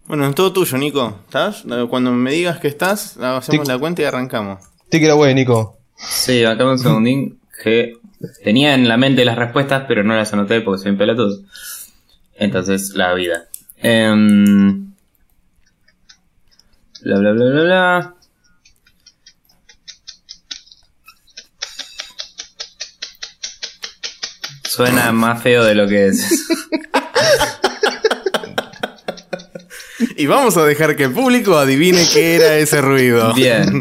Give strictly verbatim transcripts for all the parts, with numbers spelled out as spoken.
Bueno, es todo tuyo, Nico. ¿Estás? Cuando me digas que estás, hacemos la cuenta y arrancamos. Take it away, Nico. Sí, acá un segundín que tenía en la mente las respuestas, pero no las anoté porque soy un pelotudo. Entonces, la vida. Eh, bla, bla, bla, bla, bla. Suena más feo de lo que es. Y vamos a dejar que el público adivine qué era ese ruido. Bien.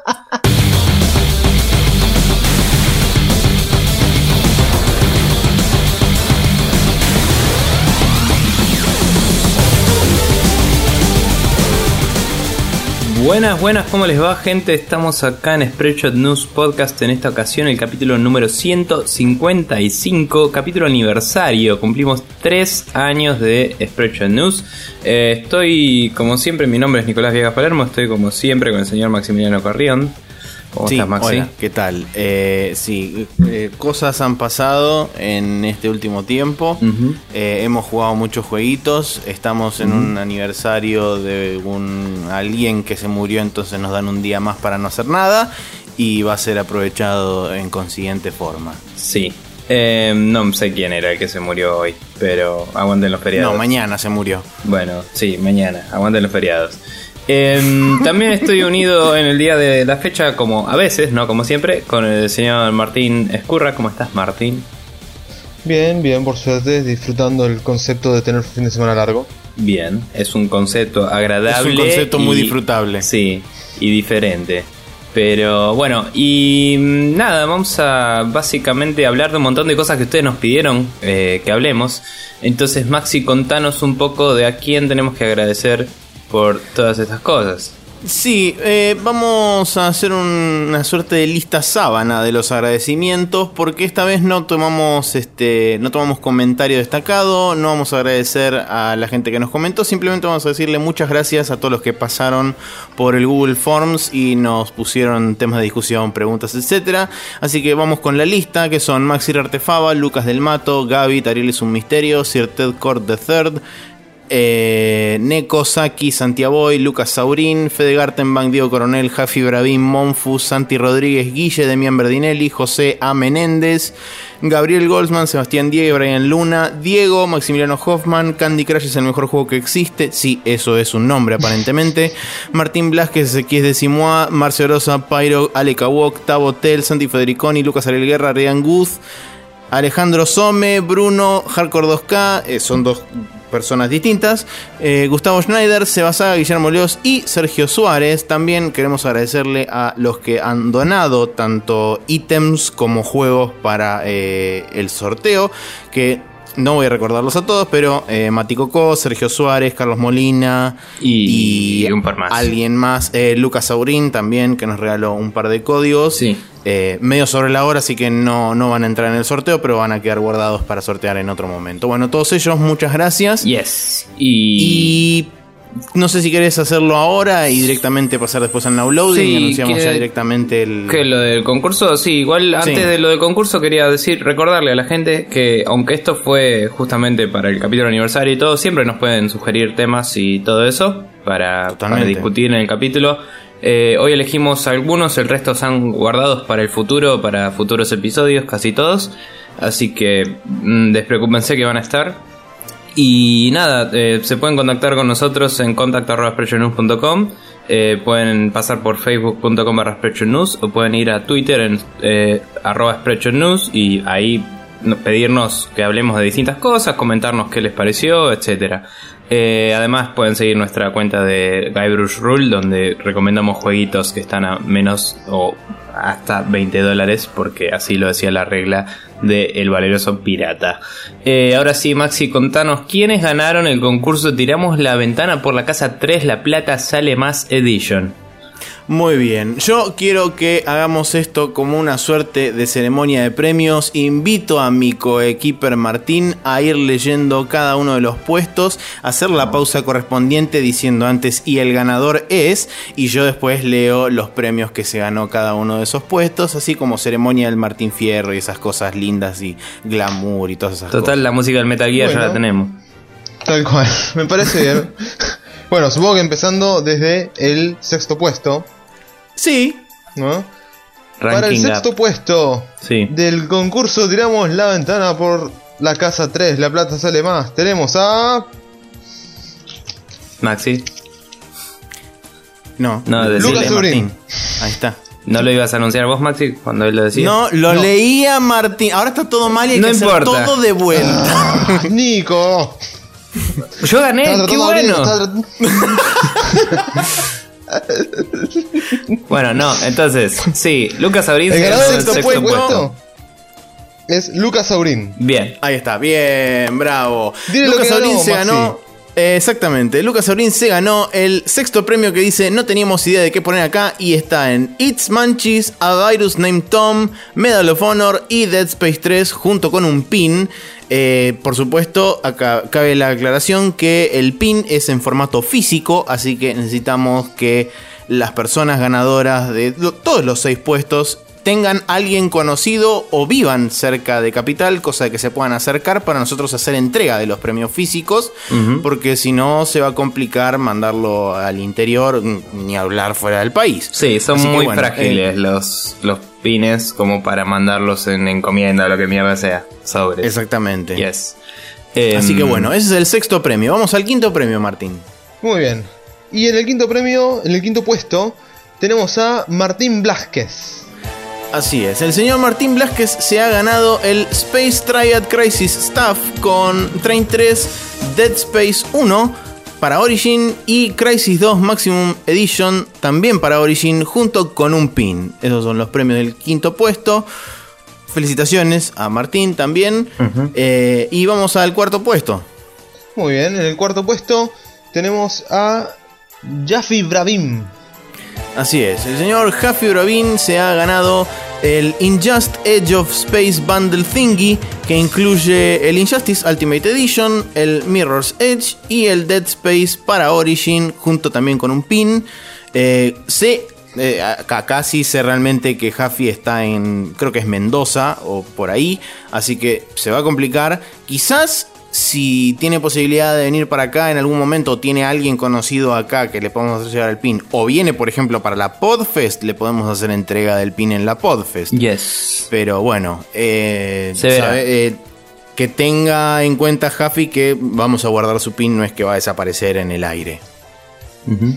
Buenas, buenas, ¿cómo les va, gente? Estamos acá en Spreadshot News Podcast, en esta ocasión el capítulo número ciento cincuenta y cinco, capítulo aniversario. Cumplimos tres años de Spreadshot News. Eh, estoy, como siempre, mi nombre es Nicolás Viegas Palermo, estoy como siempre con el señor Maximiliano Carrión. ¿Cómo sí, estás, Maxi? Hola, ¿qué tal? Eh, sí, eh, cosas han pasado en este último tiempo. Uh-huh. eh, hemos jugado muchos jueguitos. Estamos en uh-huh. un aniversario de un alguien que se murió, entonces nos dan un día más para no hacer nada. Y va a ser aprovechado en consiguiente forma. Sí. Eh, no sé quién era el que se murió hoy, pero aguanten los feriados. No, mañana se murió. Bueno, sí, mañana. Aguanten los feriados. Eh, también estoy unido en el día de la fecha, como a veces, no como siempre, con el señor Martín Escurra. ¿Cómo estás, Martín? Bien, bien, por suerte, disfrutando el concepto de tener fin de semana largo. Bien, es un concepto agradable. Es un concepto y, muy disfrutable. Sí, y diferente. Pero bueno, y nada, vamos a básicamente hablar de un montón de cosas que ustedes nos pidieron eh, que hablemos. Entonces, Maxi, contanos un poco de a quién tenemos que agradecer por todas estas cosas. Sí, eh, vamos a hacer un, una suerte de lista sábana de los agradecimientos, porque esta vez no tomamos este no tomamos comentario destacado, no vamos a agradecer a la gente que nos comentó, simplemente vamos a decirle muchas gracias a todos los que pasaron por el Google Forms y nos pusieron temas de discusión, preguntas, etcétera. Así que vamos con la lista, que son Maxi Artefaba, Lucas del Mato, Gaby, Tariel es un misterio, Sir Ted Court the Third, Eh, Neko, Saki, Santiaboy, Lucas Saurín, Fede Gartenbank, Diego Coronel, Jafi Bravín, Monfus, Santi Rodríguez, Guille, Demian Berdinelli, José A. Menéndez, Gabriel Goldsman, Sebastián Diego, Brian Luna, Diego, Maximiliano Hoffman, Candy Crush es el mejor juego que existe, sí, eso es un nombre aparentemente, Martín Blasquez, Ezequiel de Simoa, Marcio Rosa, Pyro, Ale Kawok, Tavo Tel, Santi Federiconi, Lucas Ariel Guerra, Rian Guz, Alejandro Some, Bruno, Hardcore dos K, eh, son dos personas distintas, eh, Gustavo Schneider, Sebasaga, Guillermo Leos y Sergio Suárez. También queremos agradecerle a los que han donado tanto ítems como juegos para eh, el sorteo, que no voy a recordarlos a todos, pero eh, Mati Cocó, Sergio Suárez, Carlos Molina y, y, y un par más. Alguien más, eh, Lucas Saurín también, que nos regaló un par de códigos. Sí. Eh, medio sobre la hora, así que no, no van a entrar en el sorteo, pero van a quedar guardados para sortear en otro momento. Bueno, todos ellos, muchas gracias. Yes. Y... y no sé si querés hacerlo ahora y directamente pasar después al downloading, sí, y anunciamos que, ya directamente el... que lo del concurso, sí, igual antes sí. de lo del concurso quería decir, recordarle a la gente que aunque esto fue justamente para el capítulo aniversario y todo, siempre nos pueden sugerir temas y todo eso para, para discutir en el capítulo. Eh, hoy elegimos algunos, el resto están guardados para el futuro, para futuros episodios, casi todos. Así que mmm, despreocúpense que van a estar. Y nada, eh, se pueden contactar con nosotros en contacto arroba spreadshot news punto com. Eh, pueden pasar por facebook punto com barra spreadshot news o pueden ir a Twitter en eh, arroba spreadshot news y ahí pedirnos que hablemos de distintas cosas, comentarnos qué les pareció, etcétera. Eh, además pueden seguir nuestra cuenta de Guybrush Rule, donde recomendamos jueguitos que están a menos o hasta veinte dólares, porque así lo decía la regla de El Valeroso Pirata. Eh, ahora sí, Maxi, contanos quiénes ganaron el concurso Tiramos la Ventana por la Casa tres, La Plata Sale Más Edition. Muy bien, yo quiero que hagamos esto como una suerte de ceremonia de premios. Invito a mi coequiper Martín a ir leyendo cada uno de los puestos, hacer la pausa correspondiente diciendo antes y el ganador es, y yo después leo los premios que se ganó cada uno de esos puestos, así como ceremonia del Martín Fierro y esas cosas lindas y glamour y todas esas Total, cosas. Total, la música del Metal Gear bueno, ya la tenemos. Tal cual, me parece bien. Bueno, supongo que empezando desde el sexto puesto. Sí. ¿No? Ranking Para el sexto up. puesto Sí. del concurso tiramos la ventana por la casa tres. La plata sale más. Tenemos a... Maxi. No, No, decile, decile. Lucas Sobrín. Martín. Ahí está. ¿No lo ibas a anunciar vos, Maxi, cuando él lo decía? No, lo No. leía Martín. Ahora está todo mal y hay No que importa. hacer todo de vuelta. Ah, Nico. Yo gané, Estaba qué tratando de abrir, bueno. estaba trat- Bueno, no, entonces, sí, Lucas Sabrín El se ganador ganó del el sexto sexto puesto puesto. es Lucas Saurín. Bien. Ahí está, bien, bravo. Dile lo Lucas que ganó, Saurín se Maxi. ganó. eh, exactamente, Lucas Saurín se ganó el sexto premio que dice no teníamos idea de qué poner acá y está en It's Munchies, A Virus Named Tom, Medal of Honor y Dead Space tres junto con un pin. Eh, por supuesto, acá cabe la aclaración que el pin es en formato físico, así que necesitamos que las personas ganadoras de lo- todos los seis puestos tengan alguien conocido o vivan cerca de Capital, cosa de que se puedan acercar para nosotros hacer entrega de los premios físicos, Ujú. porque si no se va a complicar mandarlo al interior ni hablar fuera del país. Sí, son Así que muy bueno, frágiles eh, los, los pines como para mandarlos en encomienda o lo que mierda sea. Sobre. exactamente. Yes. Así Em, que bueno, ese es el sexto premio. Vamos al quinto premio, Martín. Muy bien. Y en el quinto premio, en el quinto puesto, tenemos a Martín Blázquez. Así es, el señor Martín Blázquez se ha ganado el Space Triad Crisis Staff con Train tres, Dead Space uno para Origin y Crisis dos Maximum Edition también para Origin junto con un pin. Esos son los premios del quinto puesto. Felicitaciones a Martín también. Ujú. Eh, y vamos al cuarto puesto. Muy bien, en el cuarto puesto tenemos a Jaffi Bravim. Así es, el señor Jaffi Bravin se ha ganado el Injust Edge of Space Bundle Thingy, que incluye el Injustice Ultimate Edition, el Mirror's Edge y el Dead Space para Origin, junto también con un pin. Eh, sé, eh, acá, acá sí sé realmente que Jaffi está en, creo que es Mendoza o por ahí, así que se va a complicar. Quizás si tiene posibilidad de venir para acá en algún momento, o tiene alguien conocido acá que le podemos hacer llegar el pin, o viene por ejemplo para la Podfest, le podemos hacer entrega del pin en la Podfest. Yes. Pero bueno, eh, Se verá. sabe, eh, que tenga en cuenta Jaffi que vamos a guardar su pin, no es que va a desaparecer en el aire. Ujú.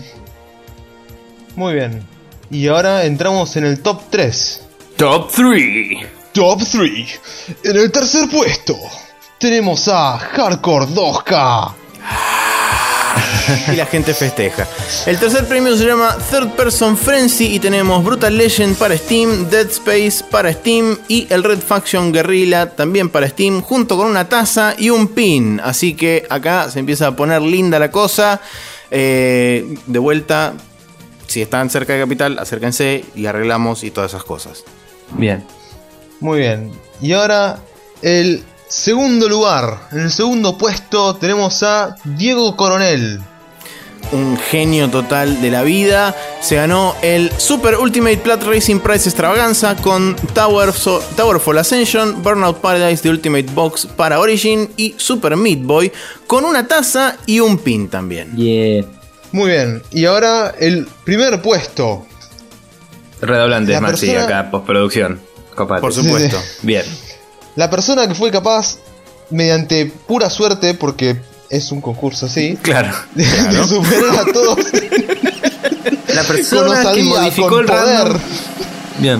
Muy bien. Y ahora entramos en el top tres. Top tres. Top tres. En el tercer puesto tenemos a Hardcore dos K. Y la gente festeja. El tercer premio se llama Third Person Frenzy y tenemos Brutal Legend para Steam, Dead Space para Steam y el Red Faction Guerrilla también para Steam, junto con una taza y un pin. Así que acá se empieza a poner linda la cosa. Eh, de vuelta, si están cerca de Capital, acérquense y arreglamos y todas esas cosas. Bien. Muy bien. Y ahora el segundo lugar. En el segundo puesto tenemos a Diego Coronel. Un genio total de la vida. Se ganó el Super Ultimate Plat Racing Prize Extravaganza con Tower, so, Towerfall Ascension, Burnout Paradise The Ultimate Box para Origin y Super Meat Boy con una taza y un pin también. Yeah. Muy bien. Y ahora el primer puesto. Redoblantes, La Maxi, persona- acá, postproducción. Copate. Por supuesto. Bien. La persona que fue capaz, mediante pura suerte, porque es un concurso así, Claro. de, de superar a todos La con persona que osadía, modificó con el poder. random. Bien.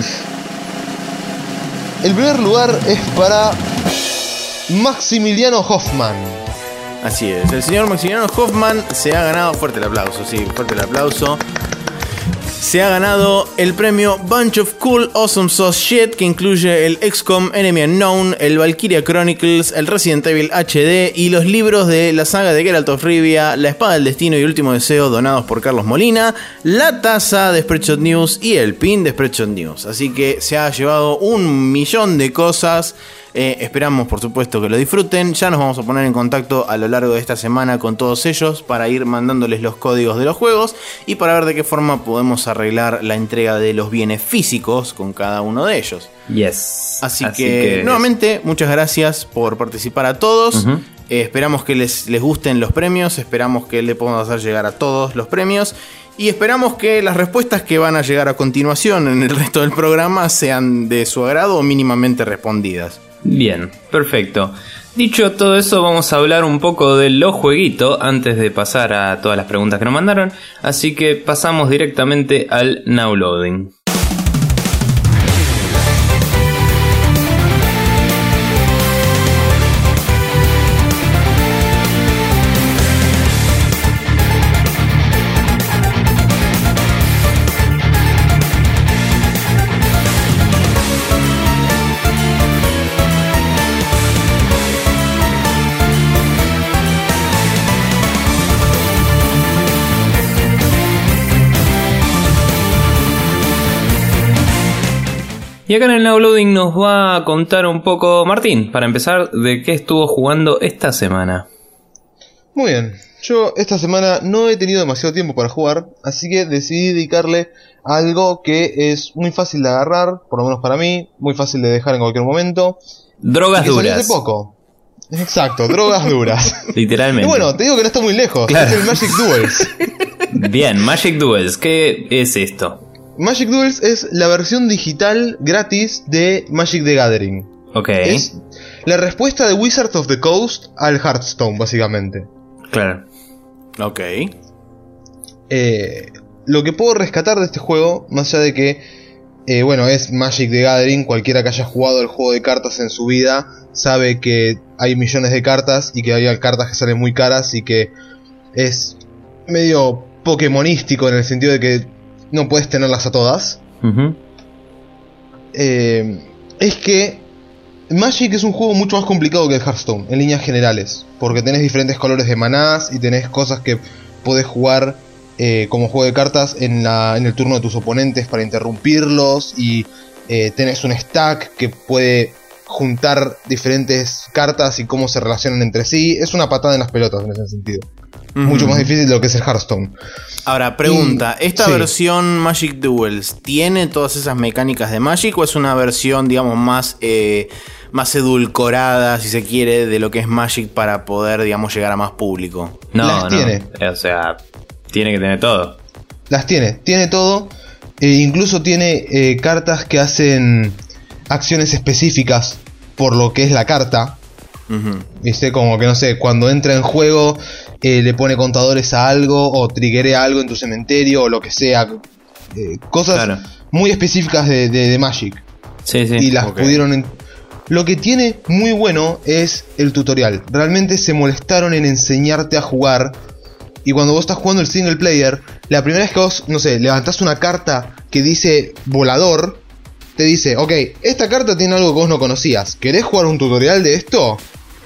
El primer lugar es para Maximiliano Hoffman. Así es. El señor Maximiliano Hoffman se ha ganado. Fuerte el aplauso, sí, fuerte el aplauso. Se ha ganado el premio Bunch of Cool Awesome Sauce Shit, que incluye el X COM Enemy Unknown, el Valkyria Chronicles, el Resident Evil H D y los libros de la saga de Geralt of Rivia, La Espada del Destino y Último Deseo, donados por Carlos Molina, la taza de Spreadshot News y el pin de Spreadshot News. Así que se ha llevado un millón de cosas. Eh, esperamos por supuesto que lo disfruten. Ya nos vamos a poner en contacto a lo largo de esta semana con todos ellos para ir mandándoles los códigos de los juegos y para ver de qué forma podemos arreglar la entrega de los bienes físicos con cada uno de ellos. Yes. Así, que, nuevamente muchas gracias por participar a todos. Ujú. Eh, esperamos que les, les gusten los premios, esperamos que le podamos hacer llegar a todos los premios y esperamos que las respuestas que van a llegar a continuación en el resto del programa sean de su agrado o mínimamente respondidas. Bien, perfecto. Dicho todo eso, vamos a hablar un poco de los jueguitos antes de pasar a todas las preguntas que nos mandaron, así que pasamos directamente al Now Loading. Y acá en el Now Loading nos va a contar un poco Martín, para empezar, de qué estuvo jugando esta semana. Muy bien, yo esta semana no he tenido demasiado tiempo para jugar, así que decidí dedicarle a algo que es muy fácil de agarrar, por lo menos para mí, muy fácil de dejar en cualquier momento. Drogas y que duras. Hace poco. Exacto, drogas duras. Literalmente. Y bueno, te digo que no está muy lejos, claro. Es el Magic Duels. Bien, Magic Duels, ¿qué es esto? Magic Duels es la versión digital gratis de Magic the Gathering. Ok. Es la respuesta de Wizards of the Coast al Hearthstone, básicamente. Claro. Ok. Eh, lo que puedo rescatar de este juego, más allá de que, eh, bueno, es Magic the Gathering, cualquiera que haya jugado el juego de cartas en su vida sabe que hay millones de cartas y que hay cartas que salen muy caras y que es medio pokémonístico en el sentido de que no puedes tenerlas a todas. Uh-huh. Eh, es que Magic es un juego mucho más complicado que el Hearthstone, en líneas generales, porque tenés diferentes colores de manás y tenés cosas que podés jugar eh, como juego de cartas en, la, en el turno de tus oponentes para interrumpirlos, y eh, tenés un stack que puede juntar diferentes cartas y cómo se relacionan entre sí. Es una patada en las pelotas en ese sentido. Uh-huh. Mucho más difícil de lo que es el Hearthstone. Ahora, pregunta, y, ¿esta sí. versión Magic Duels tiene todas esas mecánicas de Magic o es una versión, digamos, más, eh, más edulcorada, si se quiere, de lo que es Magic para poder, digamos, llegar a más público? No, Las no. tiene. O sea, tiene que tener todo. Las tiene, tiene todo. E incluso tiene eh, cartas que hacen acciones específicas por lo que es la carta. Uh-huh. ¿Viste? Como que no sé, cuando entra en juego eh, le pone contadores a algo o triggerea algo en tu cementerio o lo que sea. Eh, cosas claro. muy específicas de, de, de Magic. Sí, sí. Y las okay. pudieron... En... Lo que tiene muy bueno es el tutorial. Realmente se molestaron en enseñarte a jugar. Y cuando vos estás jugando el single player, la primera vez que vos, no sé, levantás una carta que dice volador, te dice, ok, esta carta tiene algo que vos no conocías. ¿Querés jugar un tutorial de esto?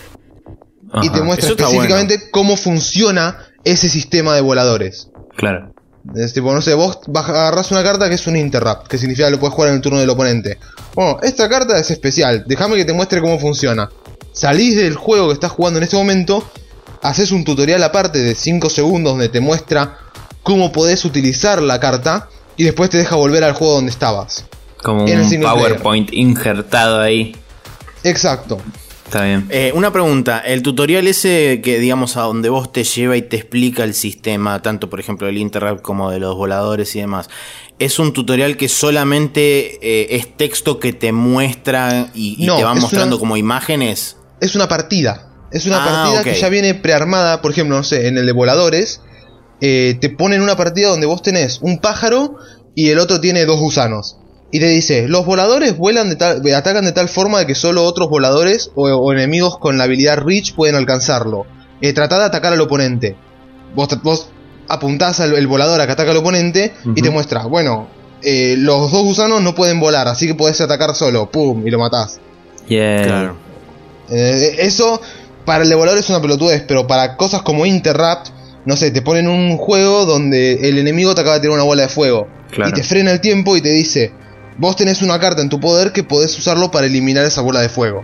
Ajá. Y te muestra específicamente bueno. cómo funciona ese sistema de voladores. Claro. Es tipo, no sé, vos agarrás una carta que es un interrupt, que significa que lo puedes jugar en el turno del oponente. Bueno, esta carta es especial, déjame que te muestre cómo funciona. Salís del juego que estás jugando en este momento, haces un tutorial aparte de cinco segundos donde te muestra cómo podés utilizar la carta y después te deja volver al juego donde estabas. Como un PowerPoint player. Injertado ahí. Exacto. Está bien. Eh, una pregunta, el tutorial ese que digamos a donde vos te lleva y te explica el sistema, tanto por ejemplo del interrupt como de los voladores y demás, ¿es un tutorial que solamente eh, es texto que te muestra y, y no, te va mostrando una, como imágenes? Es una partida, es una ah, partida okay. que ya viene prearmada, por ejemplo, no sé, en el de voladores, eh, te ponen una partida donde vos tenés un pájaro y el otro tiene dos gusanos. Y te dice, los voladores vuelan de tal, atacan de tal forma de que solo otros voladores o, o enemigos con la habilidad Reach pueden alcanzarlo. Eh, tratá de atacar al oponente. Vos, vos apuntás al el volador a que ataca al oponente uh-huh. y te muestra, bueno, eh, los dos gusanos no pueden volar, así que podés atacar solo, pum, y lo matás. Yeah. Claro. Eh, eso para el de volador es una pelotudez, pero para cosas como Interrupt, no sé, te ponen un juego donde el enemigo te acaba de tirar una bola de fuego claro. y te frena el tiempo y te dice... Vos tenés una carta en tu poder que podés usarlo para eliminar esa bola de fuego.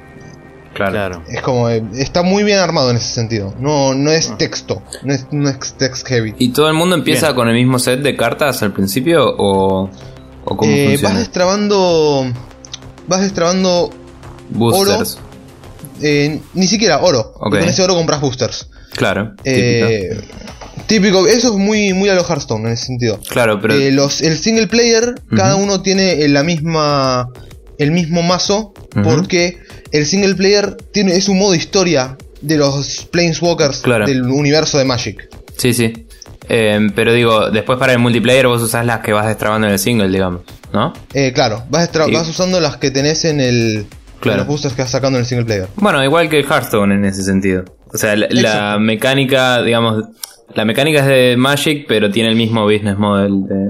Claro. Es como... Está muy bien armado en ese sentido. No, no es texto. No es, no es text heavy. ¿Y todo el mundo empieza bien. con el mismo set de cartas al principio? ¿O, o cómo eh, funciona? Vas destrabando... Vas destrabando... Boosters. Oro. eh, ni siquiera oro. Okay. Y con ese oro compras boosters. Claro. Eh, típico. típico. Eso es muy, muy a lo Hearthstone en ese sentido. Claro, pero... Eh, los, el single player, uh-huh. cada uno tiene la misma... el mismo mazo. Uh-huh. Porque el single player tiene, es un modo historia de los Planeswalkers, claro. del universo de Magic. Sí, sí. Eh, pero digo, después para el multiplayer vos usás las que vas destrabando en el single, digamos, ¿no? Eh, claro, vas, destra- y... vas usando las que tenés en el... Claro. Los boosters que vas sacando en el single player. Bueno, igual que el Hearthstone en ese sentido. O sea, la, la mecánica, digamos... La mecánica es de Magic, pero tiene el mismo business model de...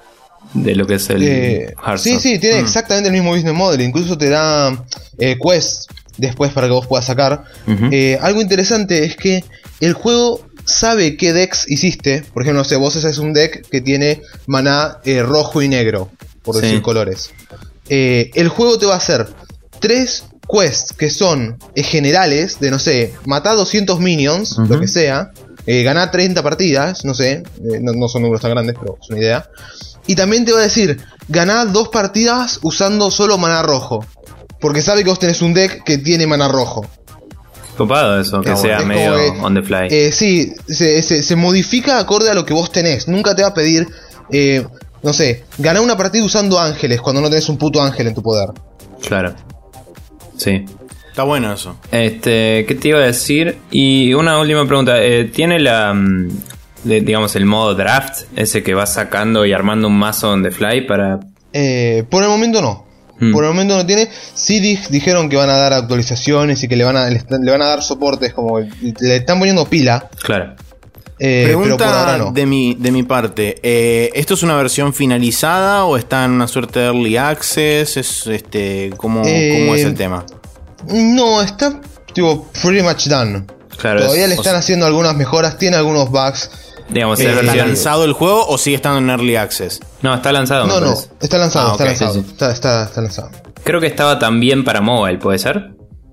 de lo que es el eh, Hearthstone. Sí, sí, tiene mm. exactamente el mismo business model. Incluso te da eh, quests después para que vos puedas sacar. Uh-huh. Eh, algo interesante es que el juego sabe qué decks hiciste. Por ejemplo, no sé, vos haces un deck que tiene maná eh, rojo y negro, por sí. decir colores. Eh, el juego te va a hacer tres quests que son eh, generales, de no sé, matá doscientos minions, uh-huh. lo que sea. Eh, ganá treinta partidas, no sé, eh, no, no son números tan grandes, pero es una idea. Y también te va a decir, ganá dos partidas usando solo maná rojo. Porque sabe que vos tenés un deck que tiene maná rojo. Copado eso, que no, sea medio que, on the fly. Eh, sí, se, se, se modifica acorde a lo que vos tenés. Nunca te va a pedir, eh, no sé, ganá una partida usando ángeles cuando no tenés un puto ángel en tu poder. Claro. Sí. Está bueno eso. Este, ¿qué te iba a decir? Y una última pregunta. Eh, ¿Tiene la... De, digamos, el modo draft, ese que vas sacando y armando un mazo on the fly para... Eh, por el momento no. Hmm. Por el momento no tiene. Sí di- dijeron que van a dar actualizaciones y que le van a, le, le van a dar soportes, como le están poniendo pila. Claro. Eh, Pregunta pero por ahora no. de, mi, de mi parte. Eh, ¿Esto es una versión finalizada o está en una suerte de early access? Es, este, ¿cómo, eh, ¿Cómo es el tema? No, está tipo pretty much done. Claro, Todavía es, le están o sea, haciendo algunas mejoras, tiene algunos bugs. Digamos, eh, ¿está lanzado el juego o sigue estando en early access? No, está lanzado. No, no, está lanzado, ah, está, okay. lanzado sí, sí. Está, está, está lanzado. Creo que estaba también para mobile, ¿puede ser?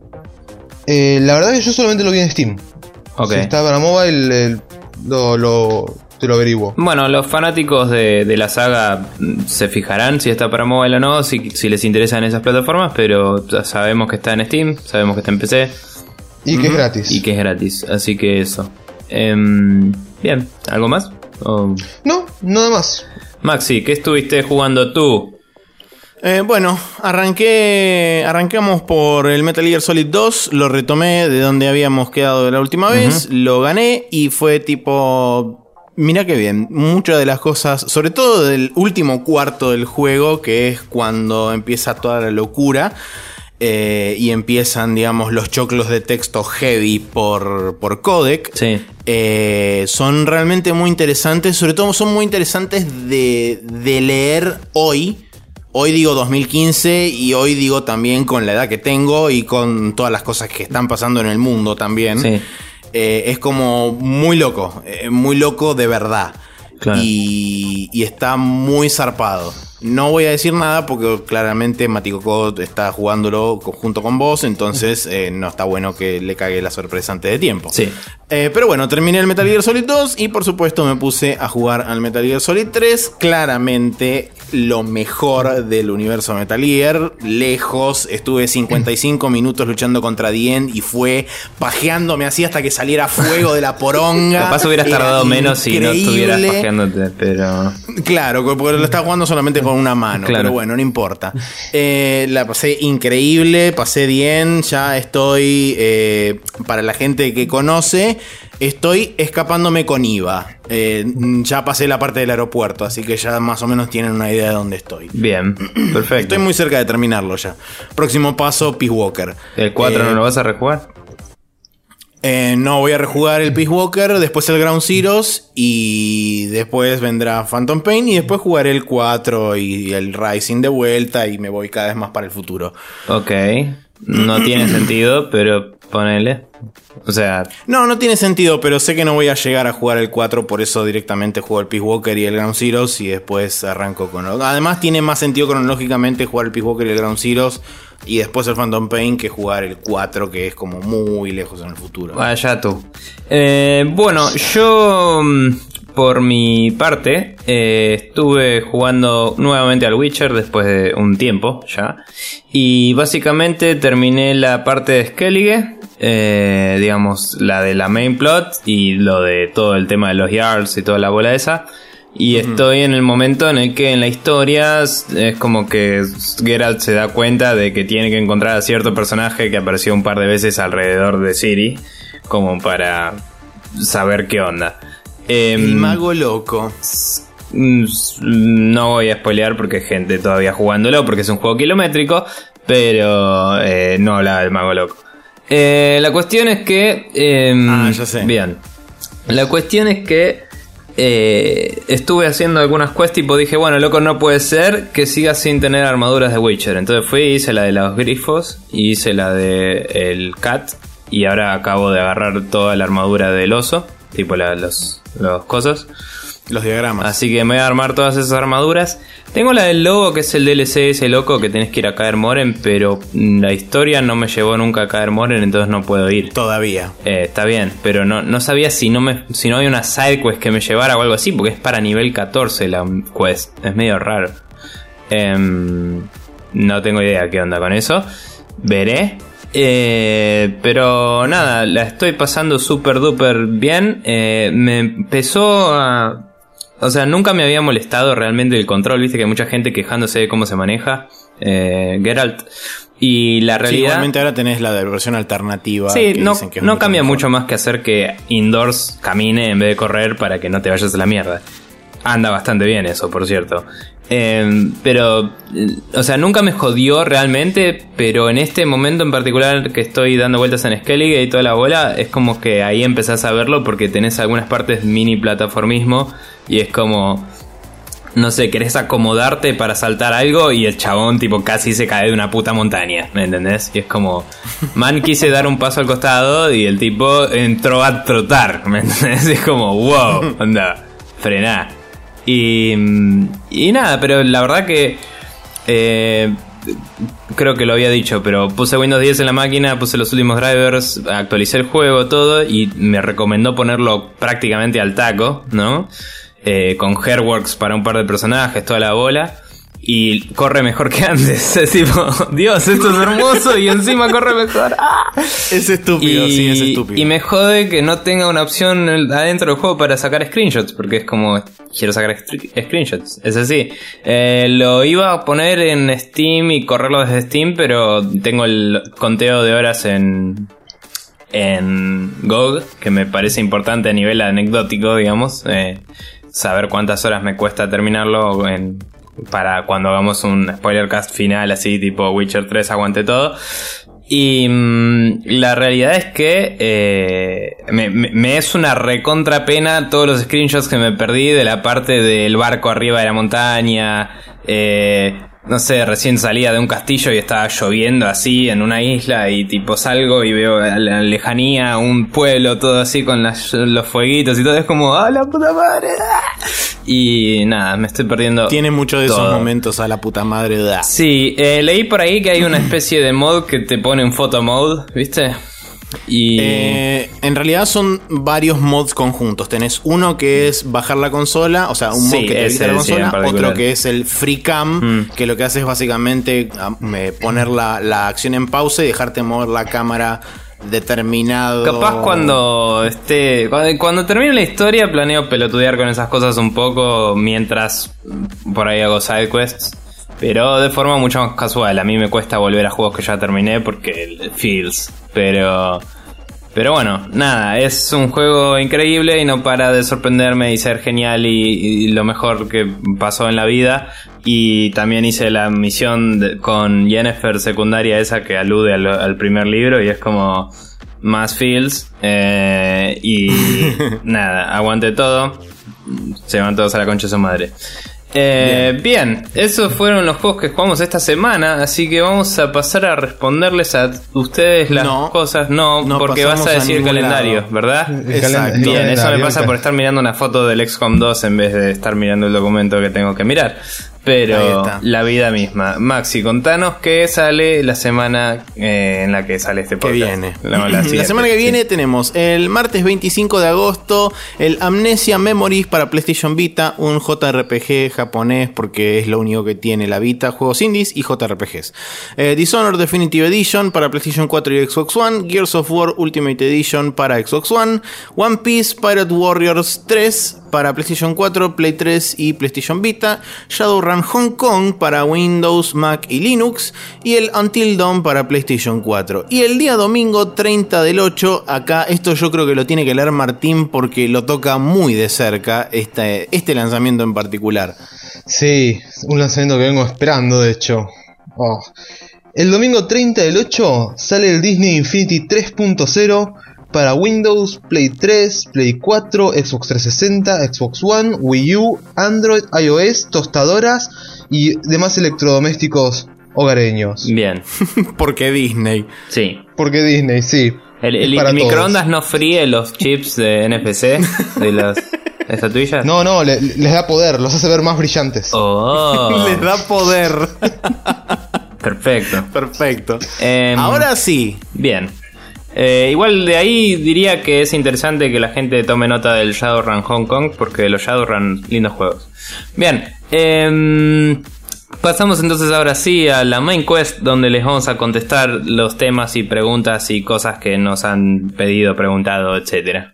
Eh, la verdad que yo solamente lo vi en Steam. Okay. Si está para mobile, el, lo, lo, te lo averiguo. Bueno, los fanáticos de, de la saga se fijarán si está para mobile o no, si, si les interesan esas plataformas, pero sabemos que está en Steam, sabemos que está en P C. Y que uh-huh. es gratis. Y que es gratis, así que eso. Eh, bien, ¿algo más? ¿O... No, nada más. Maxi, ¿qué estuviste jugando tú? Eh, bueno, arranqué, arrancamos por el Metal Gear Solid dos, lo retomé de donde habíamos quedado la última vez, uh-huh. lo gané y fue tipo... Mirá qué bien, muchas de las cosas, sobre todo del último cuarto del juego, que es cuando empieza toda la locura... Eh, y empiezan, digamos, los choclos de texto heavy por, por codec. Sí. Eh, son realmente muy interesantes. Sobre todo son muy interesantes de, de leer hoy. Hoy digo dos mil quince y hoy digo también con la edad que tengo y con todas las cosas que están pasando en el mundo también. Sí. Eh, es como muy loco, eh, muy loco de verdad. Claro. Y, y está muy zarpado. No voy a decir nada porque claramente Maticoco está jugándolo junto con vos, entonces eh, no está bueno que le cague la sorpresa antes de tiempo. Sí. Eh, pero bueno, terminé el Metal Gear Solid dos y por supuesto me puse a jugar al Metal Gear Solid tres. Claramente lo mejor del universo Metal Gear. Lejos, estuve cincuenta y cinco minutos luchando contra Dien y fue pajeándome así hasta que saliera fuego de la poronga. Capaz hubieras tardado menos si no estuvieras pajeándote, pero... Claro, porque lo estaba jugando solamente con una mano, claro. Pero bueno, no importa. Eh, la pasé increíble, pasé bien, ya estoy, eh, para la gente que conoce, estoy escapándome con I V A. Eh, ya pasé la parte del aeropuerto, así que ya más o menos tienen una idea de dónde estoy. Bien, perfecto. Estoy muy cerca de terminarlo ya. Próximo paso, Peace Walker. ¿El cuatro eh, no lo vas a rejugar? Eh, no, voy a rejugar el Peace Walker, después el Ground Zeroes y después vendrá Phantom Pain y después jugaré el cuatro y el Rising de vuelta y me voy cada vez más para el futuro. Ok, no tiene sentido, pero ponele. O sea... No, no tiene sentido, pero sé que no voy a llegar a jugar el cuatro, por eso directamente juego el Peace Walker y el Ground Zeroes y después arranco con... Además tiene más sentido cronológicamente jugar el Peace Walker y el Ground Zeroes y después el Phantom Pain que jugar el cuatro, que es como muy lejos en el futuro. Vaya tú. Eh, bueno, yo por mi parte, eh, estuve jugando nuevamente al Witcher después de un tiempo ya. Y básicamente terminé la parte de Skellige, eh, digamos, la de la main plot y lo de todo el tema de los Jarls y toda la bola esa. Y uh-huh. estoy en el momento en el que en la historia es como que Geralt se da cuenta de que tiene que encontrar a cierto personaje que apareció un par de veces alrededor de Ciri, como para saber qué onda. Eh, el mago loco. No voy a spoilear porque hay gente todavía jugándolo, porque es un juego kilométrico, pero eh, no hablaba del mago loco. Eh, la cuestión es que... Eh, ah, ya sé. Bien. La cuestión es que eh, estuve haciendo algunas quests, tipo dije, bueno, loco, no puede ser que siga sin tener armaduras de Witcher. Entonces fui, hice la de los grifos, y hice la de el cat, y ahora acabo de agarrar toda la armadura del oso, tipo la, los, los cosas. Los diagramas. Así que me voy a armar todas esas armaduras. Tengo la del lobo, que es el D L C ese loco que tenés que ir a Kaer Morhen, pero la historia no me llevó nunca a Kaer Morhen, entonces no puedo ir. Todavía. Eh, está bien, pero no, no sabía si no me si no había una side quest que me llevara o algo así, porque es para nivel catorce la quest. Es medio raro. Eh, no tengo idea qué onda con eso. Veré. Eh, pero nada, la estoy pasando súper duper bien. Eh, me empezó a... O sea, nunca me había molestado realmente el control. Viste que hay mucha gente quejándose de cómo se maneja eh, Geralt. Y la realidad... Sí, igualmente ahora tenés la de versión alternativa. Sí, no, que no cambia mejor. Mucho más que hacer que indoors camine en vez de correr para que no te vayas a la mierda. Anda bastante bien eso, por cierto. Eh, pero, o sea, nunca me jodió realmente, pero en este momento en particular que estoy dando vueltas en Skellige y toda la bola, es como que ahí empezás a verlo porque tenés algunas partes mini plataformismo y es como, no sé, querés acomodarte para saltar algo y el chabón tipo casi se cae de una puta montaña, ¿me entendés? Y es como, man, quise dar un paso al costado y el tipo entró a trotar, ¿me entendés? Es como, wow, anda, frená. Y, y nada, pero la verdad que eh, creo que lo había dicho, pero puse Windows diez en la máquina, puse los últimos drivers, actualicé el juego, todo, y me recomendó ponerlo prácticamente al taco, ¿no? Eh, con Hairworks para un par de personajes, toda la bola. Y corre mejor que antes. Es tipo, Dios, esto es hermoso y encima corre mejor. ¡Ah! Es estúpido, y, sí, es estúpido. Y me jode que no tenga una opción adentro del juego para sacar screenshots, porque es como, quiero sacar screenshots. Es así. Eh, lo iba a poner en Steam y correrlo desde Steam, pero tengo el conteo de horas en... en G O G, que me parece importante a nivel anecdótico, digamos. Eh, saber cuántas horas me cuesta terminarlo en... para cuando hagamos un spoiler cast final así tipo Witcher tres aguante todo. Y mmm, la realidad es que eh, me, me, me es una recontra pena todos los screenshots que me perdí de la parte del barco arriba de la montaña. Eh, no sé, recién salía de un castillo y estaba lloviendo así en una isla y tipo salgo y veo a la lejanía un pueblo todo así con las, los fueguitos y todo, es como ¡ah, la puta madre! Y nada, me estoy perdiendo. Tiene muchos de todo. Esos momentos a la puta madre. Da. Sí, eh, leí por ahí que hay una especie de mod que te pone en photo mode, ¿viste? Y eh, en realidad son varios mods conjuntos. Tenés uno que es bajar la consola, o sea, un mod sí, que te habilita la consola, sí, otro que es el free cam, mm. que lo que hace es básicamente eh, poner la, la acción en pausa y dejarte mover la cámara determinado. Capaz cuando esté cuando, cuando termine la historia planeo pelotudear con esas cosas un poco mientras por ahí hago side quests, pero de forma mucho más casual. A mí me cuesta volver a juegos que ya terminé porque feels, pero pero bueno, nada, es un juego increíble y no para de sorprenderme y ser genial y, y lo mejor que pasó en la vida. Y también hice la misión de, con Yennefer secundaria esa que alude al, al primer libro y es como más feels. Eh, y nada, aguante todo. Se van todos a la concha de su madre. Eh, bien. bien, esos fueron los juegos que jugamos esta semana, así que vamos a pasar a responderles a ustedes las no, cosas. No, no porque vas a decir el calendario, lado. ¿Verdad? Exacto. Bien, calendario, eso me pasa por estar mirando una foto del X COM dos en vez de estar mirando el documento que tengo que mirar. pero la vida misma. Maxi, contanos qué sale la semana eh, en la que sale este podcast. Que viene. No, la, la semana que viene sí. tenemos el martes veinticinco de agosto el Amnesia Memories para PlayStation Vita, un J R P G japonés porque es lo único que tiene la Vita, juegos indies y J R P Gs. Eh, Dishonored Definitive Edition para PlayStation cuatro y Xbox One, Gears of War Ultimate Edition para Xbox One, One Piece Pirate Warriors tres para PlayStation cuatro, Play tres y PlayStation Vita, Shadowrun Hong Kong para Windows, Mac y Linux, y el Until Dawn para PlayStation cuatro. Y el día domingo treinta del ocho, acá esto yo creo que lo tiene que leer Martín porque lo toca muy de cerca este, este lanzamiento en particular. Sí, un lanzamiento que vengo esperando de hecho. Oh. El domingo treinta del ocho sale el Disney Infinity tres punto cero para Windows, Play tres, Play cuatro, Xbox trescientos sesenta, Xbox One, Wii U, Android, iOS, tostadoras y demás electrodomésticos hogareños. Bien. Porque Disney. Sí. Porque Disney, sí. El, el, el microondas no fríe los chips de N F C de las estatuillas. No, no, le, les da poder, los hace ver más brillantes. Oh. Les da poder. Perfecto. Perfecto. Eh, Ahora sí. Bien. Eh, igual de ahí diría que es interesante que la gente tome nota del Shadowrun Hong Kong, porque los Shadowrun, lindos juegos. Bien, eh, pasamos entonces ahora sí a la main quest, donde les vamos a contestar los temas y preguntas y cosas que nos han pedido, preguntado, etcétera.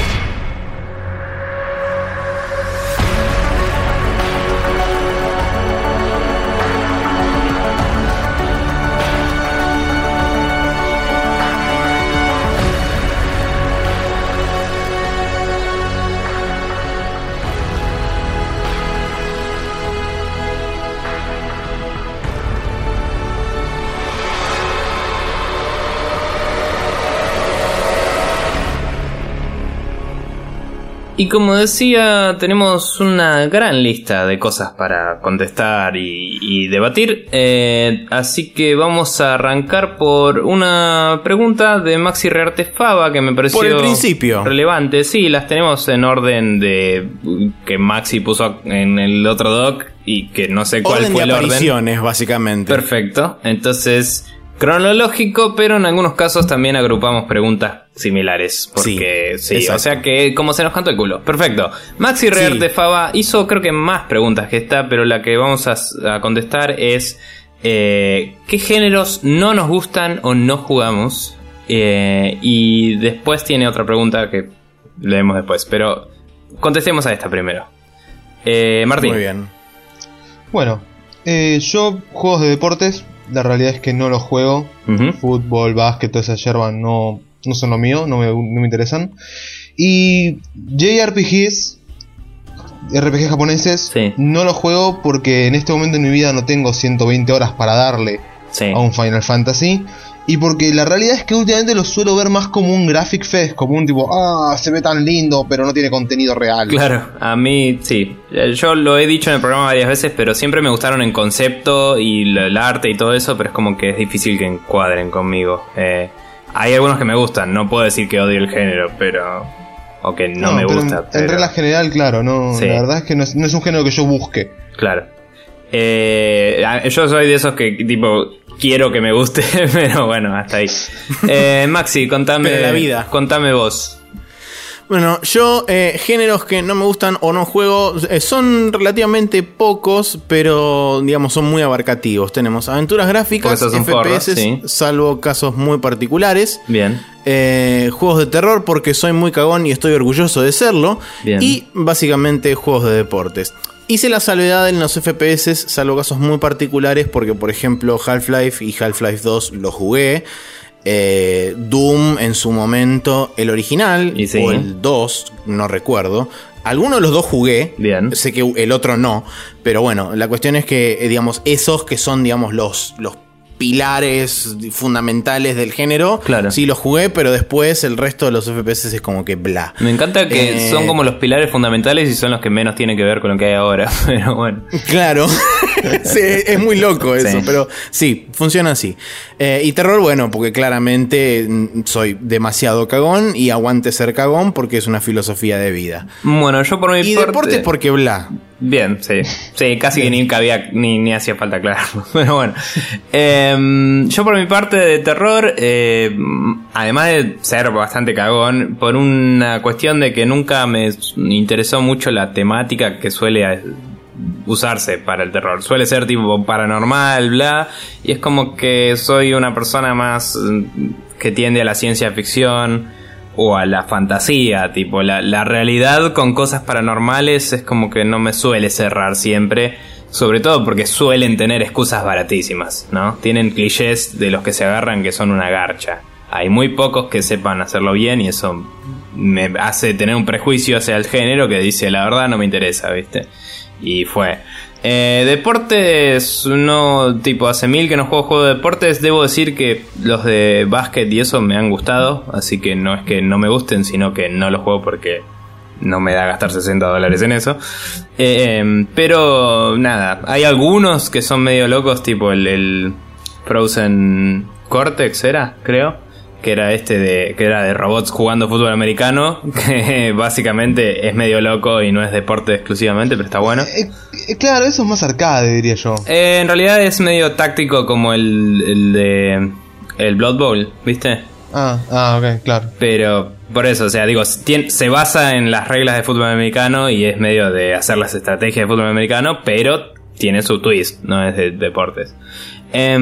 Y como decía, tenemos una gran lista de cosas para contestar y, y debatir, eh, así que vamos a arrancar por una pregunta de Maxi Reartefaba que me pareció por el principio relevante. Sí, las tenemos en orden de que Maxi puso en el otro doc y que no sé cuál orden fue de el orden. apariciones, básicamente. Perfecto, entonces cronológico, pero en algunos casos también agrupamos preguntas similares. Porque sí, sí o sea que como se nos cantó el culo. Perfecto. Maxi Reartefaba sí. hizo creo que más preguntas que esta, pero la que vamos a, a contestar es eh, ¿qué géneros no nos gustan o no jugamos? Eh, y después tiene otra pregunta que leemos después, pero contestemos a esta primero. Eh, Martín. Muy bien. Bueno, eh, yo juegos de deportes, la realidad es que no los juego. Uh-huh. Fútbol, básquet, toda esa yerba no, no son lo mío, no me, no me interesan. Y J R P Gs, R P Gs japoneses, sí. no los juego porque en este momento en mi vida no tengo ciento veinte horas para darle sí. a un Final Fantasy. Y porque la realidad es que últimamente lo suelo ver más como un graphic fest, como un tipo, ah, se ve tan lindo, pero no tiene contenido real. Claro, a mí sí. Yo lo he dicho en el programa varias veces, pero siempre me gustaron en concepto y el arte y todo eso, pero es como que es difícil que encuadren conmigo. Eh, hay algunos que me gustan, no puedo decir que odio el género, pero... o que no, no me gusta. En, pero... en regla general, claro, no, sí. la verdad es que no es, no es un género que yo busque. Claro. Eh, yo soy de esos que tipo... quiero que me guste, pero bueno, hasta ahí. Eh, Maxi, contame la vida. Contame vos. Bueno, yo eh, géneros que no me gustan o no juego eh, son relativamente pocos, pero digamos son muy abarcativos. Tenemos aventuras gráficas, F P S, porras, sí. salvo casos muy particulares. Bien. Eh, juegos de terror porque soy muy cagón y estoy orgulloso de serlo. Bien. Y básicamente juegos de deportes. Hice la salvedad en los F P S, salvo casos muy particulares, porque por ejemplo Half-Life y Half-Life dos los jugué. Eh, Doom en su momento, el original sí. o el dos, no recuerdo. Alguno de los dos jugué. Bien. Sé que el otro no. Pero bueno, la cuestión es que, digamos, esos que son, digamos, los, los pilares fundamentales del género, claro. sí los jugué, pero después el resto de los F P S es como que bla. Me encanta que eh... son como los pilares fundamentales y son los que menos tienen que ver con lo que hay ahora, pero bueno. Claro, sí, es muy loco eso, sí. pero sí, funciona así. Eh, y terror, bueno, porque claramente soy demasiado cagón y aguante ser cagón porque es una filosofía de vida. Bueno, yo por mi y parte... deportes porque bla. Bien, sí. Sí, casi Bien. que ni cabía, ni, ni hacía falta aclararlo. Pero bueno. Eh, yo por mi parte de terror, eh, además de ser bastante cagón, por una cuestión de que nunca me interesó mucho la temática que suele usarse para el terror. Suele ser tipo paranormal, bla. Y es como que soy una persona más que tiende a la ciencia ficción o a la fantasía, tipo la, la realidad con cosas paranormales es como que no me suele cerrar siempre, sobre todo porque suelen tener excusas baratísimas, ¿no? Tienen clichés de los que se agarran que son una garcha. Hay muy pocos que sepan hacerlo bien y eso me hace tener un prejuicio hacia el género que dice la verdad no me interesa, ¿viste? Y fue... Eh, deportes, no, tipo hace mil que no juego juego de deportes. Debo decir que los de básquet y eso me han gustado, así que no es que no me gusten, sino que no los juego porque no me da gastar sesenta dólares en eso. eh, eh, Pero nada, hay algunos que son medio locos, tipo el, el Frozen Cortex era, creo, que era este de que era de robots jugando fútbol americano, que básicamente es medio loco y no es deporte exclusivamente, pero está bueno. Eh, eh, claro, eso es más arcade, diría yo. Eh, en realidad es medio táctico como el, el de el Blood Bowl, ¿viste? Ah, ah, ok, claro. Pero por eso, o sea, digo, tiene, se basa en las reglas de fútbol americano y es medio de hacer las estrategias de fútbol americano, pero tiene su twist, no es de deportes. Eh,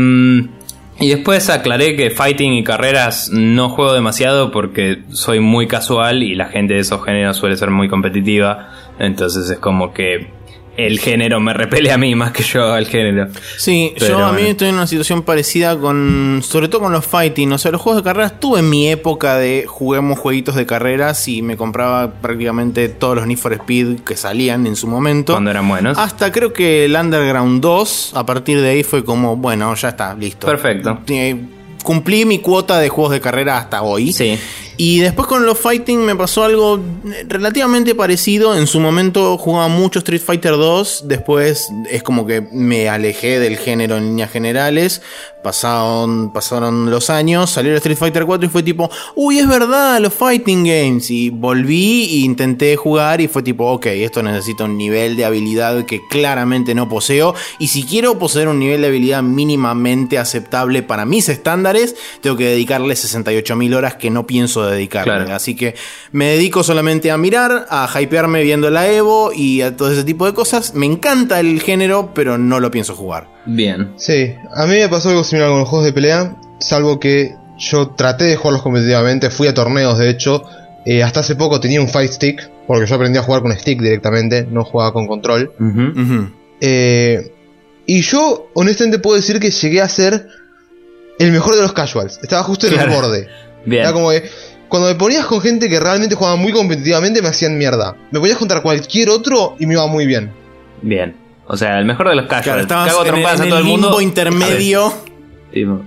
Y después aclaré que fighting y carreras no juego demasiado porque soy muy casual y la gente de esos géneros suele ser muy competitiva. Entonces es como que el género me repele a mí más que yo al género. Sí, Pero, yo a mí bueno. estoy en una situación parecida con, sobre todo con los fighting. O sea, los juegos de carreras tuve en mi época de juguemos jueguitos de carreras y me compraba prácticamente todos los Need for Speed que salían en su momento. Cuando eran buenos. Hasta creo que el Underground dos, a partir de ahí fue como, bueno, ya está, listo. Perfecto. Eh, cumplí mi cuota de juegos de carrera hasta hoy. Sí. Y después con los fighting me pasó algo relativamente parecido. En su momento jugaba mucho Street Fighter dos. Después es como que me alejé del género en líneas generales. Pasaron, pasaron los años, salió el Street Fighter cuatro y fue tipo, uy, es verdad, los fighting games. Y volví e intenté jugar y fue tipo, ok, esto necesita un nivel de habilidad que claramente no poseo. Y si quiero poseer un nivel de habilidad mínimamente aceptable para mis estándares, tengo que dedicarle sesenta y ocho mil horas que no pienso dedicarle. Claro. Así que me dedico solamente a mirar, a hypearme viendo la Evo y a todo ese tipo de cosas. Me encanta el género, pero no lo pienso jugar. Bien. Sí, a mí me pasó algo similar con los juegos de pelea, salvo que yo traté de jugarlos competitivamente, fui a torneos de hecho, eh, hasta hace poco tenía un fight stick, porque yo aprendí a jugar con stick directamente, no jugaba con control. Uh-huh. Uh-huh. Eh, y yo honestamente puedo decir que llegué a ser el mejor de los casuals, estaba justo en claro. el borde. Bien. Era como que cuando me ponías con gente que realmente jugaba muy competitivamente me hacían mierda. Me ponías contra cualquier otro y me iba muy bien. Bien. O sea, el mejor de los casuals. Claro, estabas en, en, en todo el mundo. Limbo intermedio. Tipo.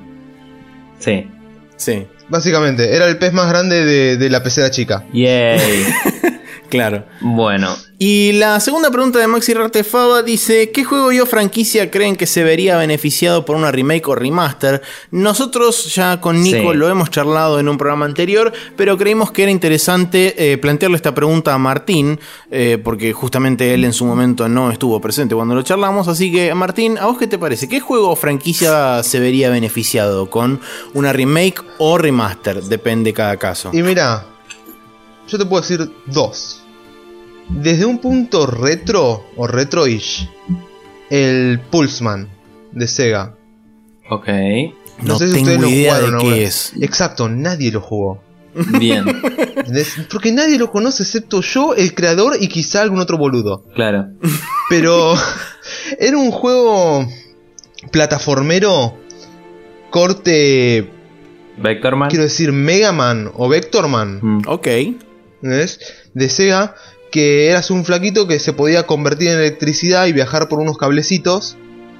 Sí. Sí. Básicamente, era el pez más grande de, de la pecera chica. Yay. Claro. Bueno. Y la segunda pregunta de Maxi Rartefaba dice: ¿qué juego y o franquicia creen que se vería beneficiado por una remake o remaster? Nosotros ya con Nico sí. lo hemos charlado en un programa anterior, pero creímos que era interesante eh, plantearle esta pregunta a Martín, eh, porque justamente él en su momento no estuvo presente cuando lo charlamos. Así que, Martín, ¿a vos qué te parece? ¿Qué juego o franquicia se vería beneficiado con una remake o remaster? Depende cada caso. Y mira, yo te puedo decir dos. Desde un punto retro o retro-ish, el Pulseman de Sega. Ok. No, no sé si tengo ustedes lo idea jugaron, de ¿no? qué es. Exacto, nadie lo jugó. Bien. Porque nadie lo conoce excepto yo, el creador y quizá algún otro boludo. Claro. Pero era un juego plataformero corte... Vectorman. Quiero decir Mega Man o Vectorman. Mm. Ok. ¿Ves? De Sega, que eras un flaquito que se podía convertir en electricidad y viajar por unos cablecitos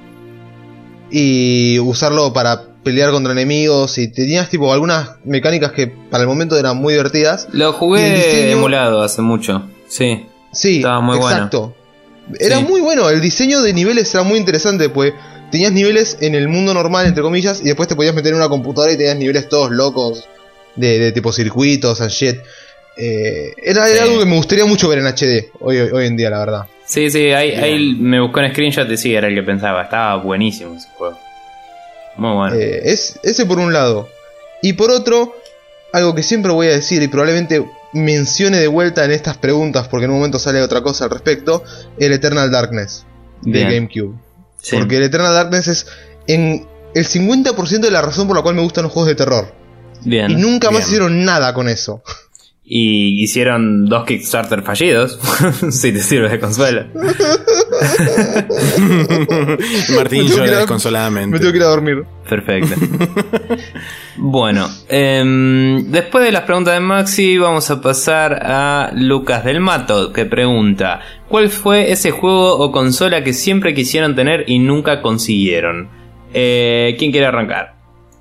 y usarlo para pelear contra enemigos, y tenías tipo algunas mecánicas que para el momento eran muy divertidas. Lo jugué diseño... emulado hace mucho. Sí. Sí, estaba muy exacto. Bueno. Era sí. muy bueno, el diseño de niveles era muy interesante, pues tenías niveles en el mundo normal, entre comillas, y después te podías meter en una computadora y tenías niveles todos locos de, de tipo circuitos and shit. Eh, era, sí. era algo que me gustaría mucho ver en H D hoy, hoy en día, la verdad. Sí, sí, ahí, ahí me buscó un screenshot y sí, era el que pensaba. Estaba buenísimo ese juego. Muy bueno. Eh, es, ese por un lado. Y por otro, algo que siempre voy a decir y probablemente mencione de vuelta en estas preguntas, porque en un momento sale otra cosa al respecto, el Eternal Darkness de Bien. GameCube. Sí. Porque el Eternal Darkness es en el cincuenta por ciento de la razón por la cual me gustan los juegos de terror. Bien. Y nunca más Bien. hicieron nada con eso. Y hicieron dos Kickstarter fallidos. Si te sirve de consuelo. Martín llora desconsoladamente. Me tengo que ir a dormir. Perfecto. Bueno, eh, después de las preguntas de Maxi, vamos a pasar a Lucas del Mato, que pregunta: ¿cuál fue ese juego o consola que siempre quisieron tener y nunca consiguieron? Eh, ¿Quién quiere arrancar?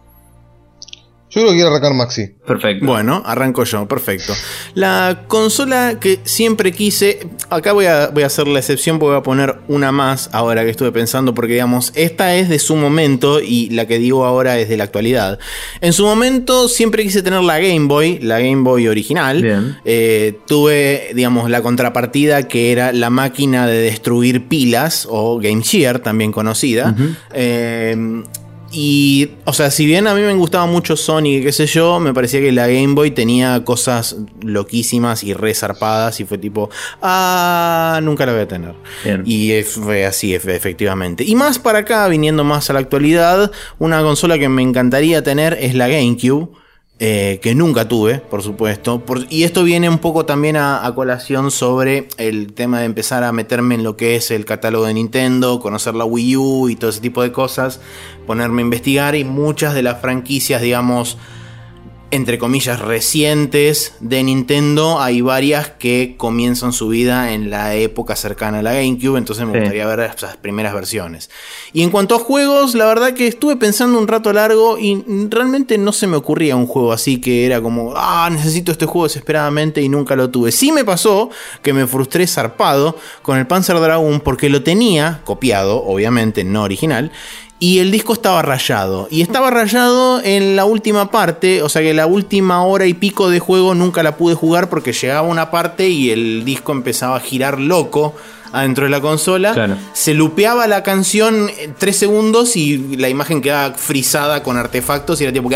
Yo creo que quiero arrancar Maxi. Perfecto. Bueno, arranco yo, perfecto. La consola que siempre quise, acá voy a, voy a hacer la excepción porque voy a poner una más ahora que estuve pensando, porque digamos, esta es de su momento y la que digo ahora es de la actualidad. En su momento siempre quise tener la Game Boy, la Game Boy original. Bien. Eh, tuve, digamos, la contrapartida que era la máquina de destruir pilas, o Game Gear, también conocida. Uh-huh. Eh... Y, o sea, si bien a mí me gustaba mucho Sonic, qué sé yo, me parecía que la Game Boy tenía cosas loquísimas y re zarpadas y fue tipo, ah, nunca la voy a tener. Bien. Y fue así, efectivamente. Y más para acá, viniendo más a la actualidad, una consola que me encantaría tener es la GameCube. Eh, que nunca tuve, por supuesto. Por, y esto viene un poco también a, a colación sobre el tema de empezar a meterme en lo que es el catálogo de Nintendo, conocer la Wii U y todo ese tipo de cosas, ponerme a investigar, y muchas de las franquicias, digamos, entre comillas, recientes de Nintendo, hay varias que comienzan su vida en la época cercana a la GameCube, entonces me sí. gustaría ver esas primeras versiones. Y en cuanto a juegos, la verdad que estuve pensando un rato largo y realmente no se me ocurría un juego así que era como, ah, necesito este juego desesperadamente, y nunca lo tuve. Sí me pasó que me frustré zarpado con el Panzer Dragoon porque lo tenía copiado, obviamente no original, y el disco estaba rayado. Y estaba rayado en la última parte. O sea que la última hora y pico de juego nunca la pude jugar porque llegaba una parte y el disco empezaba a girar loco adentro de la consola. Claro. Se lupeaba la canción tres segundos y la imagen quedaba frisada con artefactos y era tipo,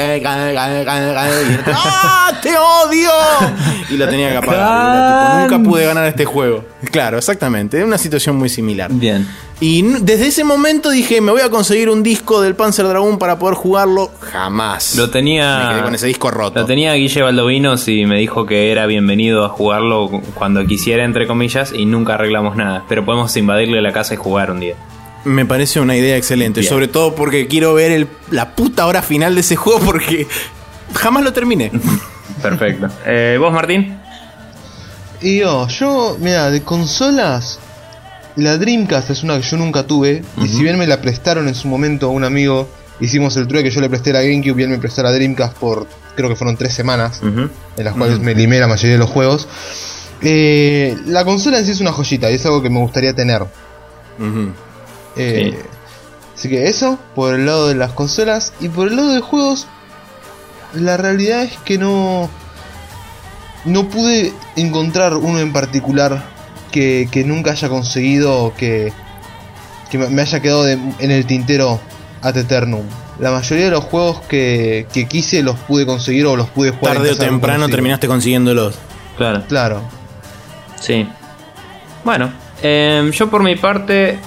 ¡ah, te odio! Y lo tenía que apagar. Era tipo, nunca pude ganar este juego. Claro, exactamente. Es una situación muy similar. Bien. Y desde ese momento dije, me voy a conseguir un disco del Panzer Dragoon para poder jugarlo. Jamás. Lo tenía... Me quedé con ese disco roto. Lo tenía Guille Baldovinos y me dijo que era bienvenido a jugarlo cuando quisiera, entre comillas, y nunca arreglamos nada. Pero podemos invadirle la casa y jugar un día. Me parece una idea excelente. Bien. Sobre todo porque quiero ver el, la puta hora final de ese juego porque jamás lo terminé. Perfecto. Eh, ¿Vos, Martín? Y yo, yo, mira, de consolas... La Dreamcast es una que yo nunca tuve. Uh-huh. Y si bien me la prestaron en su momento a un amigo, hicimos el trueque, yo le presté la GameCube y él me prestó la Dreamcast por, creo que fueron tres semanas, uh-huh. en las cuales uh-huh. me limé la mayoría de los juegos. eh, La consola en sí es una joyita y es algo que me gustaría tener. uh-huh. eh, sí. Así que eso, por el lado de las consolas. Y por el lado de juegos, la realidad es que no No pude encontrar uno en particular Que, que nunca haya conseguido, que, que me haya quedado de, en el tintero ad eternum. La mayoría de los juegos que, que quise los pude conseguir o los pude jugar. Tarde o temprano terminaste consiguiéndolos. Claro. Claro. Sí. Bueno, eh, yo por mi parte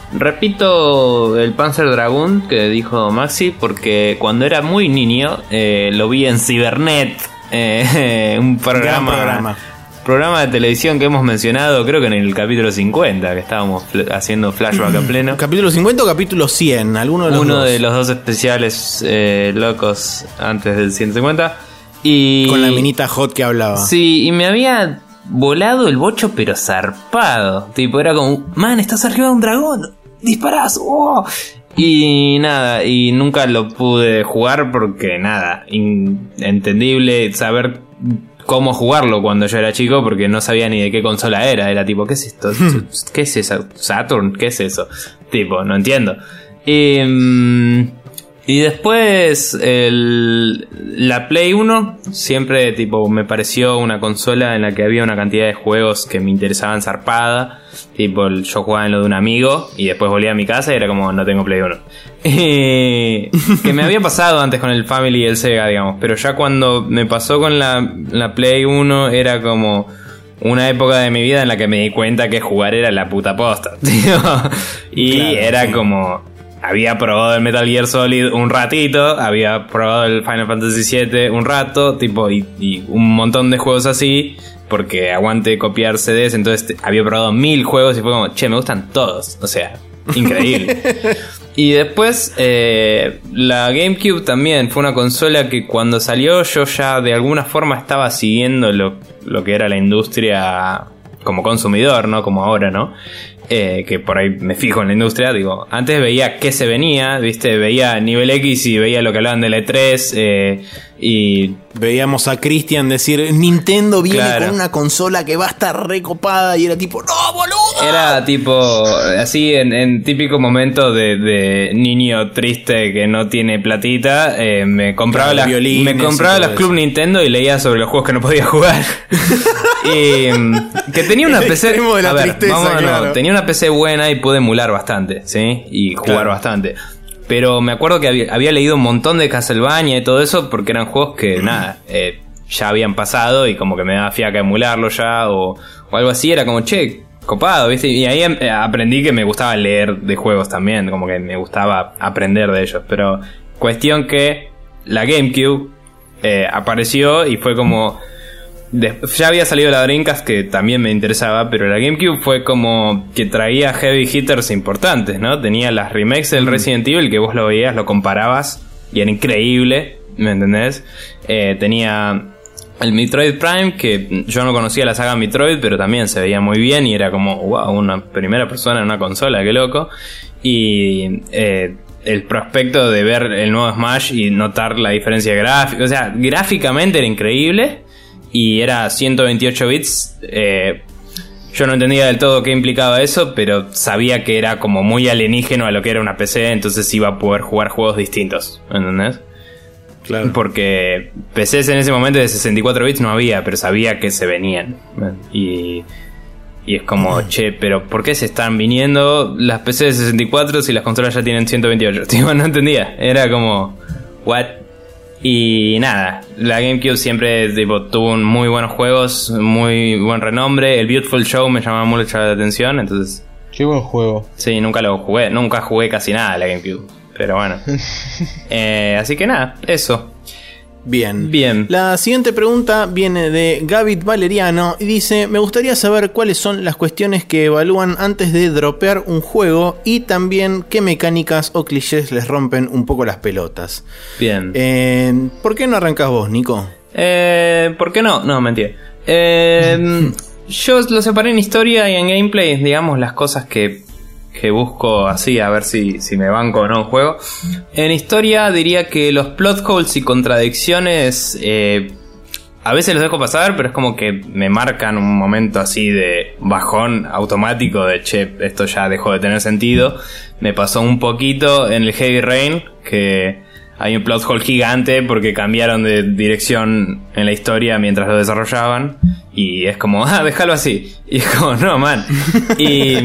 repito el Panzer Dragoon que dijo Maxi, porque cuando era muy niño eh, lo vi en Cibernet, eh, un programa... Gran programa. Programa de televisión que hemos mencionado, creo que en el capítulo cincuenta, que estábamos fl- haciendo flashback a pleno. ¿Capítulo cincuenta o capítulo cien? ¿Alguno de los Uno dos? de los dos especiales eh, locos antes del ciento cincuenta. Y... Con la minita hot que hablaba. Sí, y me había volado el bocho, pero zarpado. Tipo, era como, man, estás arriba de un dragón, disparás. ¡Oh! Y nada, y nunca lo pude jugar porque nada, entendible saber cómo jugarlo cuando yo era chico, porque no sabía ni de qué consola era. Era tipo, ¿qué es esto? ¿Qué es eso? ¿Saturn? ¿Qué es eso? Tipo, no entiendo. Y, Y después el, la Play uno siempre tipo me pareció una consola en la que había una cantidad de juegos que me interesaban zarpada. Tipo yo jugaba en lo de un amigo y después volvía a mi casa y era como no tengo Play uno. Que me había pasado antes con el Family y el Sega, digamos. Pero ya cuando me pasó con la, la Play uno era como una época de mi vida en la que me di cuenta que jugar era la puta posta, tío. Y claro, era sí. como... Había probado el Metal Gear Solid un ratito, había probado el Final Fantasy siete un rato, tipo, y, y un montón de juegos así, porque aguante copiar C Ds, entonces te, había probado mil juegos y fue como, che, me gustan todos, o sea, increíble. Y después, eh, la GameCube también fue una consola que cuando salió yo ya de alguna forma estaba siguiendo lo, lo que era la industria como consumidor, ¿no? Como ahora, ¿no? Eh, que por ahí me fijo en la industria, digo, antes veía qué se venía, viste, veía Nivel X y veía lo que hablaban del E tres, eh, y veíamos a Christian decir, Nintendo viene claro. con una consola que va a estar recopada, y era tipo, ¡no, boludo! Era tipo, así en, en típico momento de, de niño triste que no tiene platita, eh, me compraba, claro, las, me compraba las Club Nintendo y leía sobre los juegos que no podía jugar. Y que tenía una el P C, de la a ver, tristeza, vamos, claro. no, tenía una P C buena y pude emular bastante, ¿sí? Y jugar claro. bastante. Pero me acuerdo que había, había leído un montón de Castlevania y todo eso porque eran juegos que, nada, eh, ya habían pasado y como que me daba fiaca emularlo ya o, o algo así. Era como, che, copado, ¿viste? Y ahí eh, aprendí que me gustaba leer de juegos también, como que me gustaba aprender de ellos. Pero cuestión que la GameCube eh, apareció y fue como... De, ya había salido la Dreamcast que también me interesaba, pero la GameCube fue como que traía heavy hitters importantes, ¿no? Tenía las remakes del Resident Evil que vos lo veías, lo comparabas y era increíble, ¿me entendés? Eh, tenía el Metroid Prime, que yo no conocía la saga Metroid, pero también se veía muy bien y era como, wow, una primera persona en una consola, qué loco. Y eh, el prospecto de ver el nuevo Smash y notar la diferencia gráfica, o sea, gráficamente era increíble. Y era ciento veintiocho bits. Eh, yo no entendía del todo qué implicaba eso, pero sabía que era como muy alienígeno a lo que era una P C, entonces iba a poder jugar juegos distintos, ¿entendés? Claro. Porque P Cs en ese momento de sesenta y cuatro bits no había, pero sabía que se venían. Y, y es como, che, pero ¿por qué se están viniendo las P C de sesenta y cuatro si las consolas ya tienen ciento veintiocho? Tipo, no entendía. Era como, what? Y nada, la GameCube siempre tipo, tuvo muy buenos juegos, muy buen renombre. El Beautiful Show me llamaba mucho la atención, entonces... Qué buen juego. Sí, nunca lo jugué, nunca jugué casi nada a la GameCube, pero bueno. eh, así que nada, eso. Bien. Bien. La siguiente pregunta viene de Gavit Valeriano y dice: me gustaría saber cuáles son las cuestiones que evalúan antes de dropear un juego y también qué mecánicas o clichés les rompen un poco las pelotas. Bien. Eh, ¿Por qué no arrancás vos, Nico? Eh, ¿Por qué no? No, mentira. Eh, yo lo separé en historia y en gameplay, digamos, las cosas que... que busco así a ver si, si me banco o no un juego. En historia diría que los plot holes y contradicciones eh, a veces los dejo pasar, pero es como que me marcan un momento así de bajón automático de che, esto ya dejó de tener sentido. Me pasó un poquito en el Heavy Rain que hay un plot hole gigante porque cambiaron de dirección en la historia mientras lo desarrollaban. Y es como, ah, déjalo así. Y es como, no, man. Y,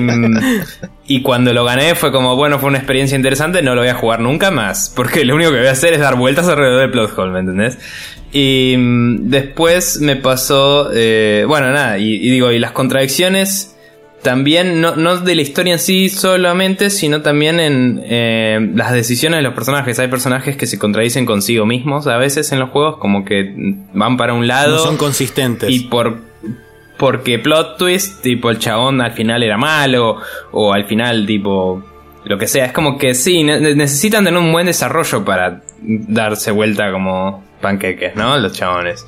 y cuando lo gané fue como, bueno, fue una experiencia interesante, no lo voy a jugar nunca más. Porque lo único que voy a hacer es dar vueltas alrededor del plot hole, ¿me entendés? Y después me pasó, eh, bueno, nada, y, y digo, y las contradicciones... También, no, no de la historia en sí solamente, sino también en eh, las decisiones de los personajes. Hay personajes que se contradicen consigo mismos a veces en los juegos, como que van para un lado. No son consistentes. Y por porque plot twist, tipo el chabón al final era malo, o al final tipo lo que sea. Es como que sí, ne- necesitan tener un buen desarrollo para darse vuelta como panqueques, ¿no? Los chabones.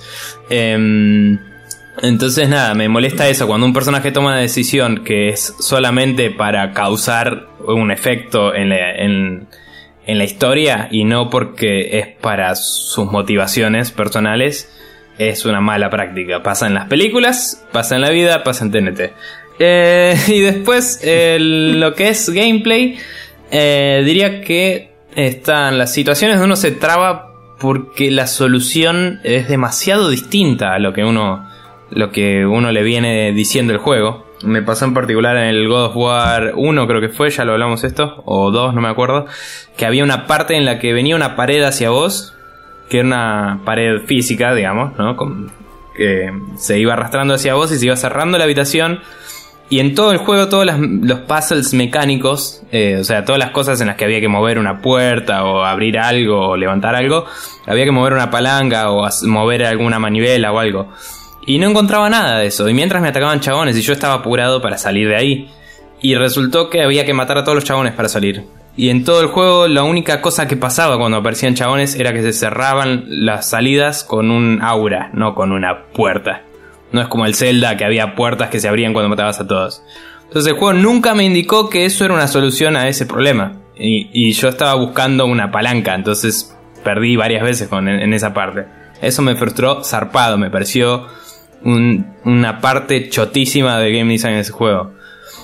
Eh... Entonces nada, me molesta eso cuando un personaje toma una decisión que es solamente para causar un efecto en la, en, en la historia y no porque es para sus motivaciones personales. Es una mala práctica. Pasa en las películas, pasa en la vida, pasa en T N T. Eh, y después eh, lo que es gameplay, eh, diría que están las situaciones donde uno se traba porque la solución es demasiado distinta a lo que uno lo que uno le viene diciendo el juego. Me pasó en particular en el God of War uno, creo que fue, ya lo hablamos esto, o dos, no me acuerdo, que había una parte en la que venía una pared hacia vos, que era una pared física, digamos, ¿no? Con, que se iba arrastrando hacia vos y se iba cerrando la habitación. Y en todo el juego, todos las, los puzzles mecánicos, eh, o sea, todas las cosas en las que había que mover una puerta o abrir algo o levantar algo, había que mover una palanca o mover alguna manivela o algo. Y no encontraba nada de eso. Y mientras me atacaban chabones y yo estaba apurado para salir de ahí. Y resultó que había que matar a todos los chabones para salir. Y en todo el juego la única cosa que pasaba cuando aparecían chabones era que se cerraban las salidas con un aura, no con una puerta. No es como el Zelda, que había puertas que se abrían cuando matabas a todos. Entonces el juego nunca me indicó que eso era una solución a ese problema. Y, y yo estaba buscando una palanca, entonces perdí varias veces con, en, en esa parte. Eso me frustró zarpado, me pareció un, una parte chotísima del game design de ese juego.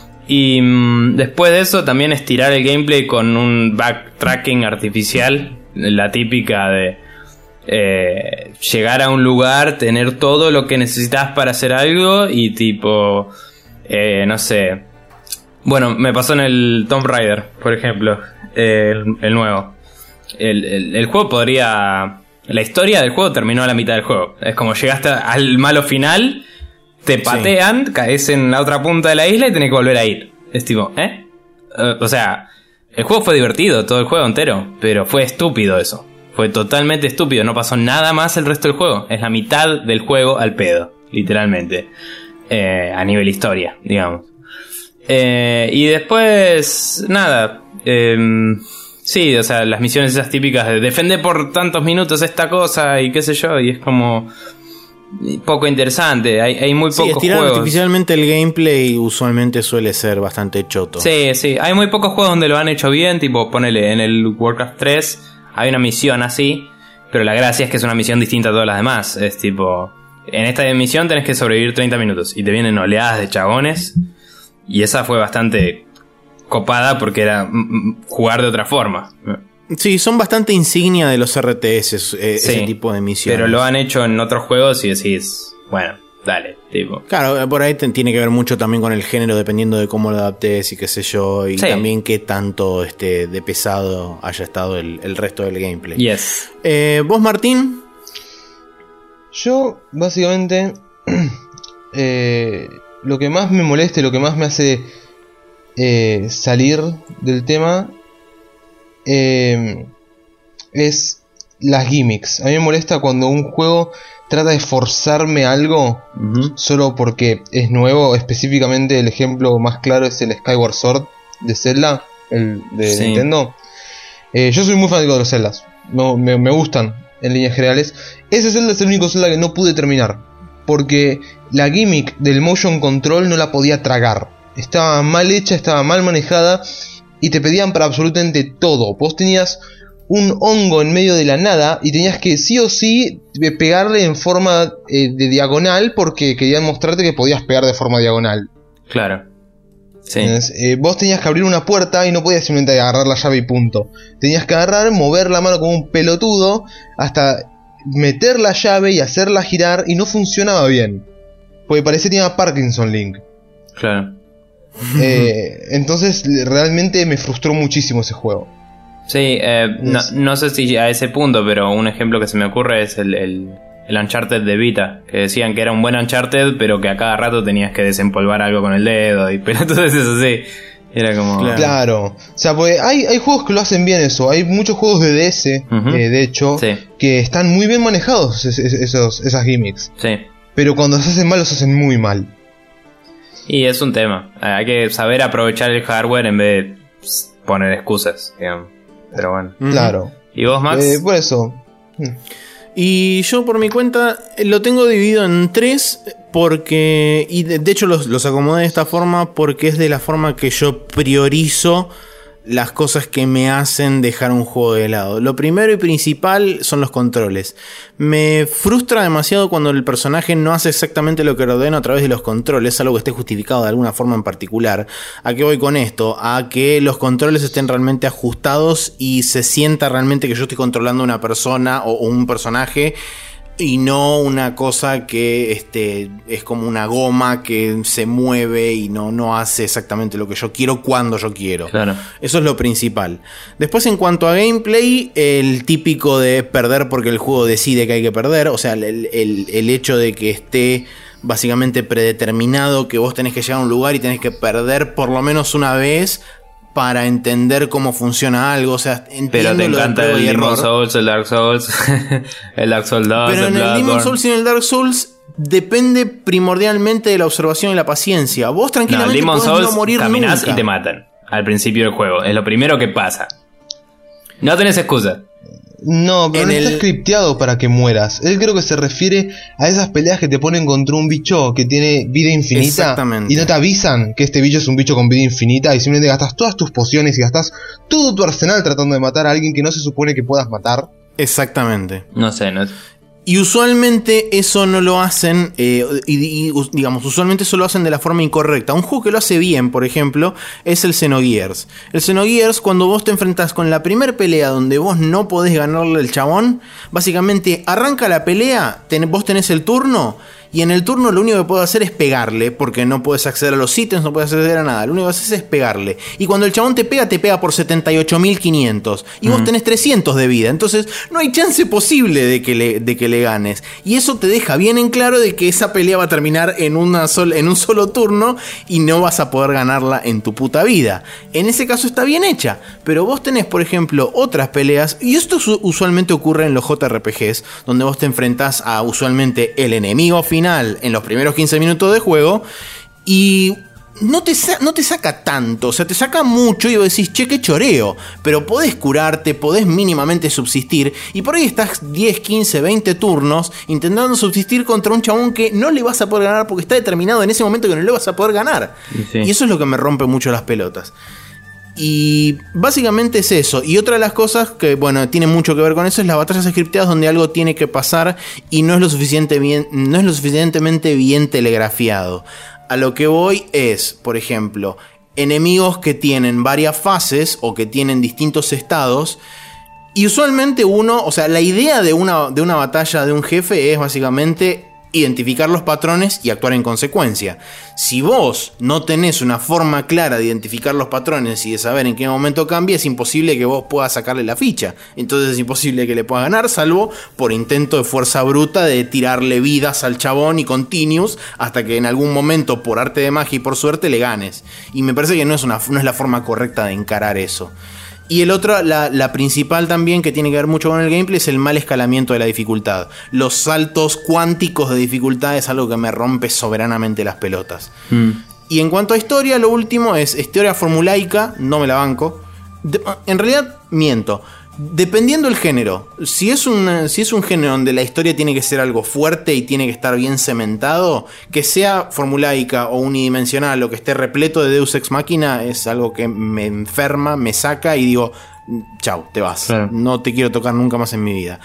Y mmm, después de eso también estirar el gameplay con un backtracking artificial, la típica de eh, llegar a un lugar, tener todo lo que necesitas para hacer algo y tipo, eh, no sé, bueno, me pasó en el Tomb Raider, por ejemplo, eh, el, el nuevo. El, el, el juego podría... La historia del juego terminó a la mitad del juego. Es como llegaste al malo final, te patean, sí, caes en la otra punta de la isla y tenés que volver a ir. Es tipo, ¿eh? Uh, o sea, el juego fue divertido, todo el juego entero, pero fue estúpido eso. Fue totalmente estúpido, no pasó nada más el resto del juego. Es la mitad del juego al pedo, literalmente. Eh, a nivel historia, digamos. Eh, y después, nada. Eh, sí, o sea, las misiones esas típicas de defender por tantos minutos esta cosa y qué sé yo, y es como... poco interesante, hay, hay muy sí, pocos estirar juegos. Artificialmente el gameplay usualmente suele ser bastante choto. Sí, sí, hay muy pocos juegos donde lo han hecho bien, tipo, ponele, en el Warcraft tres hay una misión así, pero la gracia es que es una misión distinta a todas las demás. Es tipo, en esta misión tenés que sobrevivir treinta minutos y te vienen oleadas de chabones, y esa fue bastante copada porque era mm, jugar de otra forma. Sí, son bastante insignia de los R T S, eh, sí, ese tipo de misiones. Pero lo han hecho en otros juegos y decís, bueno, dale, tipo. Claro, por ahí te, tiene que ver mucho también con el género, dependiendo de cómo lo adaptes y qué sé yo. Y sí, también qué tanto este, de pesado haya estado el, el resto del gameplay. Yes. Eh, ¿Vos, Martín? Yo, básicamente, eh, lo que más me molesta, lo que más me hace eh, salir del tema... Eh, es las gimmicks. A mí me molesta cuando un juego trata de forzarme algo uh-huh. solo porque es nuevo. Específicamente el ejemplo más claro es el Skyward Sword de Zelda, el de sí. Nintendo. Eh, yo soy muy fanático de los Zeldas, no, me, me gustan en líneas generales. Ese Zelda es el único Zelda que no pude terminar porque la gimmick del motion control no la podía tragar. Estaba mal hecha, estaba mal manejada y te pedían para absolutamente todo. Vos tenías un hongo en medio de la nada y tenías que sí o sí pegarle en forma eh, de diagonal porque querían mostrarte que podías pegar de forma diagonal. Claro. Sí. Entonces, eh, vos tenías que abrir una puerta y no podías simplemente agarrar la llave y punto. Tenías que agarrar, mover la mano como un pelotudo hasta meter la llave y hacerla girar y no funcionaba bien. Porque parecía que tenía Parkinson Link. Claro. Eh, entonces realmente me frustró muchísimo ese juego. Sí, eh, no, no sé si a ese punto, pero un ejemplo que se me ocurre es el, el, el Uncharted de Vita, que decían que era un buen Uncharted, pero que a cada rato tenías que desempolvar algo con el dedo y pero todo eso así. Era como... Claro, claro. O sea, pues hay, hay juegos que lo hacen bien eso. Hay muchos juegos de D S, uh-huh. eh, de hecho, sí. que están muy bien manejados es, es, esos, esas gimmicks. Sí. Pero cuando se hacen mal, los hacen muy mal. Y es un tema. Hay que saber aprovechar el hardware en vez de poner excusas, digamos. Pero bueno. Claro. ¿Y vos, Max? Eh, por eso. Y yo por mi cuenta lo tengo dividido en tres porque... Y de, de hecho los, los acomodé de esta forma porque es de la forma que yo priorizo las cosas que me hacen dejar un juego de lado. Lo primero y principal son los controles. Me frustra demasiado cuando el personaje no hace exactamente lo que ordeno a través de los controles, algo que esté justificado de alguna forma en particular. ¿A qué voy con esto? A que los controles estén realmente ajustados y se sienta realmente que yo estoy controlando a una persona o, o un personaje, y no una cosa que este, es como una goma que se mueve y no, no hace exactamente lo que yo quiero cuando yo quiero. Claro. Eso es lo principal. Después, en cuanto a gameplay, el típico de perder porque el juego decide que hay que perder. O sea, el, el, el hecho de que esté básicamente predeterminado que vos tenés que llegar a un lugar y tenés que perder por lo menos una vez para entender cómo funciona algo. O sea, entiendo. Pero te encanta lo de el y Demon error. Souls, el Dark Souls, el Dark Souls dos, Pero el en el Demon Bloodborne. Souls y en el Dark Souls depende primordialmente de la observación y la paciencia. Vos No, el tranquilamente Demon podés Souls no morir caminás nunca. y te matan al principio del juego. Es lo primero que pasa. No tenés excusa. No, pero En no está el- scripteado para que mueras. Él creo que se refiere a esas peleas que te ponen contra un bicho que tiene vida infinita Exactamente. y no te avisan que este bicho es un bicho con vida infinita y simplemente gastas todas tus pociones y gastas todo tu arsenal tratando de matar a alguien que no se supone que puedas matar. Exactamente. No sé, no. Y usualmente eso no lo hacen, eh, y, y, digamos, usualmente eso lo hacen de la forma incorrecta. Un juego que lo hace bien, por ejemplo, es el Xenogears. El Xenogears, cuando vos te enfrentás con la primer pelea donde vos no podés ganarle al chabón, básicamente arranca la pelea, ten, vos tenés el turno, y en el turno lo único que puedo hacer es pegarle, porque no puedes acceder a los ítems, no puedes acceder a nada. Lo único que haces es pegarle. Y cuando el chabón te pega, te pega por setenta y ocho mil quinientos. Y vos tenés trescientos de vida. Entonces no hay chance posible de que le, de que le ganes. Y eso te deja bien en claro de que esa pelea va a terminar en, una sol, en un solo turno y no vas a poder ganarla en tu puta vida. En ese caso está bien hecha. Pero vos tenés, por ejemplo, otras peleas. Y esto su- usualmente ocurre en los J R P Gs, donde vos te enfrentás a usualmente el enemigo final en los primeros quince minutos de juego. Y no te, sa- no te saca tanto, o sea, te saca mucho y vos decís, che, qué choreo. Pero podés curarte, podés mínimamente subsistir. Y por ahí estás diez, quince, veinte turnos intentando subsistir contra un chabón que no le vas a poder ganar porque está determinado en ese momento que no le vas a poder ganar. Sí. Y eso es lo que me rompe mucho las pelotas. Y básicamente es eso. Y otra de las cosas que, bueno, tiene mucho que ver con eso es las batallas scripteadas donde algo tiene que pasar y no es lo suficiente bien, no es lo suficientemente bien telegrafiado. A lo que voy es, por ejemplo, enemigos que tienen varias fases o que tienen distintos estados. Y usualmente uno, o sea, la idea de una, de una batalla de un jefe es básicamente identificar los patrones y actuar en consecuencia. Si vos no tenés una forma clara de identificar los patrones y de saber en qué momento cambia, es imposible que vos puedas sacarle la ficha. Entonces es imposible que le puedas ganar, salvo por intento de fuerza bruta de tirarle vidas al chabón y continuous hasta que en algún momento, por arte de magia y por suerte, le ganes. Y me parece que no es, una, no es la forma correcta de encarar eso. Y el otro, la, la principal también que tiene que ver mucho con el gameplay es el mal escalamiento de la dificultad. Los saltos cuánticos de dificultad es algo que me rompe soberanamente las pelotas. Mm. Y en cuanto a historia, lo último es historia formulaica, no me la banco. De- en realidad, miento. Dependiendo del género, si es, un, si es un género donde la historia tiene que ser algo fuerte y tiene que estar bien cementado, que sea formulaica o unidimensional o que esté repleto de Deus Ex Machina, es algo que me enferma, me saca y digo, chau, te vas. Claro. No te quiero tocar nunca más en mi vida.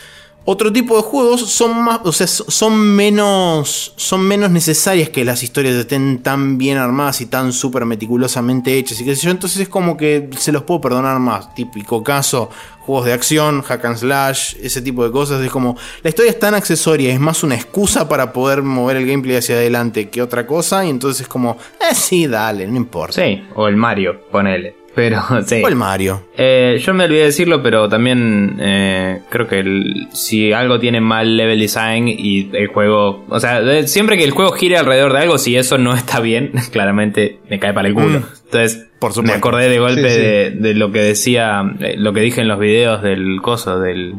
Otro tipo de juegos son más, o sea, son menos, son menos necesarias que las historias estén tan bien armadas y tan súper meticulosamente hechas y qué sé yo. Entonces es como que se los puedo perdonar más. Típico caso, juegos de acción, hack and slash, ese tipo de cosas. Es como, la historia es tan accesoria, es más una excusa para poder mover el gameplay hacia adelante que otra cosa. Y entonces es como, eh, sí, dale, no importa. Sí, o el Mario, ponele. Pero, sí. O el Mario. Eh, yo me olvidé decirlo, pero también eh, creo que el- si algo tiene mal level design y el juego... O sea, de- siempre que el juego gire alrededor de algo, si eso no está bien, claramente me cae para el culo. Mm. Entonces, Por supuesto. me acordé de golpe Sí, sí. De, de lo que decía, eh, lo que dije en los videos del coso, del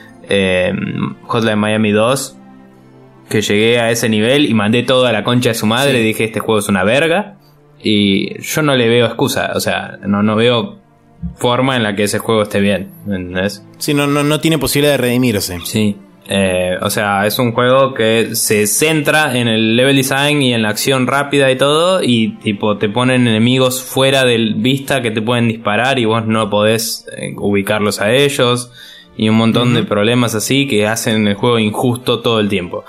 eh, Hotline Miami dos, que llegué a ese nivel y mandé todo a la concha de su madre Sí. y dije, este juego es una verga. Y yo no le veo excusa, o sea, no, no veo forma en la que ese juego esté bien, ¿entendés? Sí, no, no, no tiene posibilidad de redimirse. Sí. Eh, o sea, es un juego que se centra en el level design y en la acción rápida y todo, y tipo te ponen enemigos fuera de vista que te pueden disparar y vos no podés eh, ubicarlos a ellos, y un montón uh-huh. de problemas así que hacen el juego injusto todo el tiempo.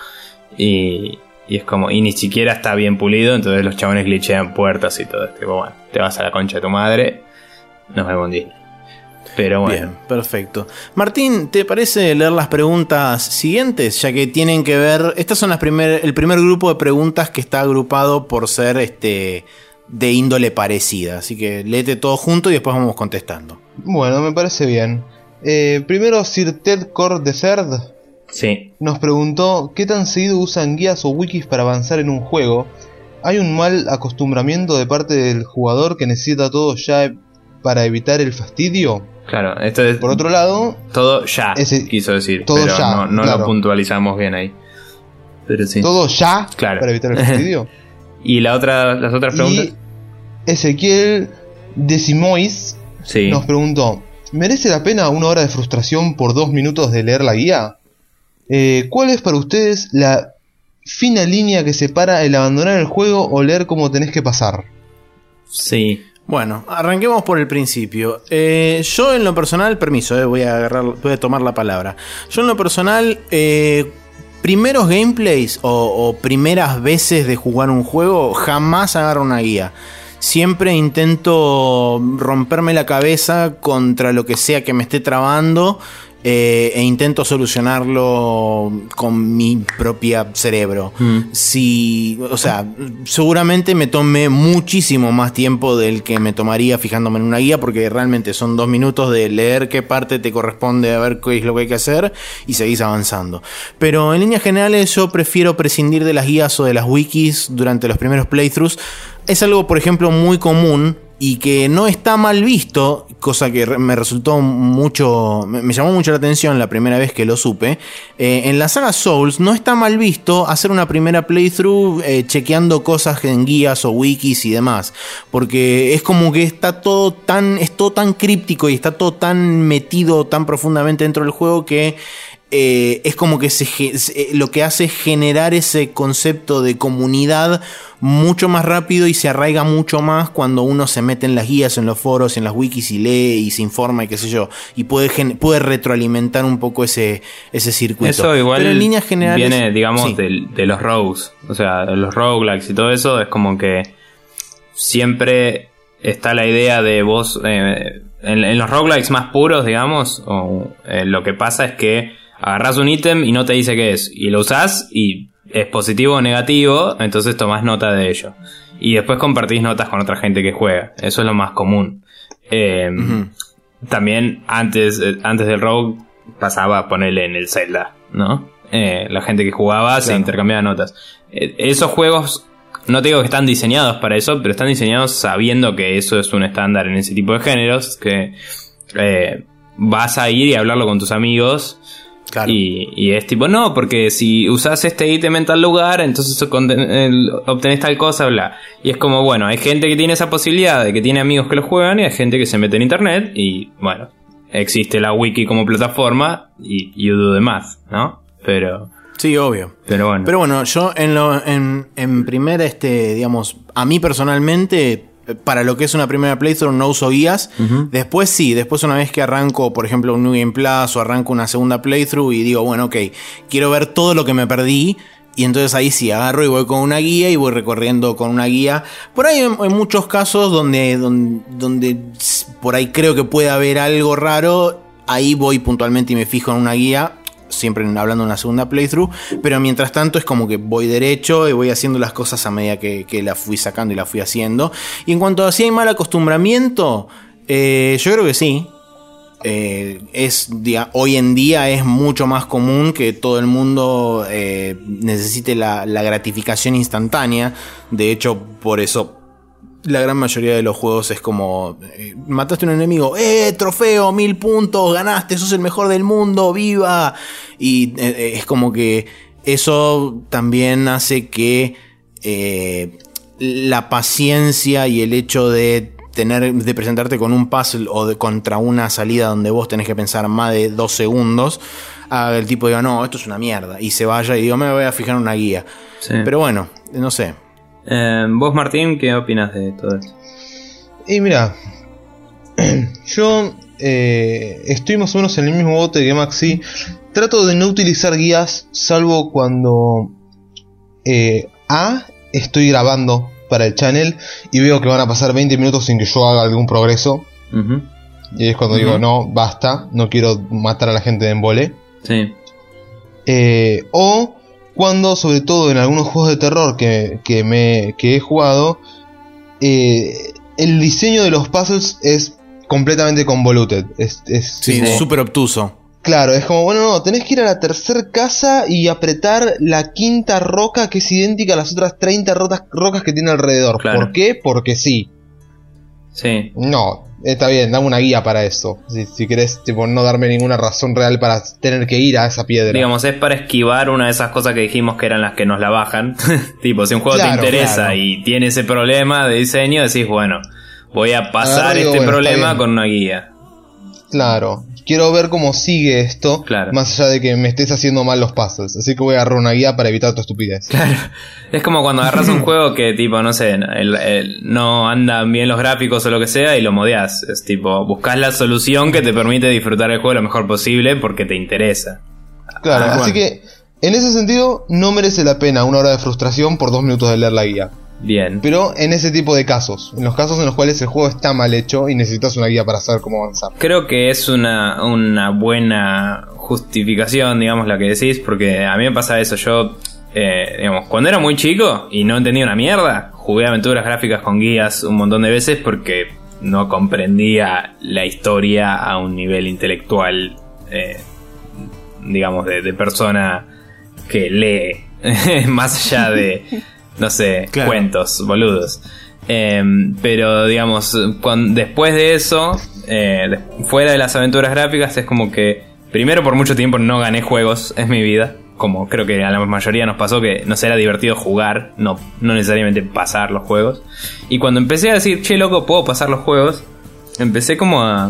Y, y es como, y ni siquiera está bien pulido, entonces los chabones glitchean puertas y todo. Tipo, bueno, te vas a la concha de tu madre, nos vemos un día. Pero bueno. Bien, perfecto. Martín, ¿te parece leer las preguntas siguientes? Ya que tienen que ver. Estas son las primer, el primer grupo de preguntas que está agrupado por ser este de índole parecida. Así que léete todo junto y después vamos contestando. Bueno, me parece bien. Eh, primero, Sir Ted Core the Third sí. nos preguntó: ¿qué tan seguido usan guías o wikis para avanzar en un juego? ¿Hay un mal acostumbramiento de parte del jugador que necesita todo ya para evitar el fastidio? Claro, esto es. Por otro lado, todo ya, ese, quiso decir. Todo pero ya, no, no claro. lo puntualizamos bien ahí. Pero sí. Todo ya, claro. Para evitar el fastidio. Y la otra, las otras preguntas. Y Ezequiel Decimois sí. nos preguntó: ¿merece la pena una hora de frustración por dos minutos de leer la guía? Eh, ¿Cuál es para ustedes la fina línea que separa el abandonar el juego o leer cómo tenés que pasar? Sí. Bueno, arranquemos por el principio. Eh, yo en lo personal, permiso, eh, voy a agarrar, voy a tomar la palabra. Yo en lo personal, eh, primeros gameplays o, o primeras veces de jugar un juego, jamás agarro una guía. Siempre intento romperme la cabeza contra lo que sea que me esté trabando. Eh, e intento solucionarlo con mi propia cerebro. Mm. Si, o sea, seguramente me tome muchísimo más tiempo del que me tomaría fijándome en una guía, porque realmente son dos minutos de leer qué parte te corresponde, a ver qué es lo que hay que hacer y seguís avanzando. Pero en líneas generales yo prefiero prescindir de las guías o de las wikis durante los primeros playthroughs. Es algo, por ejemplo, muy común y que no está mal visto, cosa que me resultó mucho, me llamó mucho la atención la primera vez que lo supe. Eh, en la saga Souls no está mal visto hacer una primera playthrough eh, chequeando cosas en guías o wikis y demás, porque es como que está todo tan, es todo tan críptico y está todo tan metido tan profundamente dentro del juego que Eh, es como que se, se, lo que hace es generar ese concepto de comunidad mucho más rápido y se arraiga mucho más cuando uno se mete en las guías, en los foros, en las wikis y lee y se informa y qué sé yo, y puede, puede retroalimentar un poco ese, ese circuito. Eso igual. Pero en líneas generales viene, digamos, sí. de, de los rogues, o sea, los roguelikes y todo eso. Es como que siempre está la idea de vos eh, en, en los roguelikes más puros, digamos, o, eh, lo que pasa es que agarrás un ítem y no te dice qué es, y lo usás y es positivo o negativo, entonces tomás nota de ello. Y después compartís notas con otra gente que juega. Eso es lo más común. Eh, uh-huh. También antes, antes del rogue pasaba a ponerle en el Zelda, ¿no? Eh, la gente que jugaba claro. se intercambiaba notas. Eh, esos juegos, no te digo que están diseñados para eso, pero están diseñados sabiendo que eso es un estándar en ese tipo de géneros, que eh, vas a ir y hablarlo con tus amigos. Claro. Y, y es tipo, no, porque si usás este ítem en tal lugar, entonces obtenés tal cosa, bla. Y es como, bueno, hay gente que tiene esa posibilidad de que tiene amigos que lo juegan, y hay gente que se mete en internet, y bueno, existe la wiki como plataforma, y you do the math, ¿no? Pero... Sí, obvio. Pero bueno. Pero bueno, yo en lo, en, en primera, este, digamos, a mí personalmente, para lo que es una primera playthrough no uso guías. Uh-huh. Después sí, después una vez que arranco, por ejemplo, un New Game Plus o arranco una segunda playthrough y digo, bueno, ok, quiero ver todo lo que me perdí. Y entonces ahí sí, agarro y voy con una guía y voy recorriendo con una guía. Por ahí en, en muchos casos donde, donde, donde por ahí creo que puede haber algo raro, ahí voy puntualmente y me fijo en una guía. Siempre hablando de una segunda playthrough, pero mientras tanto es como que voy derecho y voy haciendo las cosas a medida que, que la fui sacando y la fui haciendo. Y en cuanto a si hay mal acostumbramiento, eh, yo creo que sí. Eh, es, dia, hoy en día es mucho más común que todo el mundo eh, necesite la, la gratificación instantánea. De hecho, por eso la gran mayoría de los juegos es como eh, mataste a un enemigo, eh, trofeo, mil puntos, ganaste, sos el mejor del mundo, viva. Y eh, es como que eso también hace que eh, la paciencia y el hecho de tener de presentarte con un puzzle o de contra una salida donde vos tenés que pensar más de dos segundos haga el tipo diga, no, esto es una mierda, y se vaya y digo, me voy a fijar en una guía. Sí. Pero bueno, no sé. Eh, vos, Martín, ¿qué opinas de todo esto? Y mira, yo eh, estoy más o menos en el mismo bote que Maxi. Trato de no utilizar guías, salvo cuando eh, A, estoy grabando para el channel y veo que van a pasar veinte minutos sin que yo haga algún progreso. Uh-huh. Y es cuando uh-huh. digo, no, basta, no quiero matar a la gente de embole. Sí. Eh, o cuando, sobre todo en algunos juegos de terror que, que, me, que he jugado, eh, el diseño de los puzzles es completamente convoluted. Es, es sí, tipo, súper obtuso. Claro, es como, bueno, no, tenés que ir a la tercera casa y apretar la quinta roca que es idéntica a las otras treinta rocas, rocas que tiene alrededor. Claro. ¿Por qué? Porque sí. Sí. No, está bien, dame una guía para eso. Si, si querés, tipo, no darme ninguna razón real para tener que ir a esa piedra. Digamos, es para esquivar una de esas cosas que dijimos que eran las que nos la bajan. Tipo, si un juego claro, te interesa claro. y tiene ese problema de diseño, decís, bueno, voy a pasar digo, este bueno, problema con una guía. Claro. Quiero ver cómo sigue esto, claro. más allá de que me estés haciendo mal los puzzles. Así que voy a agarrar una guía para evitar tu estupidez. Claro. Es como cuando agarras un juego que, tipo, no sé, el, el, no andan bien los gráficos o lo que sea y lo modeás. Es tipo, buscas la solución que te permite disfrutar el juego lo mejor posible porque te interesa. Claro, ah, así bueno. que en ese sentido no merece la pena una hora de frustración por dos minutos de leer la guía. Bien. Pero en ese tipo de casos, en los casos en los cuales el juego está mal hecho y necesitas una guía para saber cómo avanzar. Creo que es una, una buena justificación, digamos, la que decís, porque a mí me pasa eso. Yo, eh, digamos, cuando era muy chico y no entendía una mierda, jugué aventuras gráficas con guías un montón de veces porque no comprendía la historia a un nivel intelectual, eh, digamos, de, de persona que lee, más allá de... No sé, claro. cuentos, boludos. Eh, pero, digamos, cuando, después de eso, eh, de, fuera de las aventuras gráficas, es como que, primero, por mucho tiempo no gané juegos en mi vida. Como creo que a la mayoría nos pasó que nos era divertido jugar, no, no necesariamente pasar los juegos. Y cuando empecé a decir, che, loco, puedo pasar los juegos, empecé como a,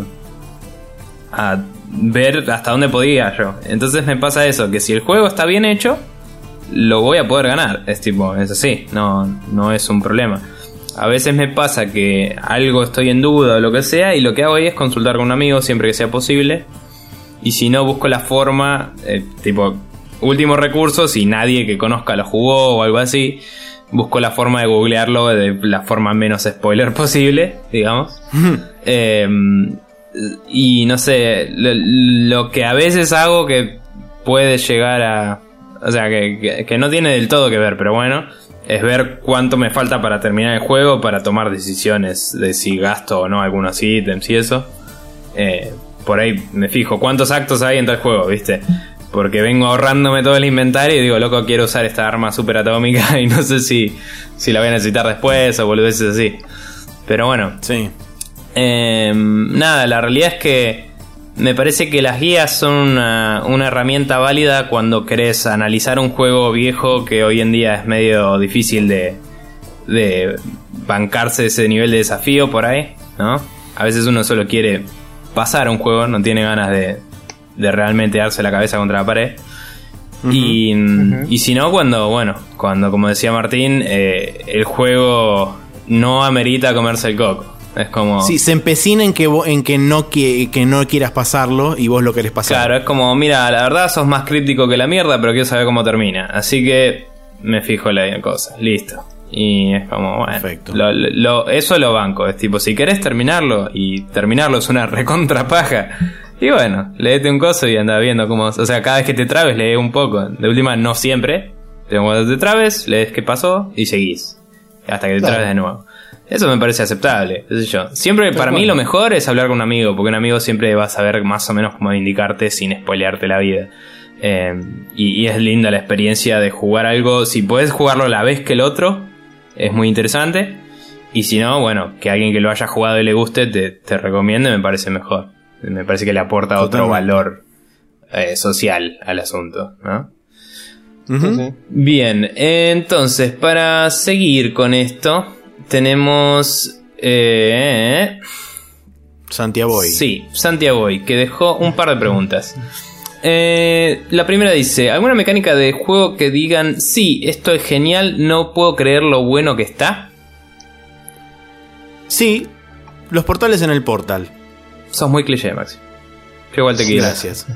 a ver hasta dónde podía yo. Entonces me pasa eso, que si el juego está bien hecho, lo voy a poder ganar. Es tipo, es así, no, no es un problema. A veces me pasa que algo estoy en duda o lo que sea, y lo que hago ahí es consultar con un amigo siempre que sea posible. Y si no, busco la forma, eh, tipo, último recurso, si nadie que conozca lo jugó o algo así, busco la forma de googlearlo de la forma menos spoiler posible, digamos. eh, y no sé, lo, lo que a veces hago que puede llegar a... O sea, que, que, que no tiene del todo que ver, pero bueno, es ver cuánto me falta para terminar el juego, para tomar decisiones de si gasto o no algunos ítems y eso. Eh, por ahí me fijo cuántos actos hay en tal juego, ¿viste? Porque vengo ahorrándome todo el inventario y digo, loco, quiero usar esta arma super atómica y no sé si, si la voy a necesitar después o boludeces así. Pero bueno, sí. Eh, nada, la realidad es que me parece que las guías son una, una herramienta válida cuando querés analizar un juego viejo que hoy en día es medio difícil de, de bancarse ese nivel de desafío por ahí, ¿no? A veces uno solo quiere pasar un juego, no tiene ganas de, de realmente darse la cabeza contra la pared. Uh-huh. Y, uh-huh. y si no, cuando, bueno, cuando, como decía Martín, eh, el juego no amerita comerse el coco. Es como... Sí, se empecina en que, vos, en que, no, que, que no quieras pasarlo y vos lo querés pasar. Claro, es como, mira, la verdad sos más críptico que la mierda, pero quiero saber cómo termina. Así que me fijo en la cosa, listo. Y es como, bueno, perfecto. Lo, lo, eso lo banco. Es tipo, si querés terminarlo, y terminarlo es una recontra paja, y bueno, léete un coso y anda viendo cómo... O sea, cada vez que te trabes, lee un poco. De última, no siempre. Pero cuando te trabes, lees qué pasó y seguís. Hasta que te claro. trabes de nuevo. Eso me parece aceptable, qué sé yo. Siempre, para mí, lo mejor es hablar con un amigo, porque un amigo siempre va a saber más o menos cómo indicarte sin spoilearte la vida. Eh, y, y es linda la experiencia de jugar algo. Si podés jugarlo a la vez que el otro, es muy interesante. Y si no, bueno, que alguien que lo haya jugado y le guste te, te recomiende, me parece mejor. Me parece que le aporta Totalmente. otro valor eh, social al asunto, ¿no? Uh-huh. Sí. Bien, entonces, para seguir con esto, tenemos eh, Santiago. Sí, Santiago, que dejó un par de preguntas. Eh, la primera dice: ¿alguna mecánica de juego que digan, sí, esto es genial, no puedo creer lo bueno que está? Sí, los portales en el portal. Sos muy cliché, Maxi. Yo igual te quiero. Gracias.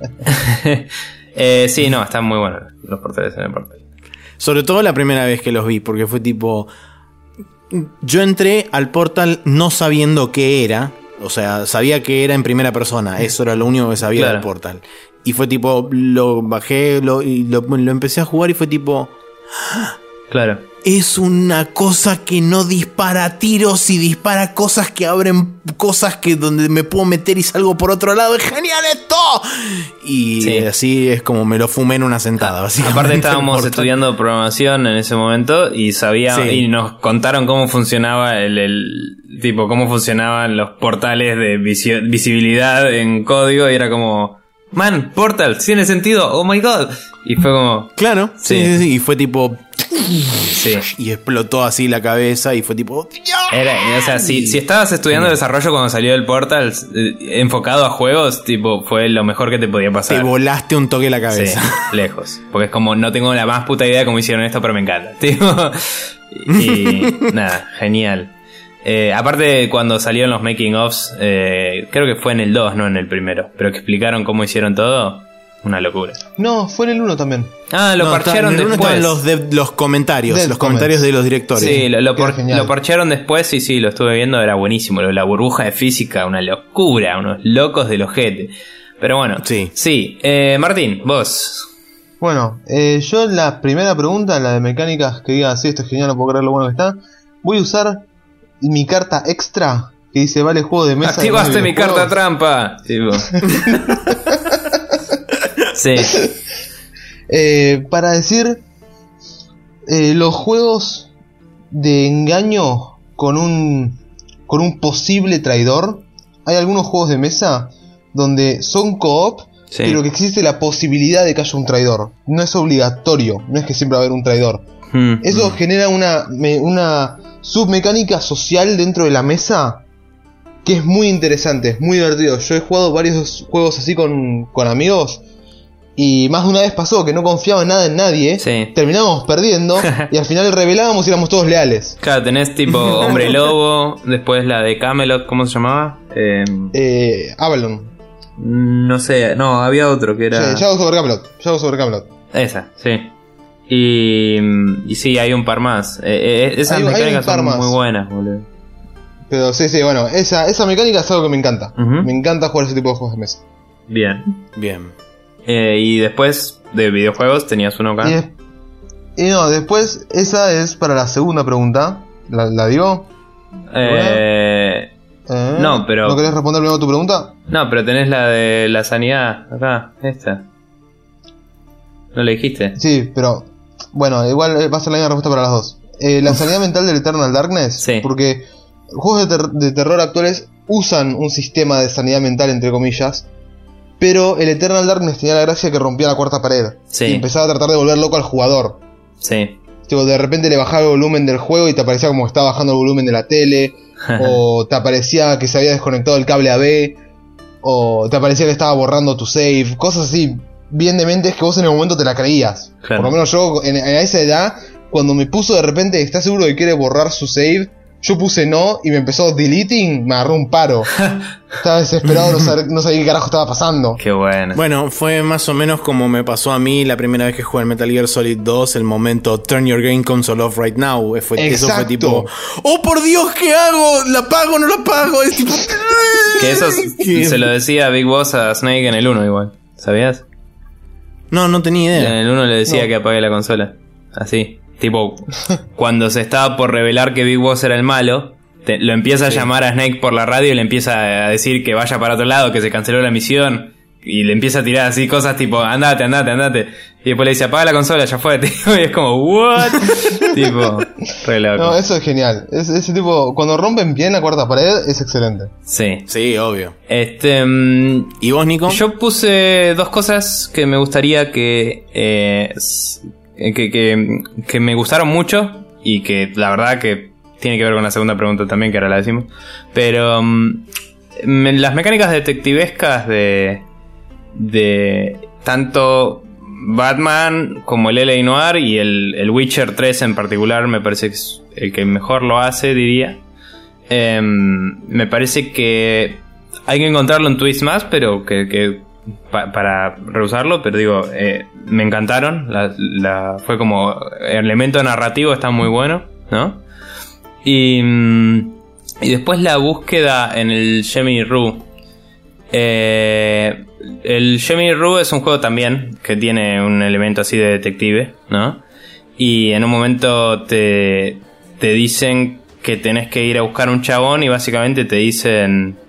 eh, sí, no, están muy buenos los portales en el portal. Sobre todo la primera vez que los vi, porque fue tipo... Yo entré al portal no sabiendo qué era. O sea, sabía que era en primera persona. Eso era lo único que sabía, claro, del portal. Y fue tipo, lo bajé lo, y lo, lo empecé a jugar y fue tipo... Claro. Es una cosa que no dispara tiros y dispara cosas que abren cosas que donde me puedo meter y salgo por otro lado. ¡Es genial esto! Y sí, así es como me lo fumé en una sentada, básicamente. Aparte estábamos estudiando programación en ese momento y sabíamos, sí, y nos contaron cómo funcionaba el, el tipo, cómo funcionaban los portales de visi- visibilidad en código y era como... Man, Portal, tiene sentido, oh my god. Y fue como... Claro, sí, sí, sí. Y fue tipo... Sí. Y explotó así la cabeza y fue tipo... Era, o sea, si, si estabas estudiando desarrollo cuando salió el Portal, eh, enfocado a juegos, tipo, fue lo mejor que te podía pasar. Te volaste un toque la cabeza. Sí, lejos. Porque es como, no tengo la más puta idea de cómo hicieron esto, pero me encanta. Tipo, y nada, genial. Eh, aparte, cuando salieron los making ofs, eh, creo que fue en el dos, no en el primero, pero que explicaron cómo hicieron todo, una locura. No, fue en el uno también. Ah, lo no, parchearon está, en el después. uno los, de, los comentarios, Del los comentarios comments. de los directores. Sí, lo, lo, por, lo parchearon después y sí, lo estuve viendo, era buenísimo. Lo, la burbuja de física, una locura, unos locos del ojete. Pero bueno, sí. Sí, eh, Martín, vos. Bueno, eh, yo la primera pregunta, la de mecánicas que diga, sí, esto es genial, no puedo creer lo bueno que está, voy a usar mi carta extra que dice vale juego de mesa. Activaste mi carta trampa. Tipo. Sí. Eh, para decir eh, los juegos de engaño con un con un posible traidor. Hay algunos juegos de mesa donde son co-op, sí, pero que existe la posibilidad de que haya un traidor. No es obligatorio, no es que siempre va a haber un traidor. Mm, Eso mm. genera una, me, una submecánica social dentro de la mesa que es muy interesante, es muy divertido. Yo he jugado varios juegos así con, con amigos y más de una vez pasó que no confiaba en nada en nadie, sí, terminábamos perdiendo y al final revelábamos y éramos todos leales. Claro, tenés tipo Hombre Lobo, después la de Camelot, ¿cómo se llamaba? Eh, eh, Avalon. No sé, no, había otro que era... Sí, Shadows over Camelot, Shadows over Camelot. Esa, sí. Y, y sí, hay un par más. Eh, eh, esas hay, mecánicas hay son más. Muy buenas, boludo. Pero sí, sí, bueno, esa, esa mecánica es algo que me encanta. Uh-huh. Me encanta jugar ese tipo de juegos de mesa. Bien. Bien. Eh, y después de videojuegos tenías uno acá. Y, es, y no, después esa es para la segunda pregunta. ¿La, la digo? Eh, eh, no, pero... ¿No querés responder primero tu pregunta? No, pero tenés la de la sanidad acá, esta. ¿No le dijiste? Sí, pero... Bueno, igual va a ser la misma respuesta para las dos. Eh, la sanidad mental del Eternal Darkness. Sí. Porque juegos de, ter- de terror actuales usan un sistema de sanidad mental, entre comillas. Pero el Eternal Darkness tenía la gracia que rompía la cuarta pared. Sí. Y empezaba a tratar de volver loco al jugador. Sí. Tipo, de repente le bajaba el volumen del juego y te aparecía como que estaba bajando el volumen de la tele. O te aparecía que se había desconectado el cable A B. O te aparecía que estaba borrando tu save. Cosas así bien dementes que vos en el momento te la creías. Claro. Por lo menos yo en, en esa edad, cuando me puso de repente, ¿estás seguro que quiere borrar su save? Yo puse no y me empezó deleting, me agarró un paro. Estaba desesperado, no sabía, no sabía qué carajo estaba pasando. Qué bueno. Bueno, fue más o menos como me pasó a mí la primera vez que jugué en Metal Gear Solid dos, el momento Turn your game console off right now. Fue, eso fue tipo, oh por Dios, ¿qué hago? ¿La pago o no la pago? Es tipo... Que eso se lo decía Big Boss a Snake en el uno igual, ¿sabías? No, no tenía idea. En el uno le decía no. que apague la consola. Así. Tipo, cuando se estaba por revelar que Big Boss era el malo, te, lo empieza a sí. llamar a Snake por la radio y le empieza a decir que vaya para otro lado, que se canceló la misión. Y le empieza a tirar así cosas tipo, andate, andate, andate. Y después le dice, apaga la consola, ya fue, tío. Y es como, what? Tipo, re loco. No, eso es genial. Es, ese tipo, cuando rompen bien la cuarta pared, es excelente. Sí. Sí, obvio. Este, um, ¿y vos, Nico? Yo puse dos cosas que me gustaría que... Eh, Que, que, que me gustaron mucho y que la verdad que tiene que ver con la segunda pregunta también, que ahora la decimos. Pero um, me, las mecánicas detectivescas de, de tanto Batman como el L A Noire y el, el Witcher tres en particular me parece que es el que mejor lo hace, diría. Eh, me parece que hay que encontrarlo en tweets más, pero que, que pa, para reusarlo, pero digo, eh, me encantaron. La, la, fue como el elemento narrativo está muy bueno, ¿no? Y, y después la búsqueda en el Gemini Rue. Eh, el Gemini Rue es un juego también que tiene un elemento así de detective, ¿no? Y en un momento te, te dicen que tenés que ir a buscar un chabón y básicamente te dicen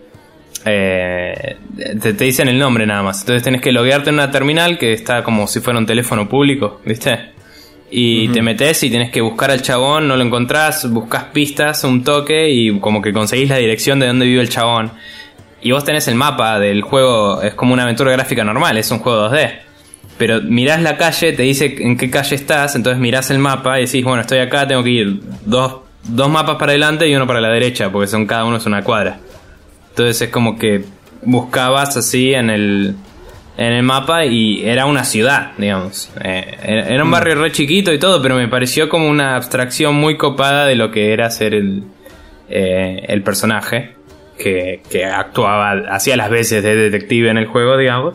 eh, te, te dicen el nombre nada más. Entonces tenés que loguearte en una terminal que está como si fuera un teléfono público, ¿viste? Y uh-huh. te metés y tenés que buscar al chabón, no lo encontrás, buscas pistas, un toque y como que conseguís la dirección de dónde vive el chabón. Y vos tenés el mapa del juego, es como una aventura gráfica normal, es un juego dos D. Pero mirás la calle, te dice en qué calle estás, entonces mirás el mapa y decís, bueno, estoy acá, tengo que ir dos, dos mapas para adelante y uno para la derecha, porque son cada uno es una cuadra. Entonces es como que buscabas así en el, en el mapa y era una ciudad, digamos. Eh, era un barrio re chiquito y todo, pero me pareció como una abstracción muy copada de lo que era ser el, eh, el personaje. Que, que actuaba, hacía las veces de detective en el juego, digamos.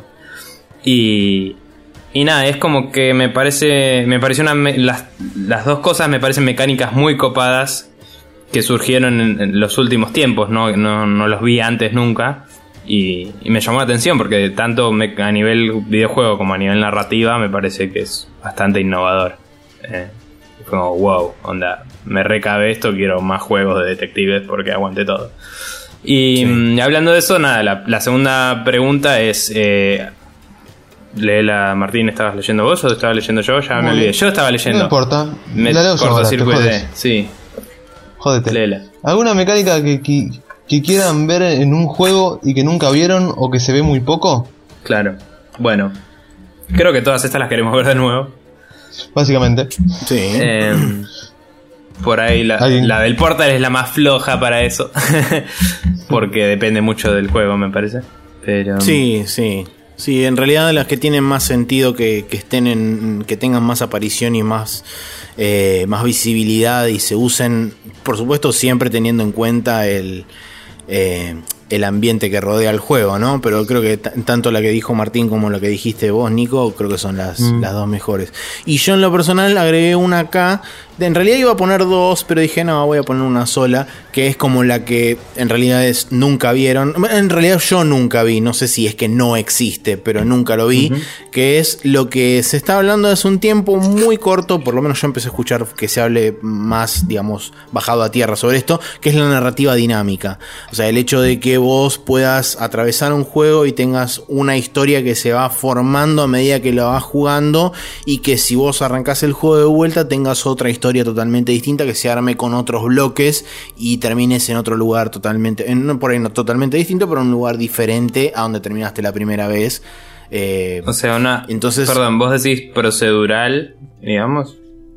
Y, y nada, es como que me parece, me pareció una, las, las dos cosas me parecen mecánicas muy copadas que surgieron en, en los últimos tiempos, no, no, no los vi antes nunca. Y, y me llamó la atención porque tanto me, a nivel videojuego como a nivel narrativa me parece que es bastante innovador. Eh, como wow, onda, me recabé esto, quiero más juegos de detectives porque aguante todo. Y sí. Hablando de eso, nada, la, la segunda pregunta es eh, léela, Martín, ¿estabas leyendo vos o estaba leyendo yo? Ya me olvidé, yo estaba leyendo. No importa, me la leo yo ahora, te jodes. Sí. Jódete. Léela. ¿Alguna mecánica que, que, que quieran ver en un juego y que nunca vieron o que se ve muy poco? Claro, bueno, creo que todas estas las queremos ver de nuevo. Básicamente. Sí. Eh, Por ahí la, la del Portal es la más floja para eso. Porque depende mucho del juego, me parece. Pero sí, sí. Sí, en realidad las que tienen más sentido que, que estén en, que tengan más aparición y más, eh, más visibilidad y se usen, por supuesto, siempre teniendo en cuenta el, eh, el ambiente que rodea el juego, ¿no? Pero creo que t- tanto la que dijo Martín como la que dijiste vos, Nico, creo que son las, mm. las dos mejores. Y yo en lo personal agregué una acá. En realidad iba a poner dos, pero dije no, voy a poner una sola, que es como la que en realidad es nunca vieron. En realidad yo nunca vi, no sé si es que no existe, pero nunca lo vi, uh-huh. que es lo que se está hablando hace un tiempo muy corto, por lo menos yo empecé a escuchar que se hable más, digamos, bajado a tierra sobre esto, que es la narrativa dinámica. O sea, el hecho de que vos puedas atravesar un juego y tengas una historia que se va formando a medida que lo vas jugando y que si vos arrancás el juego de vuelta tengas otra historia historia totalmente distinta que se arme con otros bloques y termines en otro lugar totalmente, en, no por ahí no totalmente distinto, pero en un lugar diferente a donde terminaste la primera vez. Eh, o sea, una... Entonces, perdón, vos decís procedural, digamos.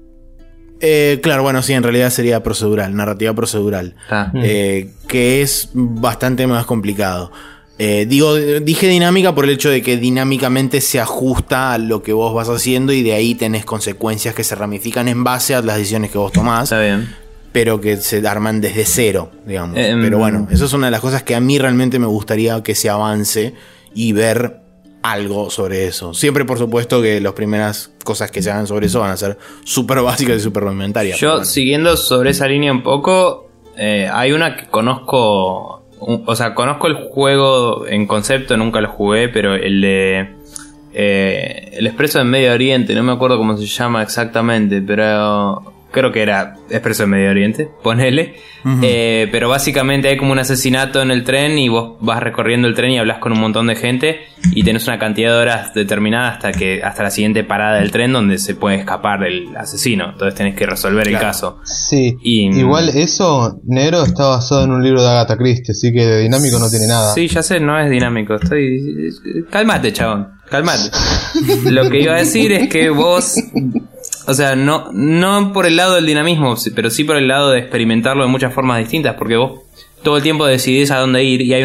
Eh, claro, bueno, sí, en realidad sería procedural, narrativa procedural, ah. eh, que es bastante más complicado. Eh, digo, dije dinámica por el hecho de que dinámicamente se ajusta a lo que vos vas haciendo y de ahí tenés consecuencias que se ramifican en base a las decisiones que vos tomás. Está bien. Pero que se arman desde cero, digamos. Eh, pero bueno, eso es una de las cosas que a mí realmente me gustaría que se avance y ver algo sobre eso. Siempre, por supuesto, que las primeras cosas que se hagan sobre eso van a ser súper básicas y súper rudimentarias. Yo, bueno. Siguiendo sobre esa línea un poco, eh, hay una que conozco... O sea, conozco el juego en concepto, nunca lo jugué, pero el de eh, El Expreso del Medio Oriente, no me acuerdo cómo se llama exactamente, pero creo que era Expreso del Medio Oriente, ponele. Uh-huh. eh, pero básicamente hay como un asesinato en el tren y vos vas recorriendo el tren y hablas con un montón de gente y tenés una cantidad de horas determinada hasta que hasta la siguiente parada del tren donde se puede escapar el asesino. Entonces tenés que resolver claro. el caso. Sí, y, igual eso, negro, está basado en un libro de Agatha Christie, así que de dinámico no tiene nada. Sí, ya sé, no es dinámico. Estoy... Calmate, chabón, calmate. Lo que iba a decir es que vos... O sea, no, no por el lado del dinamismo, pero sí por el lado de experimentarlo de muchas formas distintas, porque vos todo el tiempo decidís a dónde ir y hay una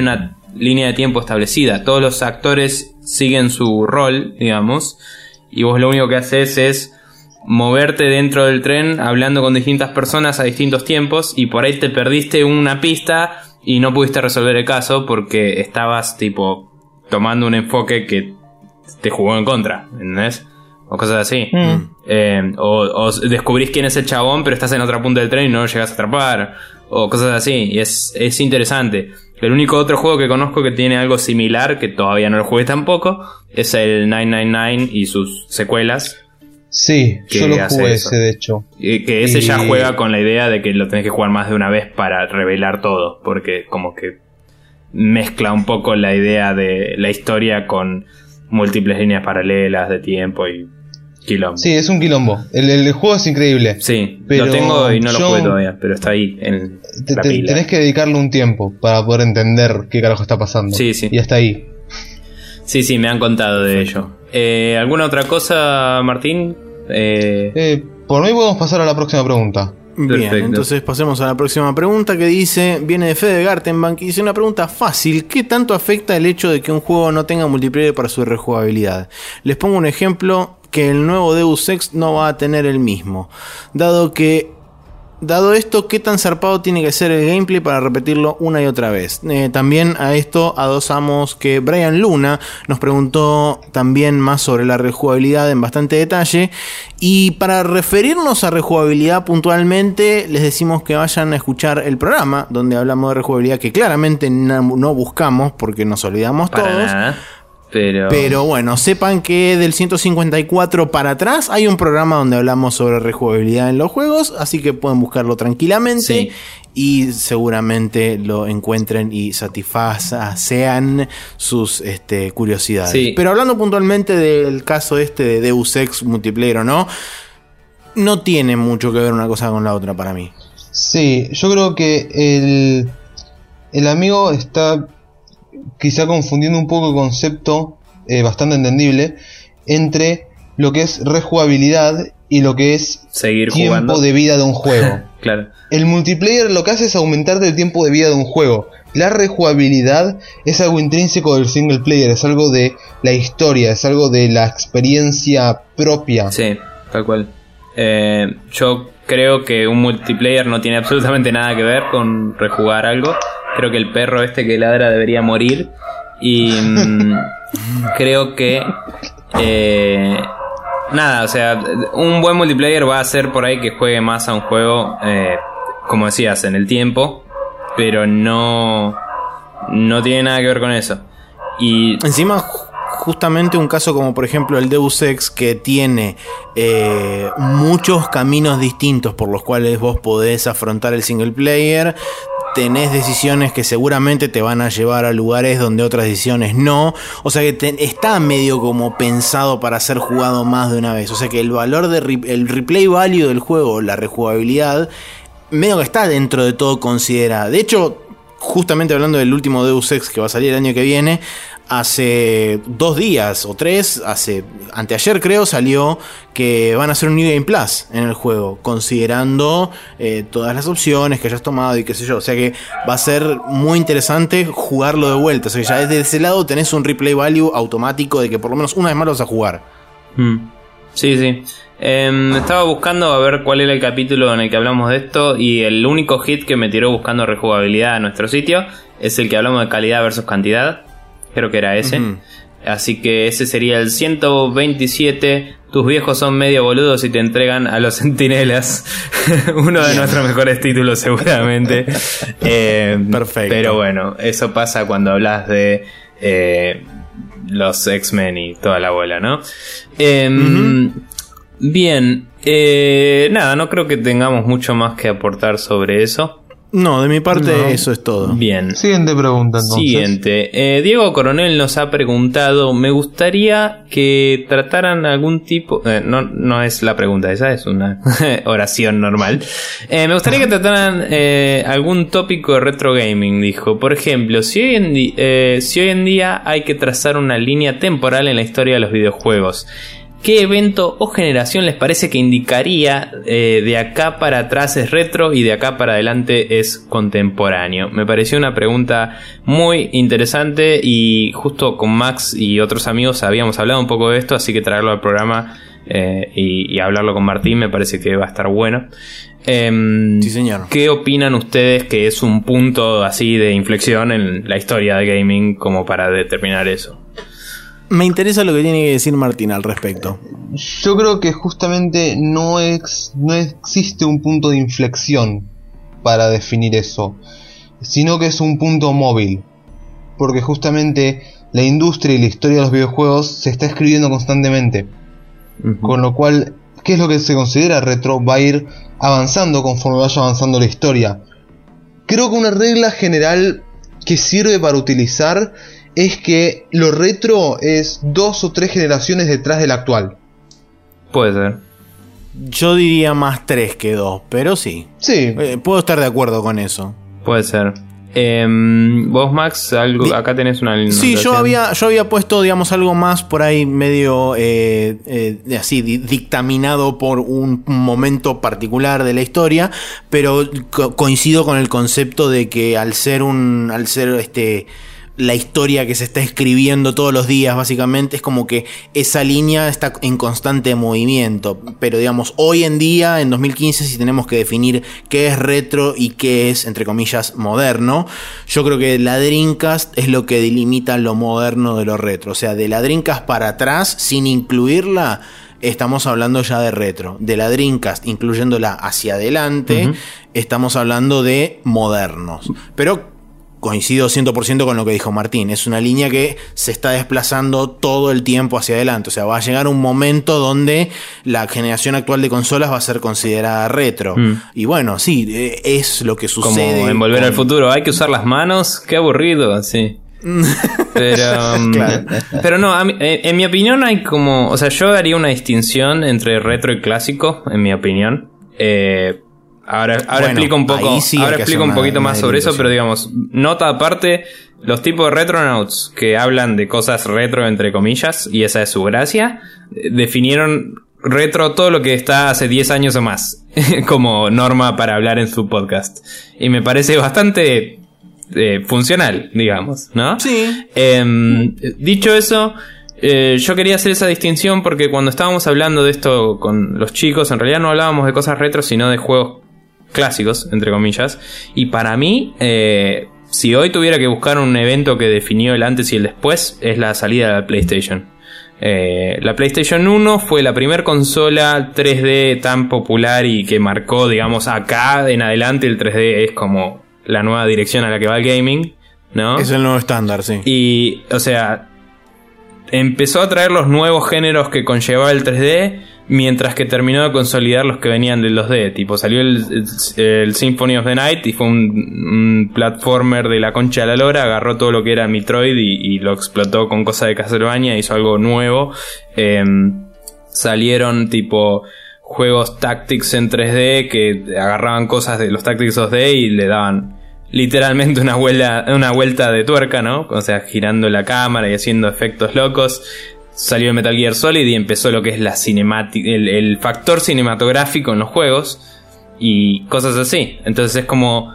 línea de tiempo establecida. Todos los actores siguen su rol, digamos, y vos lo único que haces es moverte dentro del tren hablando con distintas personas a distintos tiempos, y por ahí te perdiste una pista y no pudiste resolver el caso porque estabas tipo tomando un enfoque que te jugó en contra, ¿entendés? O cosas así. Mm. Eh, o, o descubrís quién es el chabón, pero estás en otra punta del tren y no lo llegás a atrapar. O cosas así. Y es, es interesante. El único otro juego que conozco que tiene algo similar, que todavía no lo jugué tampoco, es el nueve nueve nueve y sus secuelas. Sí, yo lo jugué ese, de hecho. Y que ese y... ya juega con la idea de que lo tenés que jugar más de una vez para revelar todo. Porque como que mezcla un poco la idea de la historia con múltiples líneas paralelas de tiempo y quilombo. Sí, es un quilombo. El, el juego es increíble. Sí, pero lo tengo y no lo jugué todavía, pero está ahí en te, la te, pila. Tenés que dedicarle un tiempo para poder entender qué carajo está pasando. Sí, sí. Y hasta ahí. Sí, sí, me han contado de ello. Eh, ¿Alguna otra cosa, Martín? Eh... Eh, por mí podemos pasar a la próxima pregunta. Bien, perfecto. Entonces pasemos a la próxima pregunta, que dice, viene de Fede Gartenbank y dice una pregunta fácil: ¿qué tanto afecta el hecho de que un juego no tenga multiplayer para su rejugabilidad? Les pongo un ejemplo, que el nuevo Deus Ex no va a tener el mismo, dado que Dado esto, ¿qué tan zarpado tiene que ser el gameplay para repetirlo una y otra vez? Eh, también a esto adosamos que Brian Luna nos preguntó también más sobre la rejugabilidad en bastante detalle. Y para referirnos a rejugabilidad puntualmente, les decimos que vayan a escuchar el programa donde hablamos de rejugabilidad, que claramente no, no buscamos porque nos olvidamos para todos. Nada. Pero... Pero bueno, sepan que del ciento cincuenta y cuatro para atrás hay un programa donde hablamos sobre rejugabilidad en los juegos, así que pueden buscarlo tranquilamente, sí. Y seguramente lo encuentren y satisfagan sus este, curiosidades. Sí. Pero hablando puntualmente del caso este de Deus Ex multiplayer o no, no tiene mucho que ver una cosa con la otra para mí. Sí, yo creo que el, el amigo está quizá confundiendo un poco el concepto, eh, bastante entendible, entre lo que es rejugabilidad y lo que es seguir tiempo jugando de vida de un juego. Claro. El multiplayer lo que hace es aumentar el tiempo de vida de un juego. La rejugabilidad es algo intrínseco del single player, es algo de la historia, es algo de la experiencia propia. Sí, tal cual. Eh, yo creo que un multiplayer no tiene absolutamente nada que ver con rejugar algo. Creo que el perro este que ladra debería morir. Y mmm, creo que eh, nada, o sea, un buen multiplayer va a hacer por ahí que juegue más a un juego, eh, como decías, en el tiempo, pero no no tiene nada que ver con eso. Y encima, justamente un caso como por ejemplo el Deus Ex, que tiene eh, muchos caminos distintos por los cuales vos podés afrontar el single player. Tenés decisiones que seguramente te van a llevar a lugares donde otras decisiones no. O sea que te, está medio como pensado para ser jugado más de una vez. O sea que el valor de re, el replay value del juego, la rejugabilidad, medio que está dentro de todo considerada. De hecho, justamente hablando del último Deus Ex que va a salir el año que viene, hace dos días o tres, hace anteayer creo, salió que van a hacer un New Game Plus en el juego, considerando eh, todas las opciones que hayas tomado y qué sé yo. O sea que va a ser muy interesante jugarlo de vuelta. O sea que ya desde ese lado tenés un replay value automático de que por lo menos una vez más lo vas a jugar. Mm. Sí, sí. Eh, estaba buscando a ver cuál era el capítulo en el que hablamos de esto, y el único hit que me tiró buscando rejugabilidad a nuestro sitio es el que hablamos de calidad versus cantidad. Creo que era ese. Uh-huh. Así que ese sería el ciento veintisiete. Tus viejos son medio boludos y te entregan a los centinelas. Uno de nuestros mejores títulos seguramente. eh, Perfecto. Pero bueno, eso pasa cuando hablas de eh, los X-Men y toda la bola, ¿no? Eh, uh-huh. Bien. Eh, nada, no creo que tengamos mucho más que aportar sobre eso. No, de mi parte no. Eso es todo. Bien. Siguiente pregunta entonces. Siguiente. Eh, Diego Coronel nos ha preguntado: me gustaría que trataran algún tipo... Eh, no, no es la pregunta, esa es una oración normal. Eh, me gustaría que trataran eh, algún tópico de retro gaming, dijo. Por ejemplo, si hoy, en di- eh, si hoy en día hay que trazar una línea temporal en la historia de los videojuegos, ¿qué evento o generación les parece que indicaría eh, de acá para atrás es retro y de acá para adelante es contemporáneo? Me pareció una pregunta muy interesante y justo con Max y otros amigos habíamos hablado un poco de esto, así que traerlo al programa eh, y, y hablarlo con Martín me parece que va a estar bueno. Eh, sí, señor. ¿Qué opinan ustedes que es un punto así de inflexión en la historia del gaming como para determinar eso? Me interesa lo que tiene que decir Martín al respecto. Yo creo que justamente no, ex, no existe un punto de inflexión para definir eso, sino que es un punto móvil, porque justamente la industria y la historia de los videojuegos se está escribiendo constantemente, uh-huh. Con lo cual, ¿qué es lo que se considera retro? Va a ir avanzando conforme vaya avanzando la historia. Creo que una regla general que sirve para utilizar es que lo retro es dos o tres generaciones detrás del actual. Puede ser. Yo diría más tres que dos, pero sí. Sí. Eh, puedo estar de acuerdo con eso. Puede ser. Eh, Vos, Max, algo, Di- acá tenés una... Sí, yo había, yo había puesto, digamos, algo más por ahí medio eh, eh, así, di- dictaminado por un momento particular de la historia, pero co- coincido con el concepto de que al ser un... al ser este... la historia que se está escribiendo todos los días básicamente es como que esa línea está en constante movimiento, pero digamos hoy en día en dos mil quince si tenemos que definir qué es retro y qué es entre comillas moderno, yo creo que la Dreamcast es lo que delimita lo moderno de lo retro, o sea de la Dreamcast para atrás sin incluirla estamos hablando ya de retro, de la Dreamcast incluyéndola hacia adelante, uh-huh. Estamos hablando de modernos, pero coincido cien por ciento con lo que dijo Martín. Es una línea que se está desplazando todo el tiempo hacia adelante. O sea, va a llegar un momento donde la generación actual de consolas va a ser considerada retro. Mm. Y bueno, sí, es lo que sucede. Como en Volver con... al Futuro. Hay que usar las manos. Qué aburrido, sí. Pero, um, claro. Pero no, a mí, en mi opinión hay como... O sea, yo daría una distinción entre retro y clásico, en mi opinión. Eh... Ahora, ahora bueno, explico un poco, sí ahora explico un poquito una, más una sobre eso, pero digamos, nota aparte, los tipos de retronauts que hablan de cosas retro entre comillas, y esa es su gracia, definieron retro todo lo que está hace diez años o más, como norma para hablar en su podcast. Y me parece bastante eh, funcional, digamos, ¿no? Sí. Eh, dicho eso... Eh, yo quería hacer esa distinción porque cuando estábamos hablando de esto con los chicos, en realidad no hablábamos de cosas retro, sino de juegos clásicos, entre comillas. Y para mí, eh, si hoy tuviera que buscar un evento que definió el antes y el después, es la salida de la PlayStation. Eh, la PlayStation uno fue la primer consola tres D tan popular y que marcó, digamos, acá en adelante el tres D es como la nueva dirección a la que va el gaming, ¿no? Es el nuevo estándar, sí. Y, o sea... empezó a traer los nuevos géneros que conllevaba el tres D, mientras que terminó de consolidar los que venían del dos D. Tipo, salió el, el, el Symphony of the Night y fue un, un platformer de la concha de la lora, agarró todo lo que era Metroid y, y lo explotó con cosas de Castlevania, hizo algo nuevo. Eh, salieron tipo juegos Tactics en tres D que agarraban cosas de los Tactics dos D y le daban... literalmente una vuelta, una vuelta de tuerca, ¿no? O sea, girando la cámara y haciendo efectos locos. Salió el Metal Gear Solid y empezó lo que es la cinemática, el, el factor cinematográfico en los juegos y cosas así. Entonces es como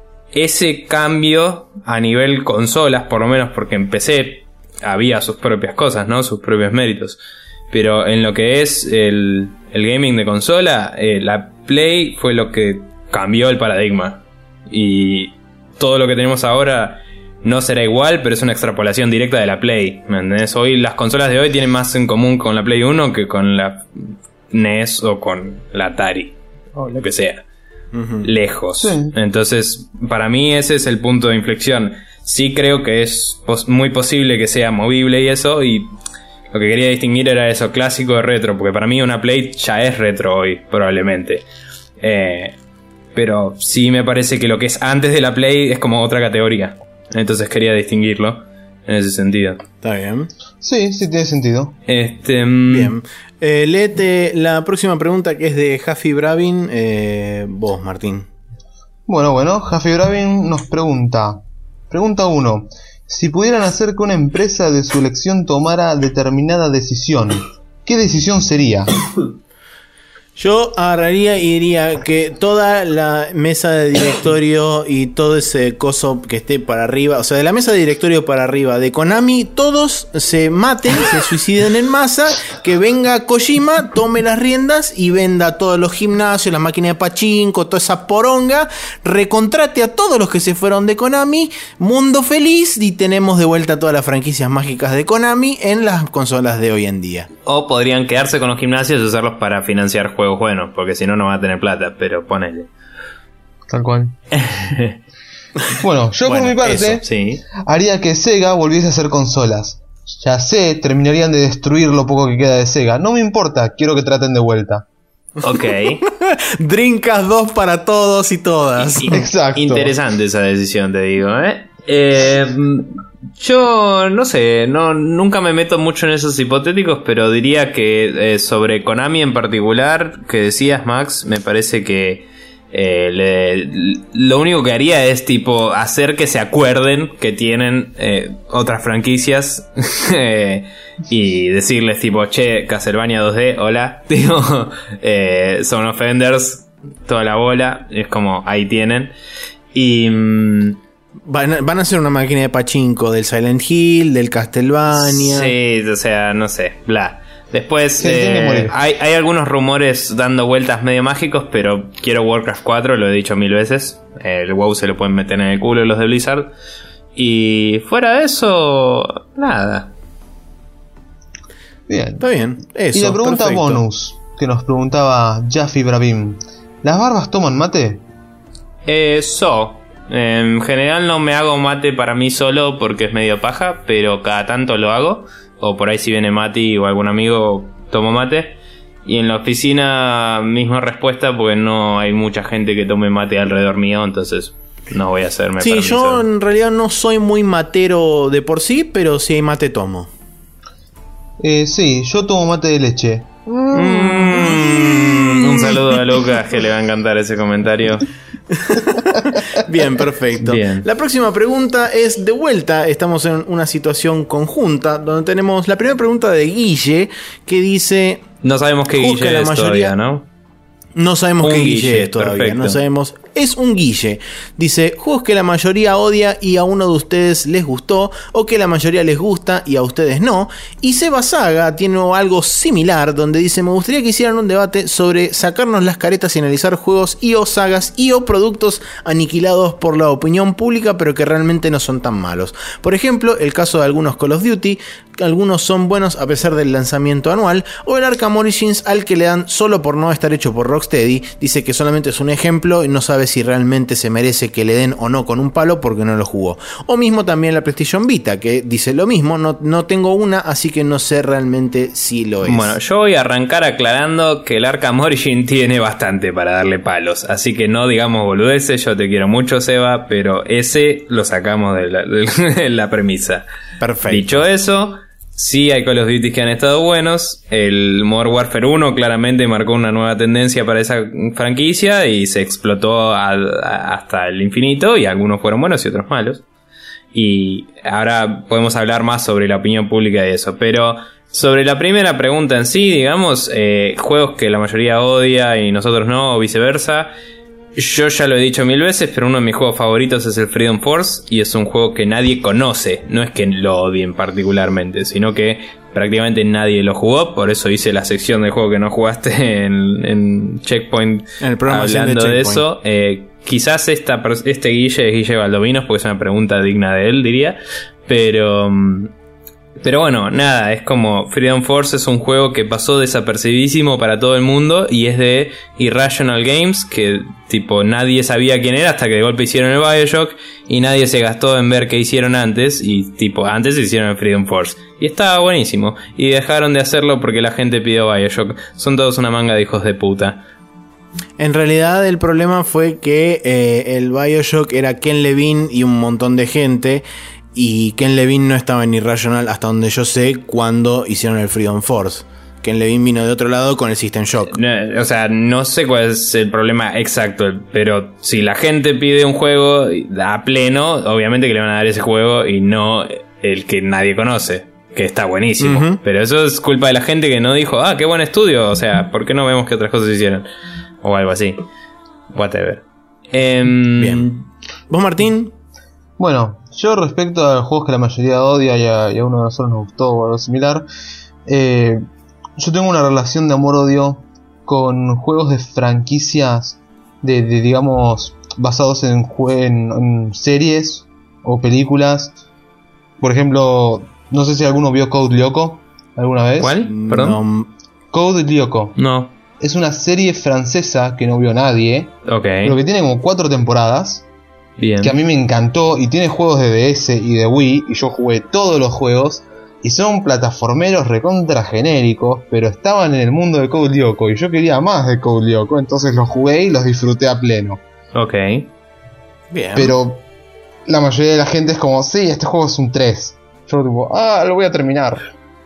ese cambio a nivel consolas, por lo menos porque en P C había sus propias cosas, ¿no? Sus propios méritos. Pero en lo que es el, el gaming de consola, eh, la Play fue lo que cambió el paradigma. Y todo lo que tenemos ahora no será igual, pero es una extrapolación directa de la Play, ¿me entendés? Hoy las consolas de hoy tienen más en común con la Play uno que con la N E S o con la Atari o lo que sea. Uh-huh. Lejos. Sí. Entonces, para mí ese es el punto de inflexión. Sí creo que es pos- muy posible que sea movible y eso, y lo que quería distinguir era eso, clásico de retro, porque para mí una Play ya es retro hoy, probablemente. Eh... Pero sí me parece que lo que es antes de la Play es como otra categoría. Entonces quería distinguirlo en ese sentido. Está bien. Sí, sí tiene sentido. Este, bien. Eh, léete la próxima pregunta que es de Jaffi Bravin. Eh, vos, Martín. Bueno, bueno. Jaffi Bravin nos pregunta. Pregunta uno. Si pudieran hacer que una empresa de su elección tomara determinada decisión, ¿qué decisión sería? Yo agarraría y diría que toda la mesa de directorio y todo ese coso que esté para arriba, o sea, de la mesa de directorio para arriba de Konami, todos se maten, se suiciden en masa, que venga Kojima, tome las riendas y venda todos los gimnasios, las máquinas de pachinko, toda esa poronga, recontrate a todos los que se fueron de Konami, mundo feliz, y tenemos de vuelta todas las franquicias mágicas de Konami en las consolas de hoy en día. O podrían quedarse con los gimnasios y usarlos para financiar juegos buenos, porque si no, no va a tener plata, pero ponele. Tal cual. Bueno, yo bueno, por mi parte eso, sí. haría que Sega volviese a hacer consolas. Ya sé, terminarían de destruir lo poco que queda de Sega. No me importa, quiero que traten de vuelta. Ok. Dreamcast dos para todos y todas. In- Exacto. Interesante esa decisión, te digo, ¿eh? Eh, yo no sé, no, nunca me meto mucho en esos hipotéticos, pero diría que eh, sobre Konami en particular, que decías, Max, me parece que eh, le, lo único que haría es tipo hacer que se acuerden que tienen eh, otras franquicias eh, y decirles tipo, che, Castlevania dos D, hola, digo, eh, Son of Enders, toda la bola, es como, ahí tienen. Y... Mm, Van, van a hacer una máquina de pachinko del Silent Hill, del Castlevania. Sí, o sea, no sé, bla. Después Sí, eh, hay, hay algunos rumores dando vueltas medio mágicos, pero quiero Warcraft cuatro, lo he dicho mil veces. El WoW se lo pueden meter en el culo los de Blizzard. Y fuera de eso, nada. Bien. Está bien, eso. Y la pregunta perfecto. bonus que nos preguntaba Jaffi Bravim: ¿las barbas toman mate? Eh, so, en general no me hago mate para mí solo porque es medio paja, pero cada tanto lo hago. O por ahí si viene Mati o algún amigo tomo mate. Y en la oficina misma respuesta porque no hay mucha gente que tome mate alrededor mío, entonces no voy a hacerme. Sí, yo en realidad no soy muy matero de por sí, pero si hay mate tomo. Eh, sí, yo tomo mate de leche. Mm, un saludo a Lucas que le va a encantar ese comentario. Bien, perfecto. Bien. La próxima pregunta es de vuelta. Estamos en una situación conjunta donde tenemos la primera pregunta de Guille que dice: No sabemos qué Juzga Guille la es mayoría- todavía, ¿no? No sabemos Un qué Guille, Guille, es todavía, perfecto. no sabemos. Es un Guille. Dice, juegos que la mayoría odia y a uno de ustedes les gustó, o que la mayoría les gusta y a ustedes no. Y Seba Saga tiene algo similar, donde dice, me gustaría que hicieran un debate sobre sacarnos las caretas y analizar juegos y o sagas y o productos aniquilados por la opinión pública, pero que realmente no son tan malos. Por ejemplo, el caso de algunos Call of Duty, que algunos son buenos a pesar del lanzamiento anual, o el Arkham Origins al que le dan solo por no estar hecho por Rocksteady. Dice que solamente es un ejemplo y no sabe si realmente se merece que le den o no con un palo porque no lo jugó. O mismo también la PlayStation Vita, que dice lo mismo, no, no tengo una, así que no sé realmente si lo es. Bueno, yo voy a arrancar aclarando que el Arkham Origin tiene bastante para darle palos, así que no digamos boludeces. Yo te quiero mucho, Seba, pero ese lo sacamos de la, de la premisa. Perfecto. Dicho eso, sí hay Call of Duty que han estado buenos. El Modern Warfare uno claramente marcó una nueva tendencia para esa franquicia y se explotó al, a, hasta el infinito, y algunos fueron buenos y otros malos. Y ahora podemos hablar más sobre la opinión pública de eso, pero sobre la primera pregunta en sí, digamos, eh, juegos que la mayoría odia y nosotros no, o viceversa. Yo ya lo he dicho mil veces, pero uno de mis juegos favoritos es el Freedom Force, y es un juego que nadie conoce. No es que lo odien particularmente, sino que prácticamente nadie lo jugó. Por eso hice la sección de juego que no jugaste en, en Checkpoint, En el programa hablando de de Checkpoint. eso. Eh, quizás esta, pers- este Guille es Guille Baldovinos, porque es una pregunta digna de él, diría. Pero... mm, Pero bueno, nada, es como Freedom Force es un juego que pasó desapercibidísimo para todo el mundo y es de Irrational Games, que tipo nadie sabía quién era hasta que de golpe hicieron el BioShock y nadie se gastó en ver qué hicieron antes, y tipo antes hicieron el Freedom Force y estaba buenísimo y dejaron de hacerlo porque la gente pidió BioShock. Son todos una manga de hijos de puta. En realidad el problema fue que eh, el BioShock era Ken Levine y un montón de gente, y Ken Levine no estaba en Irrational hasta donde yo sé cuando hicieron el Freedom Force. Ken Levine vino de otro lado con el System Shock. No, o sea, no sé cuál es el problema exacto, pero si la gente pide un juego a pleno, obviamente que le van a dar ese juego y no el que nadie conoce. que está buenísimo. Uh-huh. Pero eso es culpa de la gente que no dijo, ah, qué buen estudio. O sea, ¿por qué no vemos que otras cosas se hicieron? O algo así. Whatever. Eh, Bien. ¿Vos, Martín? Bueno, yo respecto a los juegos que la mayoría odia y a, y a uno de nosotros nos gustó o algo similar, eh, yo tengo una relación de amor-odio con juegos de franquicias de, de digamos, basados en, jue- en, en series o películas. Por ejemplo, no sé si alguno vio Code Lyoko alguna vez. ¿Cuál? Perdón. No. Code Lyoko. No. Es una serie francesa que no vio nadie, Ok. pero que tiene como cuatro temporadas, Bien. que a mí me encantó y tiene juegos de D S y de Wii y yo jugué todos los juegos y son plataformeros recontra genéricos, pero estaban en el mundo de Code Lyoko y yo quería más de Code Lyoko, entonces los jugué y los disfruté a pleno. Ok. Bien. Pero la mayoría de la gente es como, sí, este juego es un tres. Yo tipo, ah, lo voy a terminar.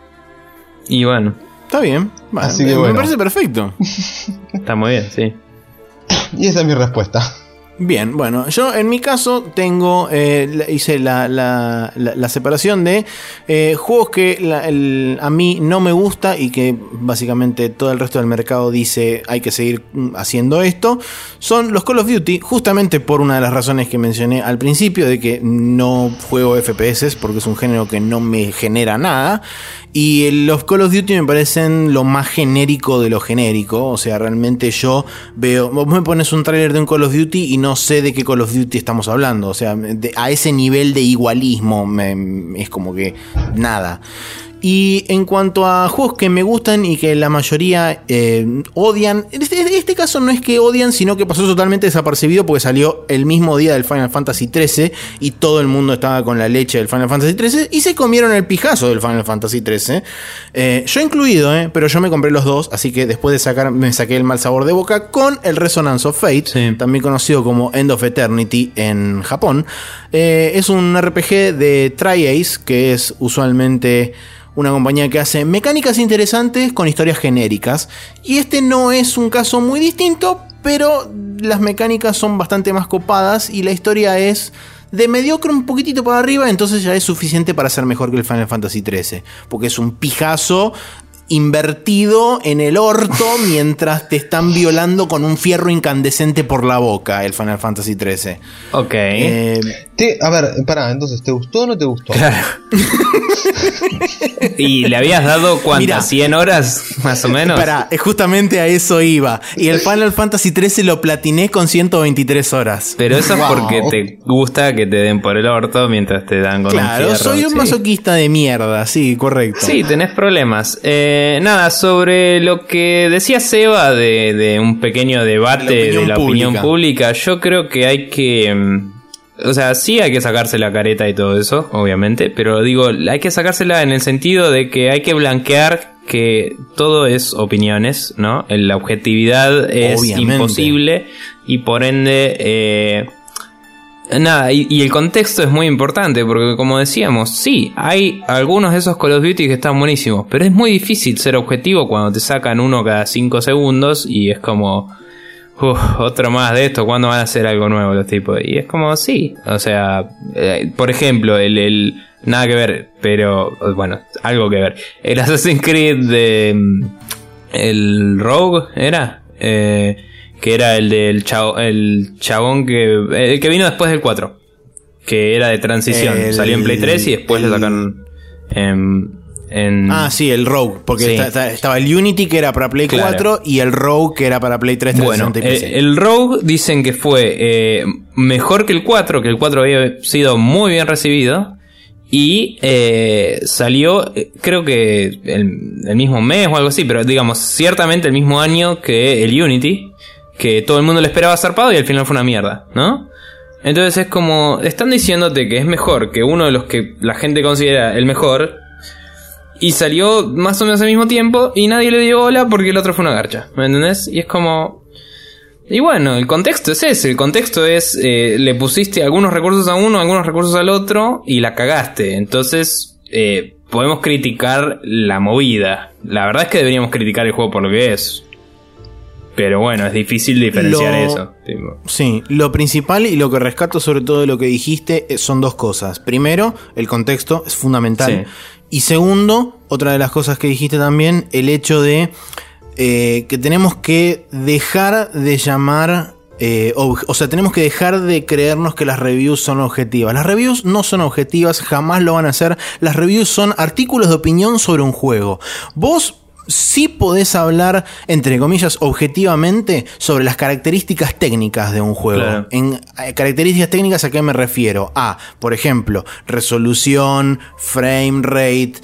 Y bueno, Está bien. Bueno, Así que me bueno. parece perfecto. está muy bien, sí. Y esa es mi respuesta. Bien, bueno, yo en mi caso tengo, eh, la- hice la, la, la, la separación de eh, juegos que la- el- a mí no me gusta y que básicamente todo el resto del mercado dice hay que seguir mm, haciendo esto. Son los Call of Duty, justamente por una de las razones que mencioné al principio, de que no juego F P S porque es un género que no me genera nada. Y los Call of Duty me parecen lo más genérico de lo genérico. O sea, realmente yo veo... Vos me pones un tráiler de un Call of Duty y no sé de qué Call of Duty estamos hablando. O sea, de- a ese nivel de igualismo me- es como que nada. Y en cuanto a juegos que me gustan y que la mayoría eh, odian, en este, en este caso no es que odian, sino que pasó totalmente desapercibido porque salió el mismo día del Final Fantasy trece y todo el mundo estaba con la leche del Final Fantasy trece y se comieron el pijazo del Final Fantasy trece. Eh, yo incluido, eh, pero yo me compré los dos, así que después de sacar me saqué el mal sabor de boca con el Resonance of Fate, Sí. también conocido como End of Eternity en Japón. Eh, es un R P G de Tri-Ace, que es usualmente una compañía que hace mecánicas interesantes con historias genéricas. Y este no es un caso muy distinto, pero las mecánicas son bastante más copadas y la historia es de mediocre un poquitito para arriba, entonces ya es suficiente para ser mejor que el Final Fantasy trece. Porque es un pijazo invertido en el orto mientras te están violando con un fierro incandescente por la boca, el Final Fantasy trece. Ok. Eh, Te- a ver, pará, entonces, ¿te gustó o no te gustó? Claro. ¿Y le habías dado cuántas? Mira. ¿cien horas más o menos? Pará, eh, justamente a eso iba. Y el Final Fantasy trece lo platiné con ciento veintitrés horas. Pero eso Wow. es porque te gusta que te den por el orto mientras te dan con un Claro, fierro. soy un Sí. masoquista de mierda, sí, correcto. Sí, tenés problemas. Eh, nada, sobre lo que decía Seba de, de un pequeño debate De la opinión de la opinión pública. pública, yo creo que hay que... mm, O sea, sí hay que sacarse la careta y todo eso, obviamente, pero digo, hay que sacársela en el sentido de que hay que blanquear que todo es opiniones, ¿no? La objetividad es Obviamente. imposible y por ende... Eh, Nada, y, y el contexto es muy importante porque como decíamos, sí, hay algunos de esos Call of Duty que están buenísimos, pero es muy difícil ser objetivo cuando te sacan uno cada cinco segundos y es como, uff, otro más de esto, ¿cuándo van a hacer algo nuevo los tipos? Y es como, sí, o sea, eh, por ejemplo, el, el, nada que ver, pero bueno, algo que ver, el Assassin's Creed de, mm, el Rogue, ¿era? Eh... que era el del chavo, el chabón que el que vino después del cuatro, que era de transición, El- salió en Play tres y después el- lo sacaron en, en Ah, sí, el Rogue, porque Sí. está- está- estaba el Unity que era para Play Claro. cuatro y el Rogue que era para Play tres, bueno, trescientos sesenta y P C. eh, el Rogue dicen que fue eh, mejor que el cuatro, que el cuatro había sido muy bien recibido y eh, salió eh, creo que el, el mismo mes o algo así, pero digamos ciertamente el mismo año que el Unity, que todo el mundo le esperaba zarpado y al final fue una mierda, ¿no? Entonces es como, están diciéndote que es mejor que uno de los que la gente considera el mejor y salió más o menos al mismo tiempo y nadie le dio bola porque el otro fue una garcha, ¿me entendés? Y es como... Y bueno, el contexto es ese, el contexto es, eh, le pusiste algunos recursos a uno, algunos recursos al otro y la cagaste, entonces eh, podemos criticar la movida, la verdad es que deberíamos criticar el juego por lo que es. Pero bueno, es difícil diferenciar Lo- eso. Tipo. Sí, lo principal y lo que rescato sobre todo de lo que dijiste eh, son dos cosas. Primero, el contexto es fundamental. Sí. Y segundo, otra de las cosas que dijiste también, el hecho de eh, que tenemos que dejar de llamar... Eh, o sea, tenemos que dejar de creernos que las reviews son objetivas. Las reviews no son objetivas, jamás lo van a ser. Las reviews son artículos de opinión sobre un juego. Vos sí podés hablar, entre comillas, objetivamente sobre las características técnicas de un juego. Claro. En eh, características técnicas, ¿a qué me refiero? A, por ejemplo, resolución, frame rate,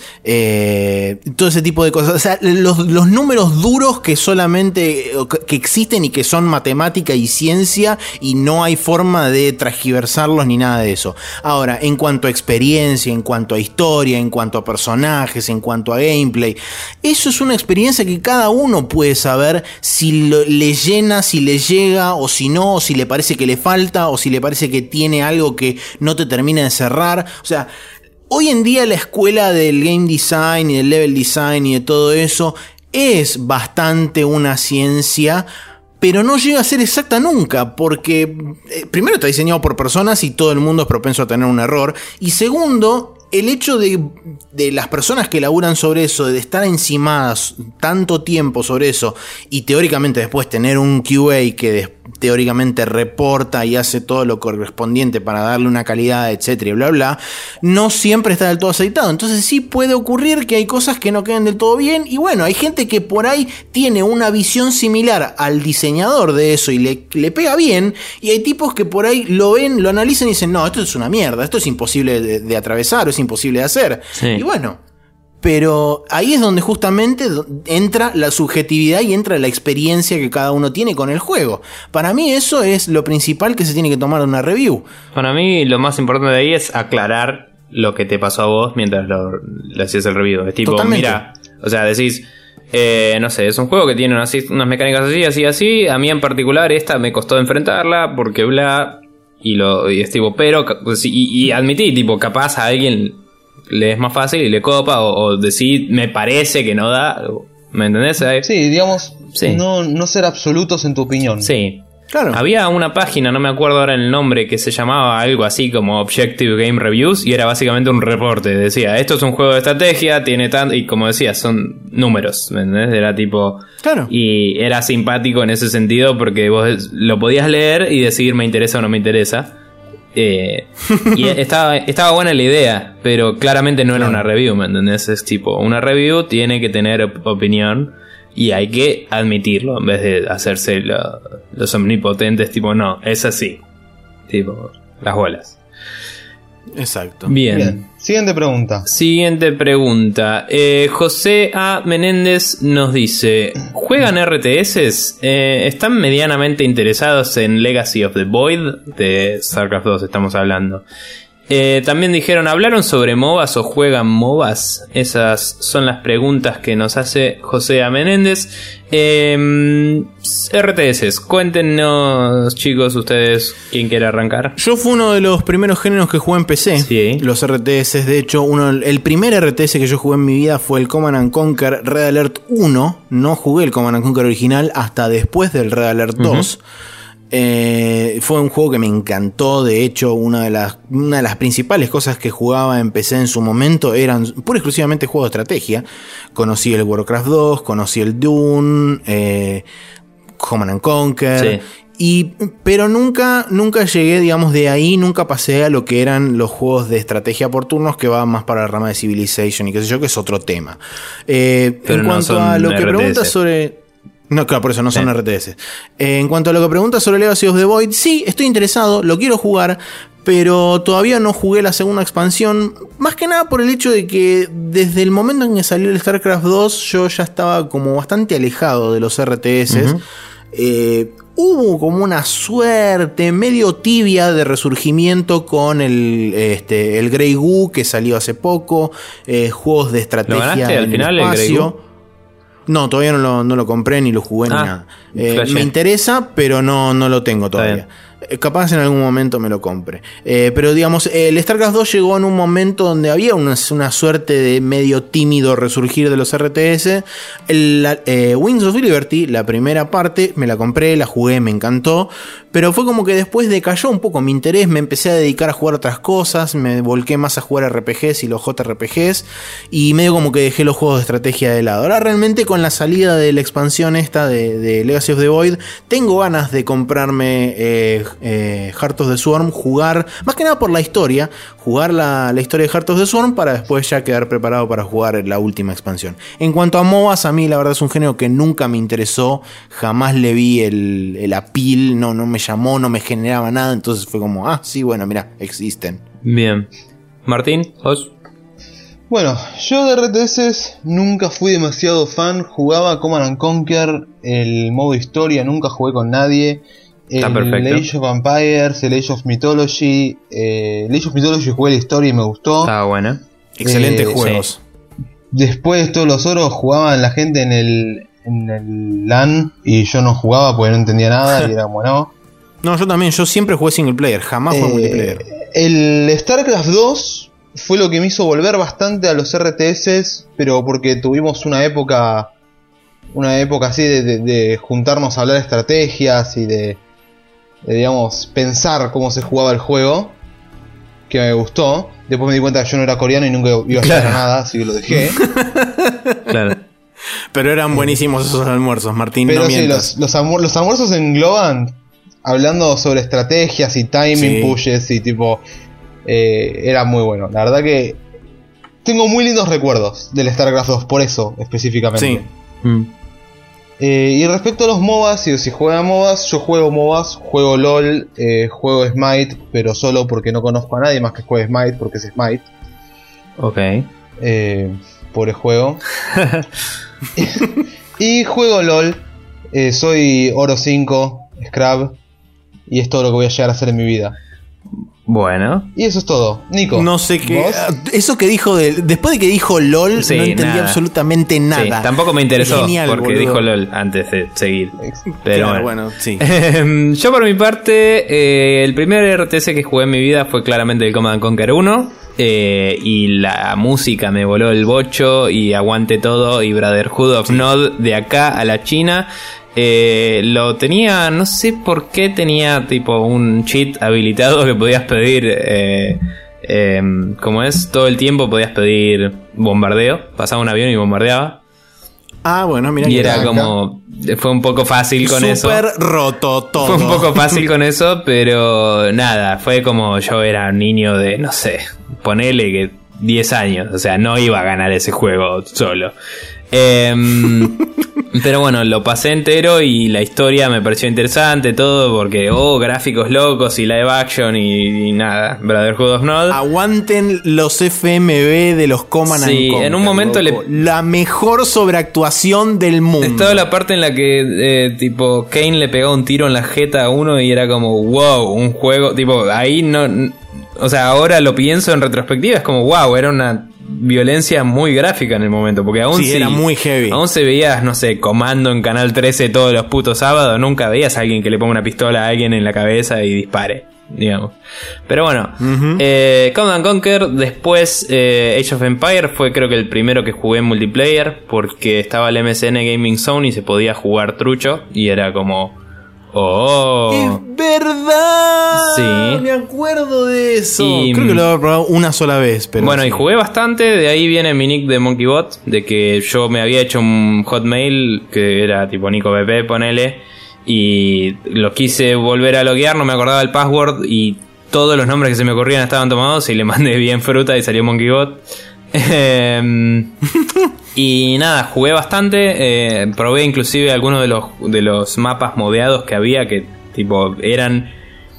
eh, todo ese tipo de cosas. O sea, los, los números duros que solamente que existen y que son matemática y ciencia y no hay forma de transgiversarlos ni nada de eso. Ahora, en cuanto a experiencia, en cuanto a historia, en cuanto a personajes, en cuanto a gameplay, eso es una experiencia que cada uno puede saber si lo, le llena, si le llega o si no, o si le parece que le falta o si le parece que tiene algo que no te termina de cerrar. O sea, hoy en día la escuela del game design y del level design y de todo eso es bastante una ciencia, pero no llega a ser exacta nunca, porque eh, primero está diseñado por personas y todo el mundo es propenso a tener un error, y segundo, el hecho de, de las personas que laburan sobre eso, de estar encimadas tanto tiempo sobre eso y teóricamente después tener un Q A que de, teóricamente reporta y hace todo lo correspondiente para darle una calidad, etcétera, y bla bla, no siempre está del todo aceitado. Entonces sí puede ocurrir que hay cosas que no queden del todo bien, y bueno, hay gente que por ahí tiene una visión similar al diseñador de eso y le, le pega bien, y hay tipos que por ahí lo ven, lo analizan y dicen, no, esto es una mierda, esto es imposible de, de atravesar, o es imposible de hacer. Sí. Y bueno, pero ahí es donde justamente entra la subjetividad y entra la experiencia que cada uno tiene con el juego. Para mí eso es lo principal que se tiene que tomar en una review. Para mí lo más importante de ahí es aclarar lo que te pasó a vos mientras lo, lo hacías el review. Es tipo, totalmente. Mira, o sea, decís, eh, no sé, es un juego que tiene unas, unas mecánicas así, así, así. A mí en particular esta me costó enfrentarla porque bla... Y lo y es tipo, pero y, y admití, tipo, capaz a alguien le es más fácil y le copa, o, o decir, me parece que no da, ¿me entendés? Sí, digamos, sí. No, no ser absolutos en tu opinión. Sí, claro. Había una página, no me acuerdo ahora el nombre, que se llamaba algo así como Objective Game Reviews, y era básicamente un reporte. Decía, esto es un juego de estrategia, tiene tanto, y como decía, son números, ¿me entendés? Era tipo... Claro. Y era simpático en ese sentido porque vos lo podías leer y decidir me interesa o no me interesa. Eh, y estaba, estaba buena la idea, pero claramente no era claro. Una review, ¿me entendés? Es tipo, una review tiene que tener op- opinión y hay que admitirlo en vez de hacerse lo, los omnipotentes, tipo, no, es así. Tipo, las bolas. Exacto. Bien. Bien. Siguiente pregunta. Siguiente pregunta. Eh, José A. Menéndez nos dice: ¿juegan R T S? Eh, ¿Están medianamente interesados en Legacy of the Void? De StarCraft dos estamos hablando. Eh, también dijeron, ¿hablaron sobre MOBAs o juegan MOBAs? Esas son las preguntas que nos hace José A. Menéndez. Eh, R T S, cuéntenos, chicos, ustedes, ¿quién quiere arrancar? Yo fui uno de los primeros géneros que jugué en P C. Sí. Los R T S, de hecho, uno, el primer R T S que yo jugué en mi vida fue el Command and Conquer Red Alert uno. No jugué el Command and Conquer original hasta después del Red Alert dos. Uh-huh. Eh, fue un juego que me encantó. De hecho, una de las una de las principales cosas que jugaba en P C en su momento eran pura y exclusivamente juegos de estrategia. Conocí el Warcraft dos, conocí el Dune, eh, Command and Conquer, sí. y, pero nunca, nunca llegué, digamos, de ahí, nunca pasé a lo que eran los juegos de estrategia por turnos, que van más para la rama de Civilization y qué sé yo, que es otro tema. Eh, en no cuanto a lo que preguntas sobre... No, claro, por eso no son sí. R T S. Eh, en cuanto a lo que preguntas sobre Legacy of the Void, sí, estoy interesado, lo quiero jugar, pero todavía no jugué la segunda expansión. Más que nada por el hecho de que desde el momento en que salió el StarCraft dos, yo ya estaba como bastante alejado de los R T S. Uh-huh. Eh, hubo como una suerte medio tibia de resurgimiento con el, este, el Grey Goo, que salió hace poco. Eh, juegos de estrategia. ¿Lo ganaste al final el Grey Goo? No, todavía no lo, no lo compré ni lo jugué ah, ni nada. Eh, me interesa, pero no, no lo tengo todavía. Capaz en algún momento me lo compre. Eh, pero digamos, el StarCraft dos llegó en un momento donde había una, una suerte de medio tímido resurgir de los R T S. El, eh, Wings of Liberty, la primera parte, me la compré, la jugué, me encantó. Pero fue como que después decayó un poco mi interés, me empecé a dedicar a jugar otras cosas, me volqué más a jugar R P Gs y los J R P Gs. Y medio como que dejé los juegos de estrategia de lado. Ahora realmente con la salida de la expansión esta de, de Legacy of the Void, tengo ganas de comprarme... Eh, Eh, Heart of the Swarm, jugar más que nada por la historia, jugar la, la historia de Heart of the Swarm para después ya quedar preparado para jugar la última expansión. En cuanto a MOBAs, a mí la verdad es un género que nunca me interesó, jamás le vi el, el appeal, no, no me llamó, no me generaba nada, entonces fue como, ah, sí, bueno, mirá, existen. Bien. Martín, ¿vos? Bueno, yo de R T S nunca fui demasiado fan, jugaba Command and Conquer, el modo historia, nunca jugué con nadie. El Age of Empires, el Age of Mythology, eh, el Age of Mythology jugué la historia y me gustó. Estaba buena. Excelentes eh, juegos. Sí. Después todos los otros jugaban la gente en el, en el LAN y yo no jugaba porque no entendía nada y era bueno. No, yo también, yo siempre jugué single player, jamás jugué eh, multiplayer. El StarCraft dos fue lo que me hizo volver bastante a los R T S, pero porque tuvimos una época, una época así de, de, de juntarnos a hablar de estrategias y de... De, digamos, pensar cómo se jugaba el juego, que me gustó. Después me di cuenta que yo no era coreano y nunca iba a llegar a nada, así que lo dejé. Claro. Pero eran buenísimos esos almuerzos, Martín. Pero no sí, mientas. los, los, almu- los almuerzos engloban hablando sobre estrategias y timing Sí. pushes y tipo... Eh, era muy bueno. La verdad que tengo muy lindos recuerdos del StarCraft dos, por eso específicamente. Sí. Mm. Eh, y respecto a los MOBAs, si, si juegan MOBAs, yo juego MOBAs, juego LOL, eh, juego Smite, pero solo porque no conozco a nadie más que juegue Smite, porque es Smite. Ok. Eh, pobre juego. Y juego LOL, eh, soy Oro cinco, Scrub, y es todo lo que voy a llegar a hacer en mi vida. Bueno. Y eso es todo. Nico, No sé qué. ¿vos? Eso que dijo de, después de que dijo LOL, Sí, no entendí nada. absolutamente nada. Sí, tampoco me interesó Genial, porque boludo. dijo LOL antes de seguir. Pero Claro, bueno. bueno, sí. Yo por mi parte, eh, el primer R T S que jugué en mi vida fue claramente el Command and Conquer uno. Eh, y la música me voló el bocho y aguante todo y Brotherhood of Nod de acá a la China. Eh, lo tenía, no sé por qué tenía tipo un cheat habilitado que podías pedir, eh, eh, como es, todo el tiempo podías pedir bombardeo, pasaba un avión y bombardeaba. Ah, bueno, mira. Y que era acá. como, fue un poco fácil con eso. Súper roto todo. Fue un poco fácil con eso, pero nada, fue como yo era un niño de, no sé, ponele que diez años, o sea, no iba a ganar ese juego solo. Eh, pero bueno, lo pasé entero y la historia me pareció interesante, todo porque, oh, gráficos locos y live action y, y nada, Brotherhood of Nod. Aguanten los F M V de los Command and Sí, Conquer, en un momento loco. le- La mejor sobreactuación del mundo. Estaba la parte en la que eh, tipo Kane le pegaba un tiro en la jeta a uno y era como wow, un juego, tipo ahí no, n- o sea, ahora lo pienso en retrospectiva, es como wow, era una violencia muy gráfica en el momento, porque aún Sí, si, era muy heavy. aún se veías, no sé, Comando en Canal trece todos los putos sábados, nunca veías a alguien que le ponga una pistola a alguien en la cabeza y dispare, digamos. Pero bueno, Ujú. eh, Command and Conquer, después eh, Age of Empires fue creo que el primero que jugué en multiplayer, porque estaba el M S N Gaming Zone y se podía jugar trucho, y era como... Oh, Es verdad. Sí. Me acuerdo de eso. Y- Creo que lo he probado una sola vez. Pero bueno, sí. y jugué bastante, de ahí viene mi nick de MonkeyBot, de que yo me había hecho un hotmail que era tipo Nico B P, ponele, y lo quise volver a loguear, no me acordaba el password y todos los nombres que se me ocurrían estaban tomados y le mandé bien fruta y salió MonkeyBot. Em, y nada, jugué bastante, eh, probé inclusive algunos de los, de los mapas modeados que había, que tipo eran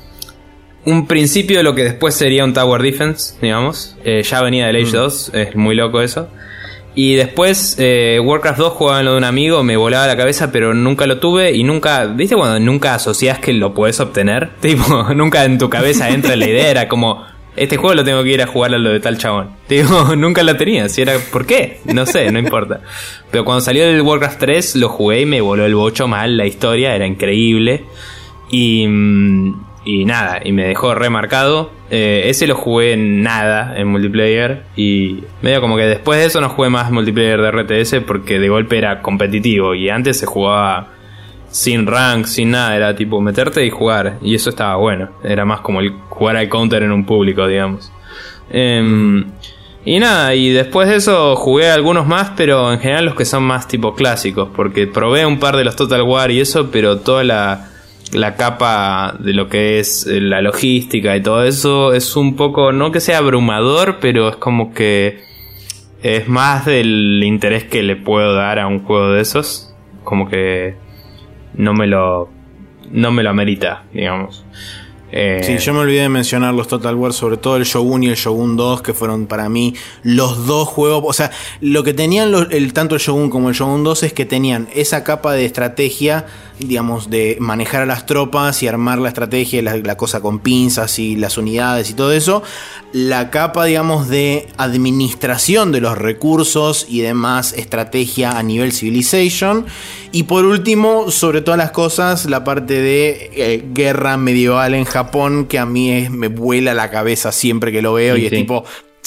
un principio de lo que después sería un Tower Defense, digamos. Eh, ya venía del Age dos, es muy loco eso. Y después eh, Warcraft dos jugaba en lo de un amigo, me volaba la cabeza, pero nunca lo tuve y nunca, ¿viste cuando nunca asociás que lo podés obtener? Tipo, nunca en tu cabeza entra la idea, era como, este juego lo tengo que ir a jugar a lo de tal chabón. Digo, nunca lo tenía, si era, ¿por qué? No sé, no importa. Pero cuando salió el Warcraft tres lo jugué y me voló el bocho mal, la historia era increíble. Y... y y nada, y me dejó remarcado. Eh, ese lo jugué en nada en multiplayer. Y medio como que después de eso no jugué más multiplayer de R T S, porque de golpe era competitivo. Y antes se jugaba sin rank, sin nada. Era tipo meterte y jugar. Y eso estaba bueno. Era más como el jugar al counter en un público, digamos. Eh, y nada, y después de eso jugué algunos más, pero en general los que son más tipo clásicos. Porque probé un par de los Total War y eso, pero toda la... la capa de lo que es la logística y todo eso es un poco, no que sea abrumador, pero es como que es más del interés que le puedo dar a un juego de esos, como que no me lo no me lo amerita, digamos. Eh, sí, yo me olvidé de mencionar los Total War, sobre todo el Shogun y el Shogun dos, que fueron para mí los dos juegos. O sea, lo que tenían los, el, tanto el Shogun como el Shogun dos es que tenían esa capa de estrategia, digamos, de manejar a las tropas y armar la estrategia, la, la cosa con pinzas y las unidades y todo eso. La capa, digamos, de administración de los recursos y demás, estrategia a nivel Civilization. Y por último, sobre todas las cosas, la parte de eh, guerra medieval en Japón, que a mí es, me vuela la cabeza siempre que lo veo. Sí, y es sí. tipo...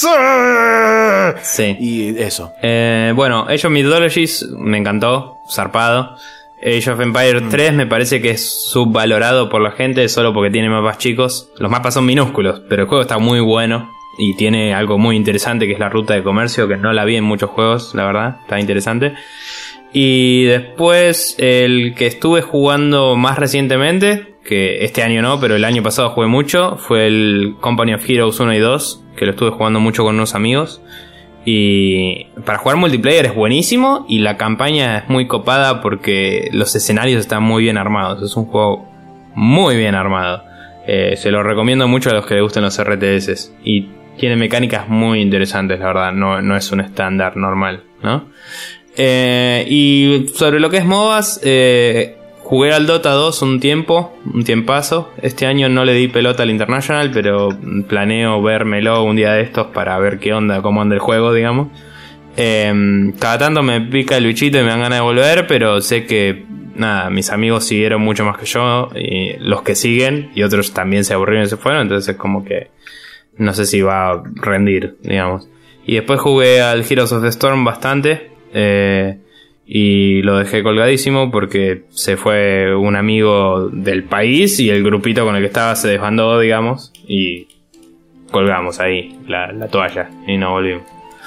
Sí. Y eso. Eh, bueno, Age of Mythologies me encantó, zarpado. Age of Empires mm. tres me parece que es subvalorado por la gente solo porque tiene mapas chicos. Los mapas son minúsculos, pero el juego está muy bueno y tiene algo muy interesante que es la ruta de comercio, que no la vi en muchos juegos, la verdad, está interesante. Y después el que estuve jugando más recientemente, que este año no, pero el año pasado jugué mucho, fue el Company of Heroes uno y dos, que lo estuve jugando mucho con unos amigos. Y para jugar multiplayer es buenísimo y la campaña es muy copada porque los escenarios están muy bien armados. Es un juego muy bien armado. Eh, se lo recomiendo mucho a los que les gusten los R T S. Y tiene mecánicas muy interesantes, la verdad. No, no es un estándar normal, ¿no? Eh, y sobre lo que es MOBAs, eh, jugué al Dota dos un tiempo, un tiempazo. Este año no le di pelota al International, pero planeo vérmelo un día de estos para ver qué onda, cómo anda el juego, digamos. Eh, cada tanto me pica el bichito y me dan ganas de volver, pero sé que, nada, mis amigos siguieron mucho más que yo, y los que siguen, y otros también se aburrieron y se fueron, entonces es como que no sé si va a rendir, digamos. Y después jugué al Heroes of the Storm bastante, eh... y lo dejé colgadísimo porque se fue un amigo del país y el grupito con el que estaba se desbandó, digamos, y colgamos ahí la, la toalla y no volvimos.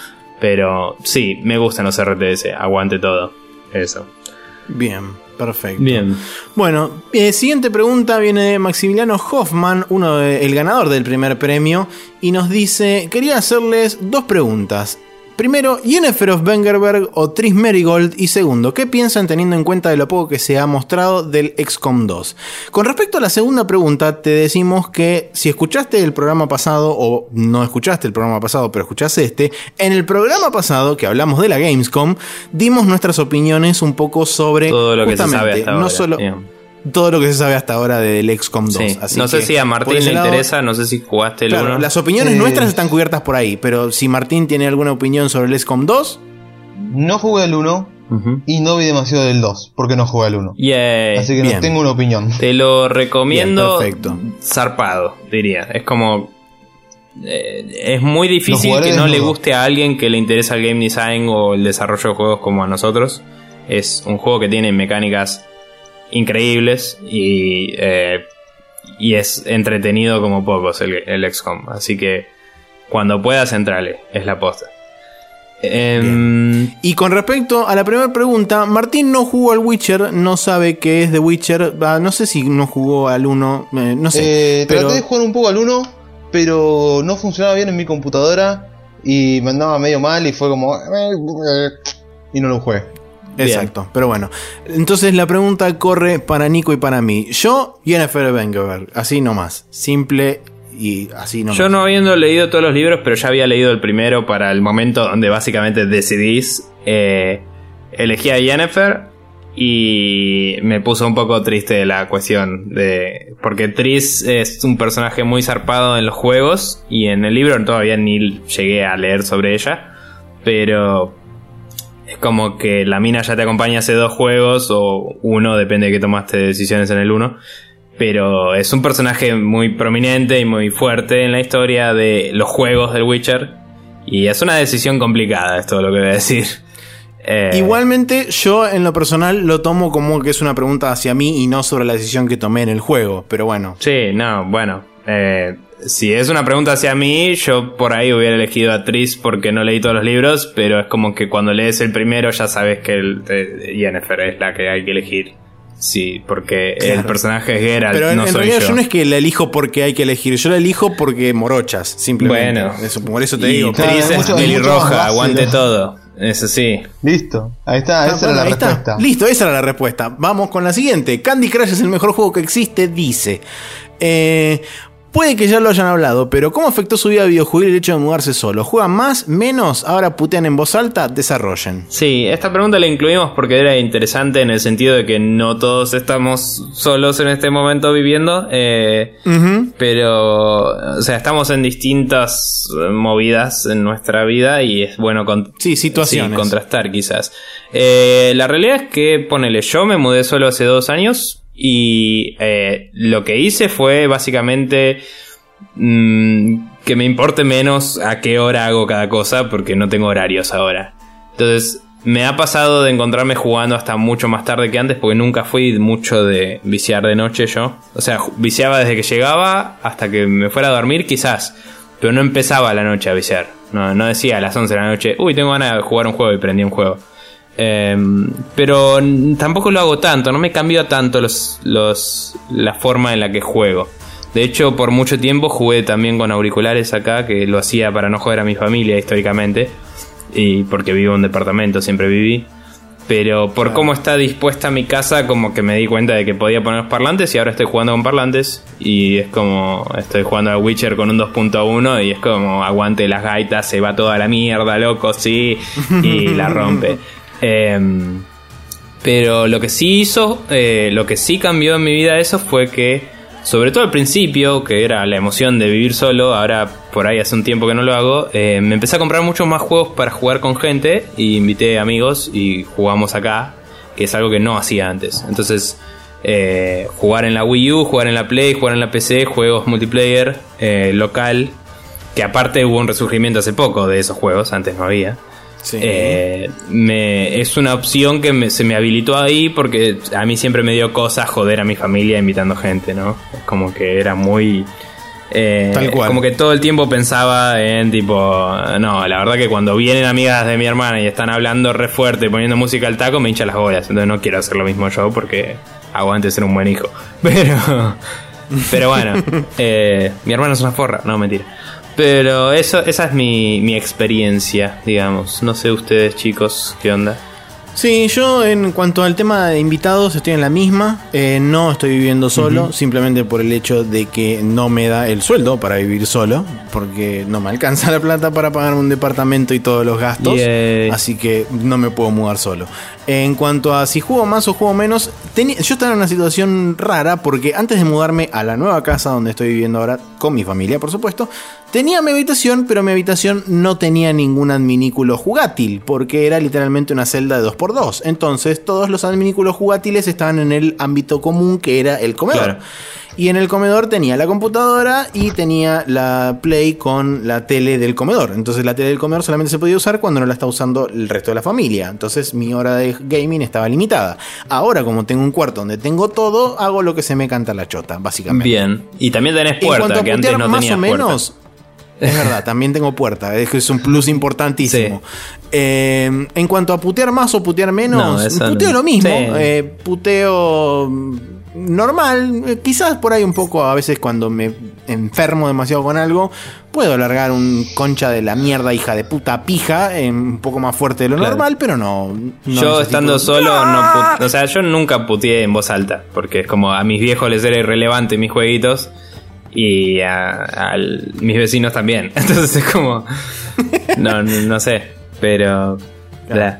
Pero sí, me gustan los R T S, aguante todo, eso. Bien, perfecto. Bien. Bueno, eh, siguiente pregunta viene de Maximiliano Hoffman, uno de, el ganador del primer premio, y nos dice: quería hacerles dos preguntas. Primero, Yennefer of Vengerberg o Triss Merigold. Y segundo, ¿qué piensan teniendo en cuenta de lo poco que se ha mostrado del X COM dos? Con respecto a la segunda pregunta, te decimos que si escuchaste el programa pasado, o no escuchaste el programa pasado, pero escuchaste este, en el programa pasado que hablamos de la Gamescom, dimos nuestras opiniones un poco sobre todo lo que se sabe hasta no ahora, solo yeah. todo lo que se sabe hasta ahora del X COM dos. Sí. Así no sé si a Martín le lado, interesa, no sé si jugaste el claro, uno. Las opiniones eh, nuestras están cubiertas por ahí, pero si Martín tiene alguna opinión sobre el X COM dos... No jugué el uno uh-huh. y no vi demasiado del dos, porque no jugué el uno. Yeah. Así que Bien. no tengo una opinión. Te lo recomiendo. Bien, perfecto. Zarpado, diría. Es como... Eh, es muy difícil que no le guste a alguien que le interesa el game design o el desarrollo de juegos como a nosotros. Es un juego que tiene mecánicas increíbles y eh, y es entretenido como pocos el, el X COM, así que cuando puedas entrale, es la posta. Eh, y con respecto a la primera pregunta, Martín no jugó al Witcher, no sabe qué es The Witcher, ah, no sé si no jugó al uno, eh, no sé. Eh, pero... Traté de jugar un poco al uno, pero no funcionaba bien en mi computadora y me andaba medio mal y fue como... y no lo jugué. Exacto, bien. Pero bueno, entonces la pregunta corre para Nico y para mí. Yo, Yennefer Vengerberg, así nomás, simple y así nomás. Yo no habiendo leído todos los libros, pero ya había leído el primero para el momento donde básicamente decidís, eh, elegí a Yennefer y me puso un poco triste la cuestión de... porque Triss es un personaje muy zarpado en los juegos y en el libro todavía ni llegué a leer sobre ella, pero... es como que la mina ya te acompaña hace dos juegos o uno, depende de que tomaste decisiones en el uno. pero es un personaje muy prominente y muy fuerte en la historia de los juegos del Witcher. Y es una decisión complicada, es todo lo que voy a decir. Eh... Igualmente, yo en lo personal lo tomo como que es una pregunta hacia mí y no sobre la decisión que tomé en el juego, pero bueno. Sí, no, bueno. Eh, si es una pregunta hacia mí, yo por ahí hubiera elegido a Triss porque no leí todos los libros, pero es como que cuando lees el primero ya sabes que el, eh, Yennefer es la que hay que elegir. Sí, porque claro. El personaje es Geralt, pero en, no en soy realidad yo. yo no es que la elijo porque hay que elegir, yo la elijo porque morochas, simplemente. Bueno, eso, por eso te y digo. Triss es pelirroja, aguante ¿no? todo. Eso sí. Listo, ahí está, ah, esa bueno, era la respuesta. Está. Listo, esa era la respuesta. Vamos con la siguiente. Candy Crush es el mejor juego que existe, dice. Eh... Puede que ya lo hayan hablado, pero ¿cómo afectó su vida videojuego el hecho de mudarse solo? ¿Juegan más? ¿Menos? ¿Ahora putean en voz alta? Desarrollen. Sí, esta pregunta la incluimos porque era interesante en el sentido de que no todos estamos solos en este momento viviendo. Eh, uh-huh. Pero, o sea, estamos en distintas movidas en nuestra vida y es bueno con- sí, situaciones. Sí, contrastar quizás. Eh, la realidad es que, ponele, yo me mudé solo hace dos años. Y eh, lo que hice fue básicamente mmm, que me importe menos a qué hora hago cada cosa, porque no tengo horarios ahora. Entonces me ha pasado de encontrarme jugando hasta mucho más tarde que antes, porque nunca fui mucho de viciar de noche yo. O sea, viciaba desde que llegaba hasta que me fuera a dormir quizás, pero no empezaba la noche a viciar. No, no decía a las once de la noche, uy, tengo ganas de jugar un juego y prendí un juego. Eh, pero tampoco lo hago tanto, no me cambió tanto los, los, la forma en la que juego. De hecho, por mucho tiempo jugué también con auriculares acá, que lo hacía para no joder a mi familia históricamente, y porque vivo en un departamento, siempre viví. Pero por cómo está dispuesta mi casa, como que me di cuenta de que podía poner los parlantes, y ahora estoy jugando con parlantes. Y es como, estoy jugando a Witcher con un dos punto uno y es como, aguante las gaitas, se va toda la mierda, loco, sí, y la rompe. Eh, pero lo que sí hizo, eh, lo que sí cambió en mi vida eso fue que, sobre todo al principio, que era la emoción de vivir solo, ahora por ahí hace un tiempo que no lo hago, eh, me empecé a comprar muchos más juegos para jugar con gente y invité amigos y jugamos acá, que es algo que no hacía antes. Entonces, eh, jugar en la Wii U, jugar en la Play, jugar en la P C, juegos multiplayer, eh, local, que aparte hubo un resurgimiento hace poco de esos juegos, antes no había. Sí. Eh, me, es una opción que me, se me habilitó ahí porque a mí siempre me dio cosas joder a mi familia invitando gente, ¿no? Es como que era muy... Eh, Tal cual. Como que todo el tiempo pensaba en tipo... No, la verdad que cuando vienen amigas de mi hermana y están hablando re fuerte, poniendo música al taco, me hincha las bolas. Entonces no quiero hacer lo mismo yo porque aguante ser un buen hijo. Pero... Pero bueno, eh, mi hermana es una forra. No, mentira. Pero eso, esa es mi, mi experiencia, digamos. No sé ustedes, chicos, ¿qué onda? Sí, yo en cuanto al tema de invitados estoy en la misma. Eh, no estoy viviendo solo, uh-huh. simplemente por el hecho de que no me da el sueldo para vivir solo, porque no me alcanza la plata para pagar un departamento y todos los gastos. Yeah. Así que no me puedo mudar solo. En cuanto a si juego más o juego menos, ten- yo estaba en una situación rara porque antes de mudarme a la nueva casa donde estoy viviendo ahora, con mi familia por supuesto, tenía mi habitación, pero mi habitación no tenía ningún adminículo jugátil, porque era literalmente una celda de dos por dos. Entonces todos los adminículos jugátiles estaban en el ámbito común que era el comedor. Claro. Y en el comedor tenía la computadora y tenía la Play con la tele del comedor. Entonces la tele del comedor solamente se podía usar cuando no la estaba usando el resto de la familia. Entonces mi hora de gaming estaba limitada. Ahora, como tengo un cuarto donde tengo todo, hago lo que se me canta la chota, básicamente. Bien. Y también tenés puerta, que antes no tenías menos, puerta. Es verdad, también tengo puerta. Es que es un plus importantísimo. Sí. Eh, en cuanto a putear más o putear menos, no, puteo no. lo mismo. Sí. Eh, puteo normal. Quizás por ahí un poco, a veces cuando me enfermo demasiado con algo, puedo largar un concha de la mierda, hija de puta pija, eh, un poco más fuerte de lo claro. normal, pero no. no yo estando solo, ¡Ah! no put- o sea, yo nunca puteé en voz alta, porque es como a mis viejos les era irrelevante mis jueguitos. Y a, a mis vecinos también. Entonces es como... No, no, no sé. Pero... Claro.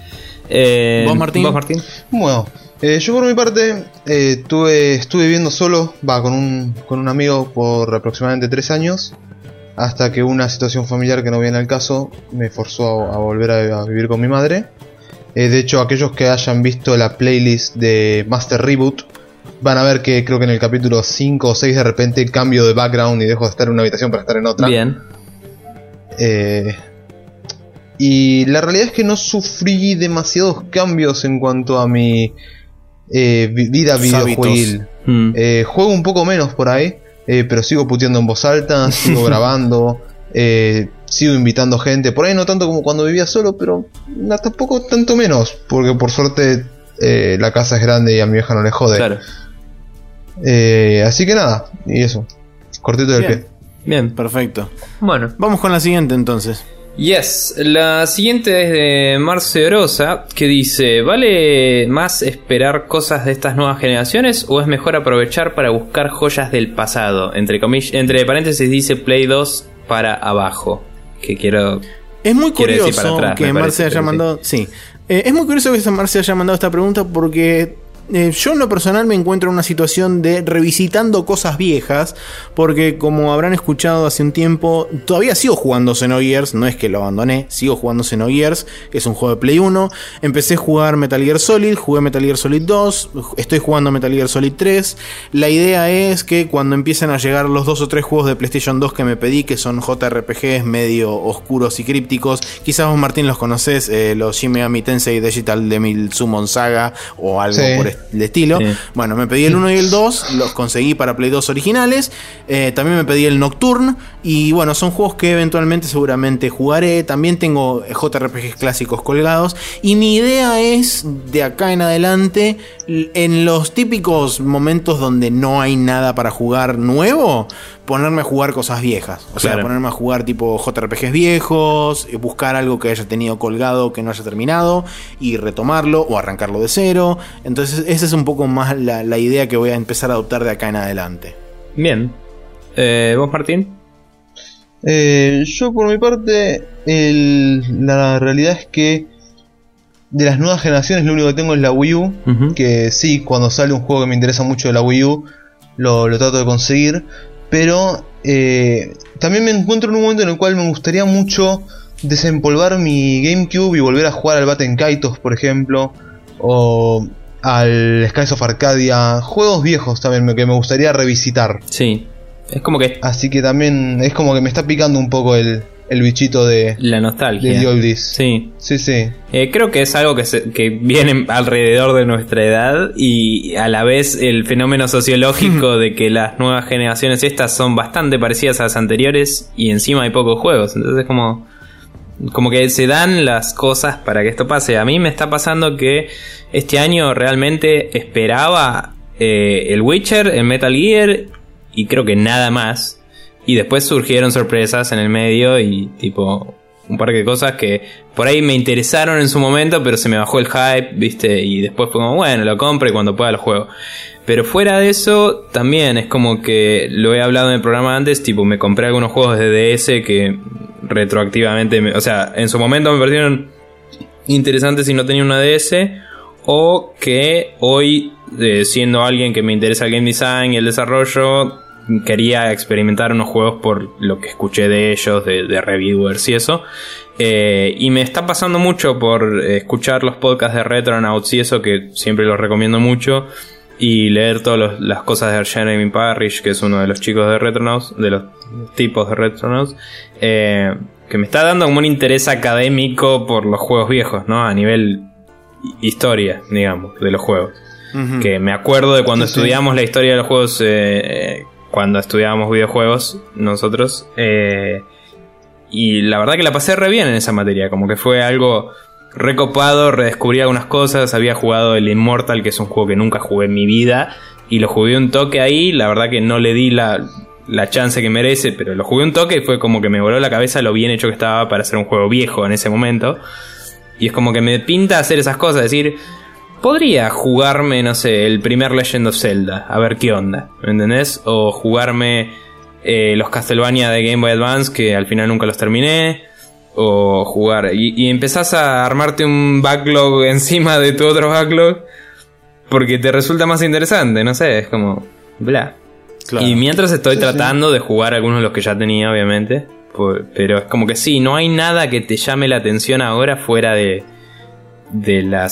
Eh, ¿Vos, Martín? ¿Vos, Martín? Bueno, eh, yo por mi parte eh, tuve, estuve viviendo solo, va, con un, con un amigo por aproximadamente tres años. Hasta que una situación familiar que no viene al caso me forzó a, a volver a, a vivir con mi madre. Eh, de hecho, aquellos que hayan visto la playlist de Master Reboot, van a ver que creo que en el capítulo cinco o seis de repente cambio de background y dejo de estar en una habitación para estar en otra. Bien. Eh, y la realidad es que no sufrí demasiados cambios en cuanto a mi eh, vida videojueguil. Mm. Eh, juego un poco menos por ahí, eh, pero sigo puteando en voz alta, sigo grabando, eh, sigo invitando gente. Por ahí no tanto como cuando vivía solo, pero no, tampoco tanto menos, porque por suerte eh, la casa es grande y a mi vieja no le jode. Claro. Eh, así que nada, y eso, cortito del Bien. pie. Bien. Perfecto. Bueno. Vamos con la siguiente entonces. Yes, la siguiente es de Marce Orosa, que dice: ¿vale más esperar cosas de estas nuevas generaciones o es mejor aprovechar para buscar joyas del pasado? Entre comill- entre paréntesis dice Play dos para abajo. Que quiero... Es muy Quiere decir curioso para atrás, que me Marce parece, haya pero sí. mandado. Sí. Eh, es muy curioso que Marce haya mandado esta pregunta porque eh, yo en lo personal me encuentro en una situación de revisitando cosas viejas. Porque como habrán escuchado hace un tiempo, todavía sigo jugando Xenogears. No es que lo abandoné, sigo jugando Xenogears, que es un juego de Play uno. Empecé a jugar Metal Gear Solid, jugué Metal Gear Solid dos, estoy jugando Metal Gear Solid tres. La idea es que cuando empiecen a llegar los dos o tres juegos de PlayStation dos que me pedí, que son J R P Gs medio oscuros y crípticos, quizás vos, Martín, los conocés, eh, los Shin Megami Tensei Digital Devil Summon Saga o algo Sí. por el estilo. Sí. Bueno, me pedí el uno y el dos, los conseguí para Play dos originales. Eh, también me pedí el Nocturne. Y bueno, son juegos que eventualmente seguramente jugaré. También tengo J R P Gs clásicos colgados. Y mi idea es, de acá en adelante, en los típicos momentos donde no hay nada para jugar nuevo, ponerme a jugar cosas viejas. O sea, Claro. ponerme a jugar tipo J R P Gs viejos, buscar algo que haya tenido colgado que no haya terminado y retomarlo o arrancarlo de cero. Entonces esa es un poco más la, la idea que voy a empezar a adoptar de acá en adelante. Bien. Eh, ¿Vos, Martín? Eh, yo por mi parte, el, la realidad es que de las nuevas generaciones lo único que tengo es la Wii U. Uh-huh. Que sí, cuando sale un juego que me interesa mucho de la Wii U, lo, lo trato de conseguir. Pero eh, también me encuentro en un momento en el cual me gustaría mucho desempolvar mi GameCube y volver a jugar al Baten Kaitos, por ejemplo, o al Skies of Arcadia. Juegos viejos también me- que me gustaría revisitar. Sí. Es como que Así que también es como que me está picando un poco el, el bichito de, la nostalgia. de The Oldies. Sí. Sí, sí. Eh, creo que es algo que, se, que viene alrededor de nuestra edad y a la vez el fenómeno sociológico de que las nuevas generaciones estas son bastante parecidas a las anteriores y encima hay pocos juegos. Entonces como, como que se dan las cosas para que esto pase. A mí me está pasando que este año realmente esperaba eh, el Witcher, el Metal Gear y creo que nada más. Y después surgieron sorpresas en el medio y tipo un par de cosas que por ahí me interesaron en su momento, pero se me bajó el hype, ¿viste? Y después fue como, bueno, lo compro y cuando pueda lo juego. Pero fuera de eso, también es como que lo he hablado en el programa antes, tipo, me compré algunos juegos de D S que retroactivamente, me, o sea, en su momento me parecieron interesantes si no tenía una D S, o que hoy, eh, siendo alguien que me interesa el game design y el desarrollo, quería experimentar unos juegos por lo que escuché de ellos, de, de reviewers y eso. Eh, y me está pasando mucho por escuchar los podcasts de Retronauts y eso, que siempre los recomiendo mucho. Y leer todas las cosas de Jeremy Parrish, que es uno de los chicos de Retronauts, de los tipos de Retronauts. Eh, que me está dando como un interés académico por los juegos viejos, ¿no? A nivel historia, digamos, de los juegos. Uh-huh. Que me acuerdo de cuando sí, estudiamos sí. la historia de los juegos... Eh, cuando estudiábamos videojuegos nosotros, eh, y la verdad que la pasé re bien en esa materia, como que fue algo recopado, redescubrí algunas cosas, había jugado el Immortal, que es un juego que nunca jugué en mi vida, y lo jugué un toque ahí, la verdad que no le di la, la chance que merece, pero lo jugué un toque y fue como que me voló la cabeza lo bien hecho que estaba para hacer un juego viejo en ese momento, y es como que me pinta hacer esas cosas, decir... Podría jugarme, no sé, el primer Legend of Zelda, a ver qué onda, ¿me entendés? O jugarme eh, los Castlevania de Game Boy Advance, que al final nunca los terminé. O jugar... Y, y empezás a armarte un backlog encima de tu otro backlog, porque te resulta más interesante, no sé, es como... Bla. Claro. Y mientras estoy sí, tratando sí. de jugar algunos de los que ya tenía, obviamente. Pero es como que sí, no hay nada que te llame la atención ahora fuera de... De las...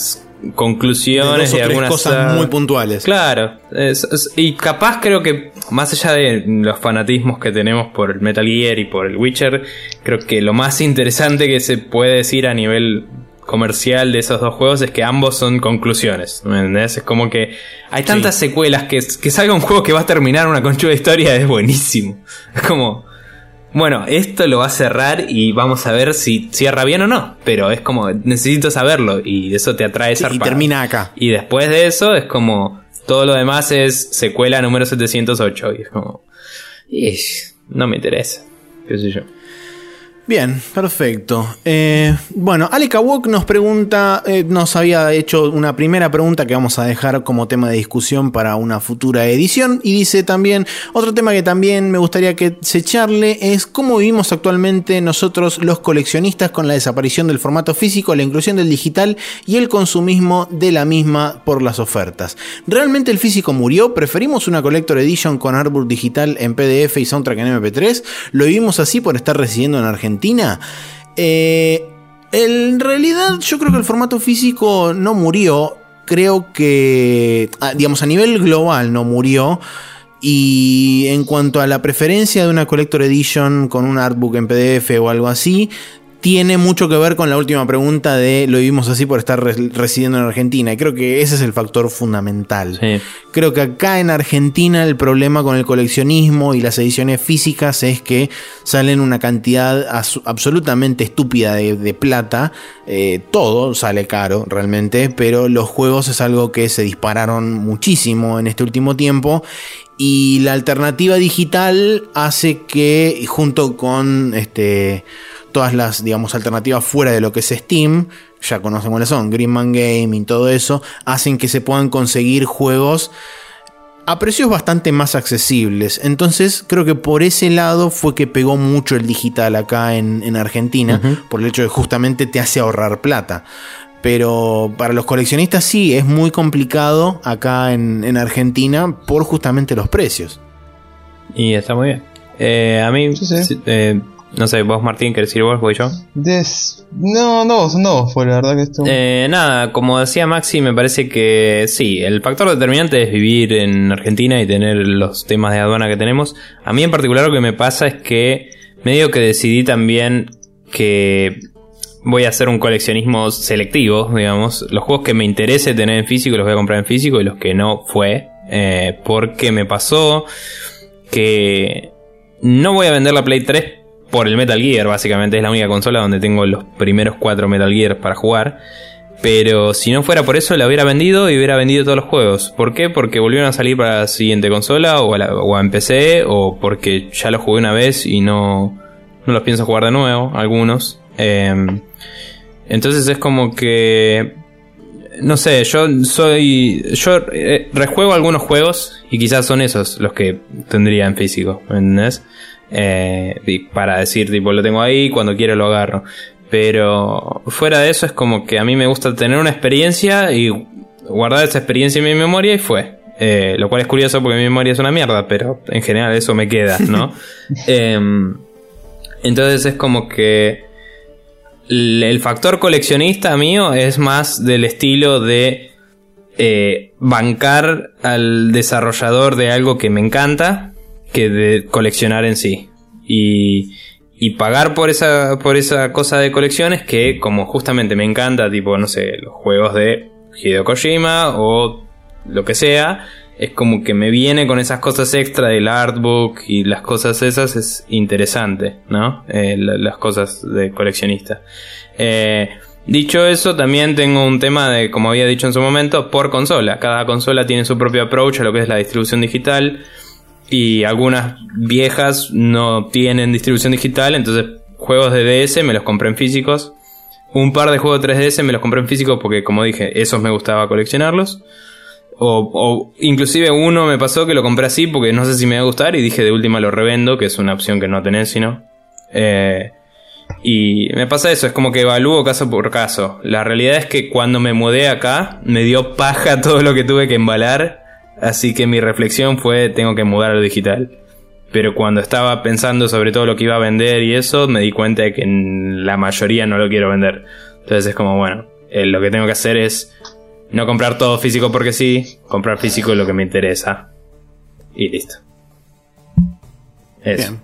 conclusiones de, de algunas cosas muy puntuales. Claro, es, es, y capaz creo que más allá de los fanatismos que tenemos por el Metal Gear y por el Witcher, creo que lo más interesante que se puede decir a nivel comercial de esos dos juegos es que ambos son conclusiones, ¿me entendés? Es como que hay tantas sí. secuelas que, que salga un juego que va a terminar una conchuda de historia es buenísimo. Es como, bueno, esto lo va a cerrar y vamos a ver si cierra bien o no, pero es como, necesito saberlo y eso te atrae sí, zarpado. Y termina acá. Y después de eso es como, todo lo demás es secuela número setecientos ocho y es como, ish, no me interesa, qué sé yo. Bien, perfecto. Eh, bueno, Alec Awok nos pregunta, eh, nos había hecho una primera pregunta que vamos a dejar como tema de discusión para una futura edición y dice también, otro tema que también me gustaría que se charle es cómo vivimos actualmente nosotros los coleccionistas con la desaparición del formato físico, la inclusión del digital y el consumismo de la misma por las ofertas. ¿Realmente el físico murió? ¿Preferimos una Collector Edition con artbook digital en P D F y soundtrack en M P tres? ¿Lo vivimos así por estar residiendo en Argentina? Argentina, eh, en realidad yo creo que el formato físico no murió, creo que, digamos, a nivel global no murió, y en cuanto a la preferencia de una Collector Edition con un artbook en P D F o algo así, tiene mucho que ver con la última pregunta de lo vivimos así por estar res- residiendo en Argentina. Y creo que ese es el factor fundamental. Sí. Creo que acá en Argentina el problema con el coleccionismo y las ediciones físicas es que salen una cantidad as- absolutamente estúpida de, de plata. Eh, todo sale caro realmente, pero los juegos es algo que se dispararon muchísimo en este último tiempo. Y la alternativa digital hace que, junto con este... todas las, digamos, alternativas fuera de lo que es Steam, ya conocen cuáles son, Greenman Gaming, todo eso, hacen que se puedan conseguir juegos a precios bastante más accesibles. Entonces creo que por ese lado fue que pegó mucho el digital acá en, en Argentina, uh-huh. por el hecho de que justamente te hace ahorrar plata. Pero para los coleccionistas sí, es muy complicado acá en, en Argentina por justamente los precios. Y está muy bien. Eh, a mí... Sí, sí. Eh, No sé, vos Martín, ¿querés decir vos? ¿Voy yo? Des... No, no, no, fue la verdad que esto... Eh, nada, como decía Maxi, me parece que sí, el factor determinante es vivir en Argentina y tener los temas de aduana que tenemos. A mí en particular lo que me pasa es que medio que decidí también que voy a hacer un coleccionismo selectivo, digamos. Los juegos que me interese tener en físico los voy a comprar en físico y los que no fue. Eh, porque me pasó que no voy a vender la Play tres por el Metal Gear, básicamente. Es la única consola donde tengo los primeros cuatro Metal Gear para jugar. Pero si no fuera por eso, la hubiera vendido y hubiera vendido todos los juegos. ¿Por qué? Porque volvieron a salir para la siguiente consola o a, la, o a en P C, o porque ya los jugué una vez y no, no los pienso jugar de nuevo, algunos. Eh, entonces es como que... No sé, yo soy... Yo eh, rejuego algunos juegos y quizás son esos los que tendría en físico, ¿me entendés? Eh, para decir, tipo, lo tengo ahí, cuando quiero lo agarro. Pero fuera de eso es como que a mí me gusta tener una experiencia y guardar esa experiencia en mi memoria y fue. Eh, lo cual es curioso porque mi memoria es una mierda, pero en general eso me queda, ¿no? eh, entonces es como que el factor coleccionista mío es más del estilo de eh, bancar al desarrollador de algo que me encanta que de coleccionar en sí. Y... Y pagar por esa por esa cosa de colecciones que, como justamente me encanta, tipo, no sé, los juegos de Hideo Kojima o lo que sea, es como que me viene con esas cosas extra del artbook y las cosas esas, es interesante, ¿no? Eh, la, las cosas de coleccionista. Eh, dicho eso, también tengo un tema de, como había dicho en su momento, por consola. Cada consola tiene su propio approach a lo que es la distribución digital. Y algunas viejas no tienen distribución digital, entonces juegos de D S me los compré en físicos. Un par de juegos de tres D S me los compré en físicos porque, como dije, esos me gustaba coleccionarlos. O, o inclusive uno me pasó que lo compré así porque no sé si me va a gustar y dije de última lo revendo, que es una opción que no tenés sino. Eh, y me pasa eso, es como que evalúo caso por caso. La realidad es que cuando me mudé acá me dio paja todo lo que tuve que embalar. Así que mi reflexión fue, tengo que mudar a lo digital. Pero cuando estaba pensando sobre todo lo que iba a vender y eso, me di cuenta de que en la mayoría no lo quiero vender. Entonces es como, bueno, eh, lo que tengo que hacer es No comprar todo físico porque sí, comprar físico es lo que me interesa. Y listo. Eso. Bien.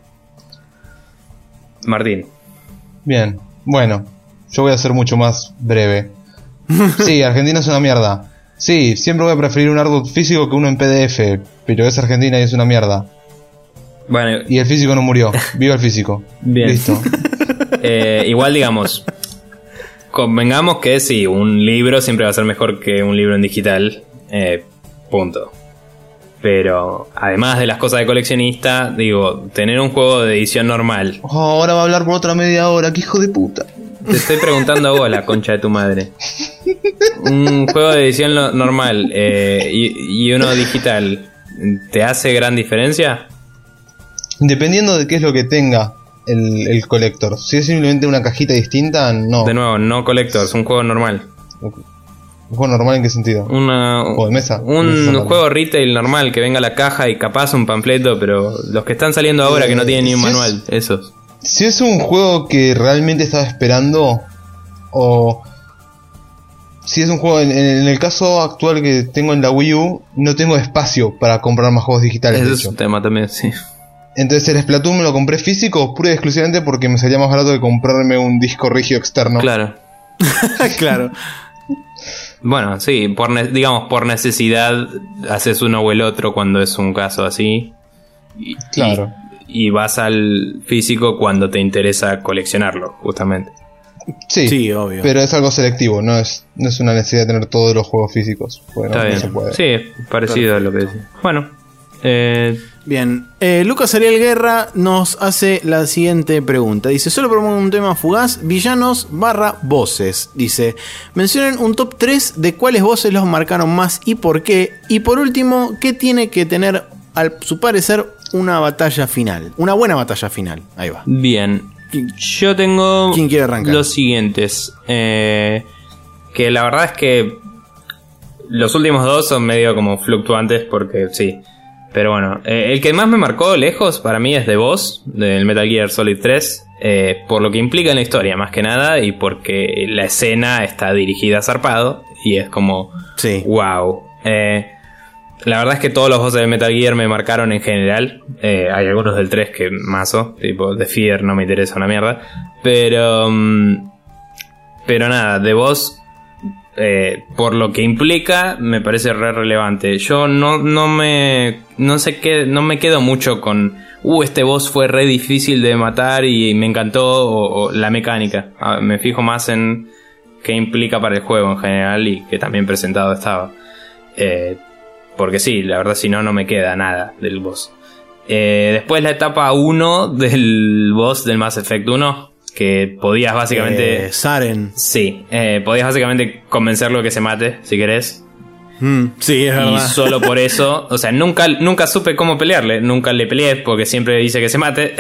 Martín. Bien, bueno, yo voy a ser mucho más breve. Sí, Argentina es una mierda. Sí, siempre voy a preferir un artbook físico que uno en P D F, pero es Argentina y es una mierda. Bueno. Y el físico no murió. Viva el físico. Bien. Listo. eh, igual digamos, convengamos que sí, un libro siempre va a ser mejor que un libro en digital. Eh, punto. Pero además de las cosas de coleccionista, digo, tener un juego de edición normal. Oh, ahora va a hablar por otra media hora, qué hijo de puta. Te estoy preguntando a vos, la concha de tu madre. Un juego de edición lo- normal eh, y, y uno digital, ¿te hace gran diferencia? Dependiendo de qué es lo que tenga el, el collector. Si es simplemente una cajita distinta, no. De nuevo, no collectors, un juego normal. ¿Un juego normal en qué sentido? Una, ¿Un juego de mesa? Un Mesa juego retail normal, que venga la caja y capaz un panfleto, pero los que están saliendo ahora Eh, que no tienen ni un si es- manual, esos. Si es un juego que realmente estaba esperando, o si es un juego, en, en el caso actual que tengo en la Wii U, no tengo espacio para comprar más juegos digitales. Ese de es hecho. un tema también, sí. Entonces el Splatoon me lo compré físico pura y exclusivamente porque me salía más barato que comprarme un disco rígido externo. Claro. Claro. Bueno, sí, por ne- digamos, por necesidad haces uno o el otro cuando es un caso así. Y, Claro. Y, y vas al físico cuando te interesa coleccionarlo, justamente. Sí, Sí, obvio. pero es algo selectivo, no es, no es una necesidad de tener todos los juegos físicos. Bueno, Está no bien. se puede. Sí, parecido a lo que decía. Bueno, eh, Bien, eh, Lucas Ariel Guerra nos hace la siguiente pregunta. Dice, solo propongo un tema fugaz, villanos barra voces. Dice, mencionen un top tres de cuáles voces los marcaron más y por qué. Y por último, ¿qué tiene que tener, al su parecer, una batalla final? Una buena batalla final. Ahí va. bien. Yo tengo ¿Quién quiere arrancar? los siguientes. Eh, que la verdad es que los últimos dos son medio como fluctuantes porque sí. Pero bueno, eh, el que más me marcó lejos para mí es The Boss, del Metal Gear Solid tres. Eh, por lo que implica en la historia, más que nada. Y porque la escena está dirigida zarpado. Y es como... Sí. Wow. Eh, la verdad es que todos los bosses de Metal Gear me marcaron en general. Eh, hay algunos del tres que mazo. Tipo, The Fear no me interesa una mierda. Pero... um, pero nada, The Boss... Eh, por lo que implica, me parece re relevante. Yo no, no me... No sé qué... No me quedo mucho con... Uh, este boss fue re difícil de matar y me encantó. O, o la mecánica. Ah, me fijo más en... qué implica para el juego en general. Y que también presentado estaba. Eh... Porque sí, la verdad si no, no me queda nada del boss. Eh, después la etapa uno del boss del Mass Effect uno. Que podías básicamente... Eh, Saren. Sí, eh, podías básicamente convencerlo que se mate, si querés. Mm, sí, es Y verdad. solo por eso... O sea, nunca, nunca supe cómo pelearle. Nunca le peleé porque siempre dice que se mate.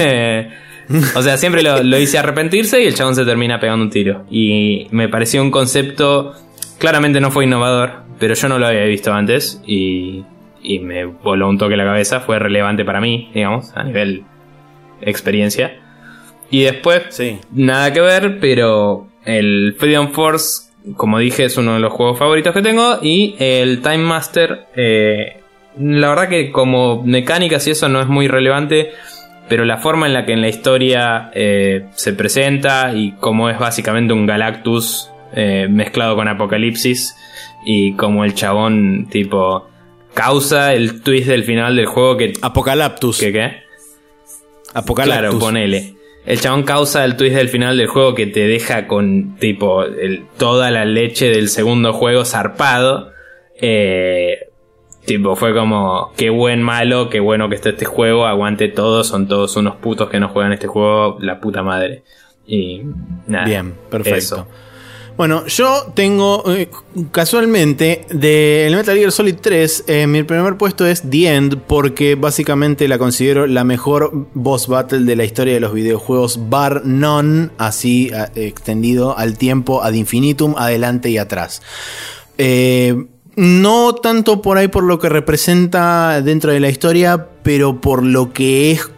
O sea, siempre lo, lo hice arrepentirse y el chabón se termina pegando un tiro. Y me pareció un concepto... Claramente no fue innovador, pero yo no lo había visto antes y, y me voló un toque la cabeza. Fue relevante para mí, digamos, a nivel experiencia. Y después, Sí. nada que ver, pero el Freedom Force, como dije, es uno de los juegos favoritos que tengo. Y el Time Master, eh, la verdad que como mecánicas y eso no es muy relevante, pero la forma en la que en la historia eh, se presenta y como es básicamente un Galactus eh, mezclado con Apocalipsis y como el chabón tipo causa el twist del final del juego que... Apocalaptus. ¿Qué qué? Apocalaptus. Claro, ponele. El chabón causa el twist del final del juego que te deja con tipo el, toda la leche del segundo juego zarpado. Eh, tipo, fue como, qué buen malo, qué bueno que está este juego, aguante todos, son todos unos putos que no juegan este juego, la puta madre. Y nada. Bien, perfecto. Eso. Bueno, yo tengo eh, casualmente del Metal Gear Solid tres, eh, mi primer puesto es The End, porque básicamente la considero la mejor boss battle de la historia de los videojuegos, bar none, así a, extendido al tiempo, ad infinitum, adelante y atrás. Eh, no tanto por ahí por lo que representa dentro de la historia, pero por lo que es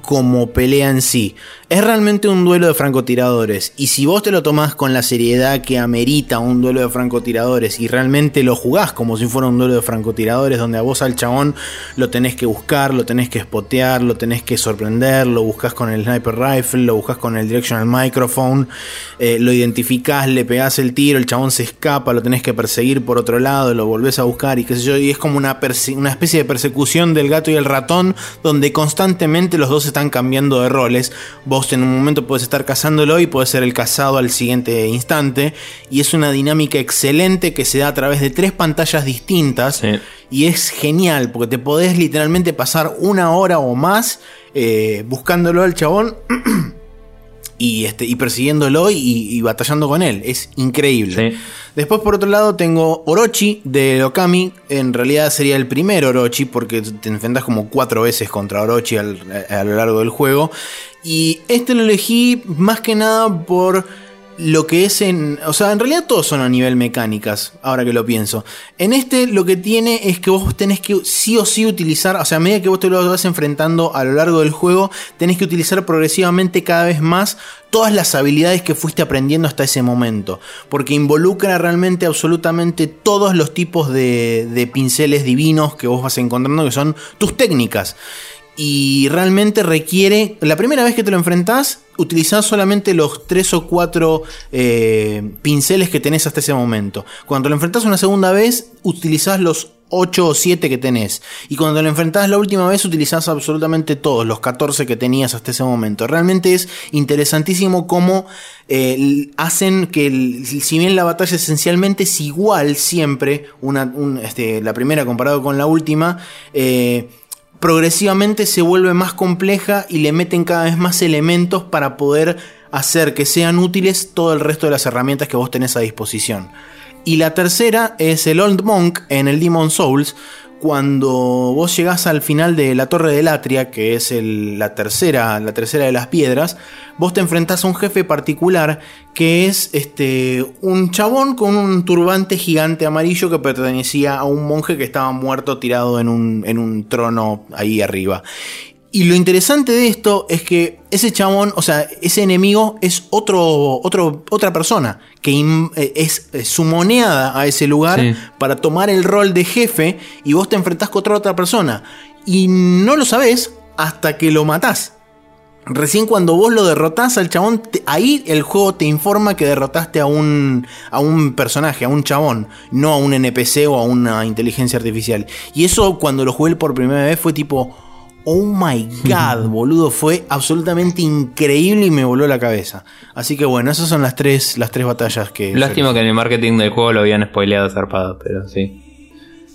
como pelea en sí. Es realmente un duelo de francotiradores. Y si vos te lo tomás con la seriedad que amerita un duelo de francotiradores y realmente lo jugás como si fuera un duelo de francotiradores, donde a vos al chabón lo tenés que buscar, lo tenés que spotear, lo tenés que sorprender, lo buscás con el sniper rifle, lo buscás con el directional microphone, eh, lo identificás, le pegás el tiro, el chabón se escapa, lo tenés que perseguir por otro lado, lo volvés a buscar y qué sé yo. Y es como una, perse- una especie de persecución del gato y el ratón, donde constantemente los dos están cambiando de roles. Vos en un momento podés estar cazándolo y podés ser el cazado al siguiente instante, y es una dinámica excelente que se da a través de tres pantallas distintas. Sí. Y es genial porque te podés literalmente pasar una hora o más eh, buscándolo al chabón y, este, y persiguiéndolo y, y batallando con él. Es increíble. Sí. Después, por otro lado, tengo Orochi de Okami. En realidad sería el primer Orochi, porque te enfrentas como cuatro veces contra Orochi al, a, a lo largo del juego. Y este lo elegí más que nada por lo que es en... O sea, en realidad todos son a nivel mecánicas, ahora que lo pienso. En este lo que tiene es que vos tenés que sí o sí utilizar... O sea, a medida que vos te lo vas enfrentando a lo largo del juego, tenés que utilizar progresivamente cada vez más todas las habilidades que fuiste aprendiendo hasta ese momento. Porque involucra realmente absolutamente todos los tipos de, de pinceles divinos que vos vas encontrando, que son tus técnicas. Y realmente requiere... La primera vez que te lo enfrentás, utilizás solamente los tres o cuatro eh, pinceles que tenés hasta ese momento. Cuando lo enfrentás una segunda vez, utilizás los ocho o siete que tenés. Y cuando lo enfrentás la última vez, utilizás absolutamente todos, los catorce que tenías hasta ese momento. Realmente es interesantísimo cómo eh, hacen que, el, si bien la batalla esencialmente es igual siempre, una, un, este, la primera comparado con la última, eh, progresivamente se vuelve más compleja y le meten cada vez más elementos para poder hacer que sean útiles todo el resto de las herramientas que vos tenés a disposición. Y la tercera es el Old Monk en el Demon's Souls. Cuando vos llegás al final de la Torre de Latria, que es el, la, tercera, la tercera de las piedras, vos te enfrentás a un jefe particular que es este, un chabón con un turbante gigante amarillo que pertenecía a un monje que estaba muerto tirado en un, en un trono ahí arriba. Y lo interesante de esto es que ese chabón, o sea, ese enemigo es otro, otro, otra persona que in, es, es sumoneada a ese lugar, sí, para tomar el rol de jefe, y vos te enfrentás contra otra persona. Y no lo sabés hasta que lo matás. Recién cuando vos lo derrotás al chabón, te, ahí el juego te informa que derrotaste a un, a un personaje, a un chabón, no a un N P C o a una inteligencia artificial. Y eso, cuando lo jugué por primera vez, fue tipo... Oh my god, boludo, fue absolutamente increíble y me voló la cabeza. Así que bueno, esas son las tres, las tres batallas que... Lástima que en el marketing del juego lo habían spoileado zarpado, pero sí.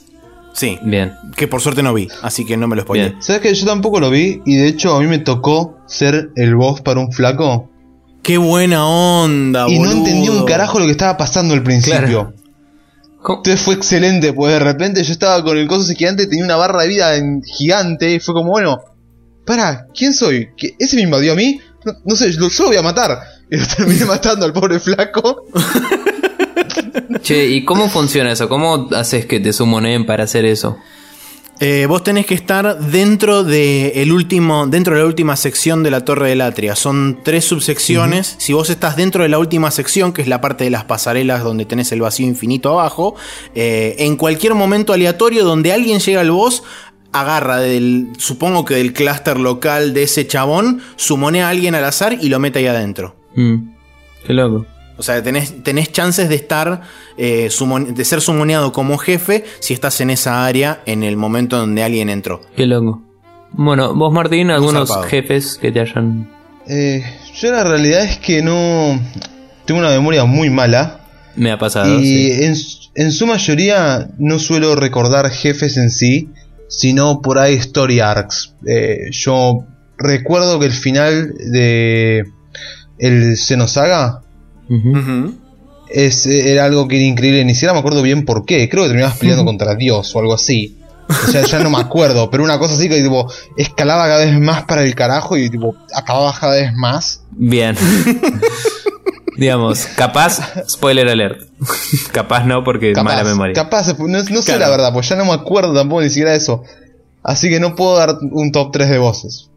Sí, bien. Que por suerte no vi, así que no me lo spoileé. Bien. ¿Sabes que yo tampoco lo vi? Y de hecho a mí me tocó ser el boss para un flaco. ¡Qué buena onda, y boludo! Y no entendí un carajo lo que estaba pasando al principio. Claro. Entonces fue excelente, pues de repente yo estaba con el coso ese gigante, tenía una barra de vida en gigante, y fue como, bueno, para, ¿quién soy? ¿Qué, ¿Ese me invadió a mí? No, no sé, yo, yo lo voy a matar. Y lo terminé matando al pobre flaco. Che, ¿y cómo funciona eso? ¿Cómo haces que te sumoneen para hacer eso? Eh, vos tenés que estar dentro de el último, dentro de la última sección de la Torre de Latria. Son tres subsecciones. Uh-huh. Si vos estás dentro de la última sección, que es la parte de las pasarelas donde tenés el vacío infinito abajo, eh, en cualquier momento aleatorio donde alguien llega al boss, agarra del, supongo que del clúster local de ese chabón, sumonea a alguien al azar y lo mete ahí adentro. Mm, qué loco. O sea, tenés, tenés chances de estar eh, sumon- de ser sumoneado como jefe si estás en esa área en el momento donde alguien entró. Qué loco. Bueno, vos, Martín, algunos Zarpado. jefes que te hayan... Eh, yo la realidad es que no... Tengo una memoria muy mala. Me ha pasado, Y sí. en, en su mayoría no suelo recordar jefes en sí, sino por ahí story arcs. Eh, yo recuerdo que el final de el Xenosaga... Uh-huh. Uh-huh. Es, era algo que era increíble, ni siquiera me acuerdo bien por qué. Creo que terminabas peleando contra Dios o algo así. O sea, ya no me acuerdo, pero una cosa así que tipo escalaba cada vez más para el carajo y tipo acababa cada vez más. Bien. Digamos, capaz, spoiler alert. Capaz no, porque Capaz, mala memoria. capaz, no, no sé Claro. la verdad, pues ya no me acuerdo tampoco ni siquiera de eso. Así que no puedo dar un top tres de voces.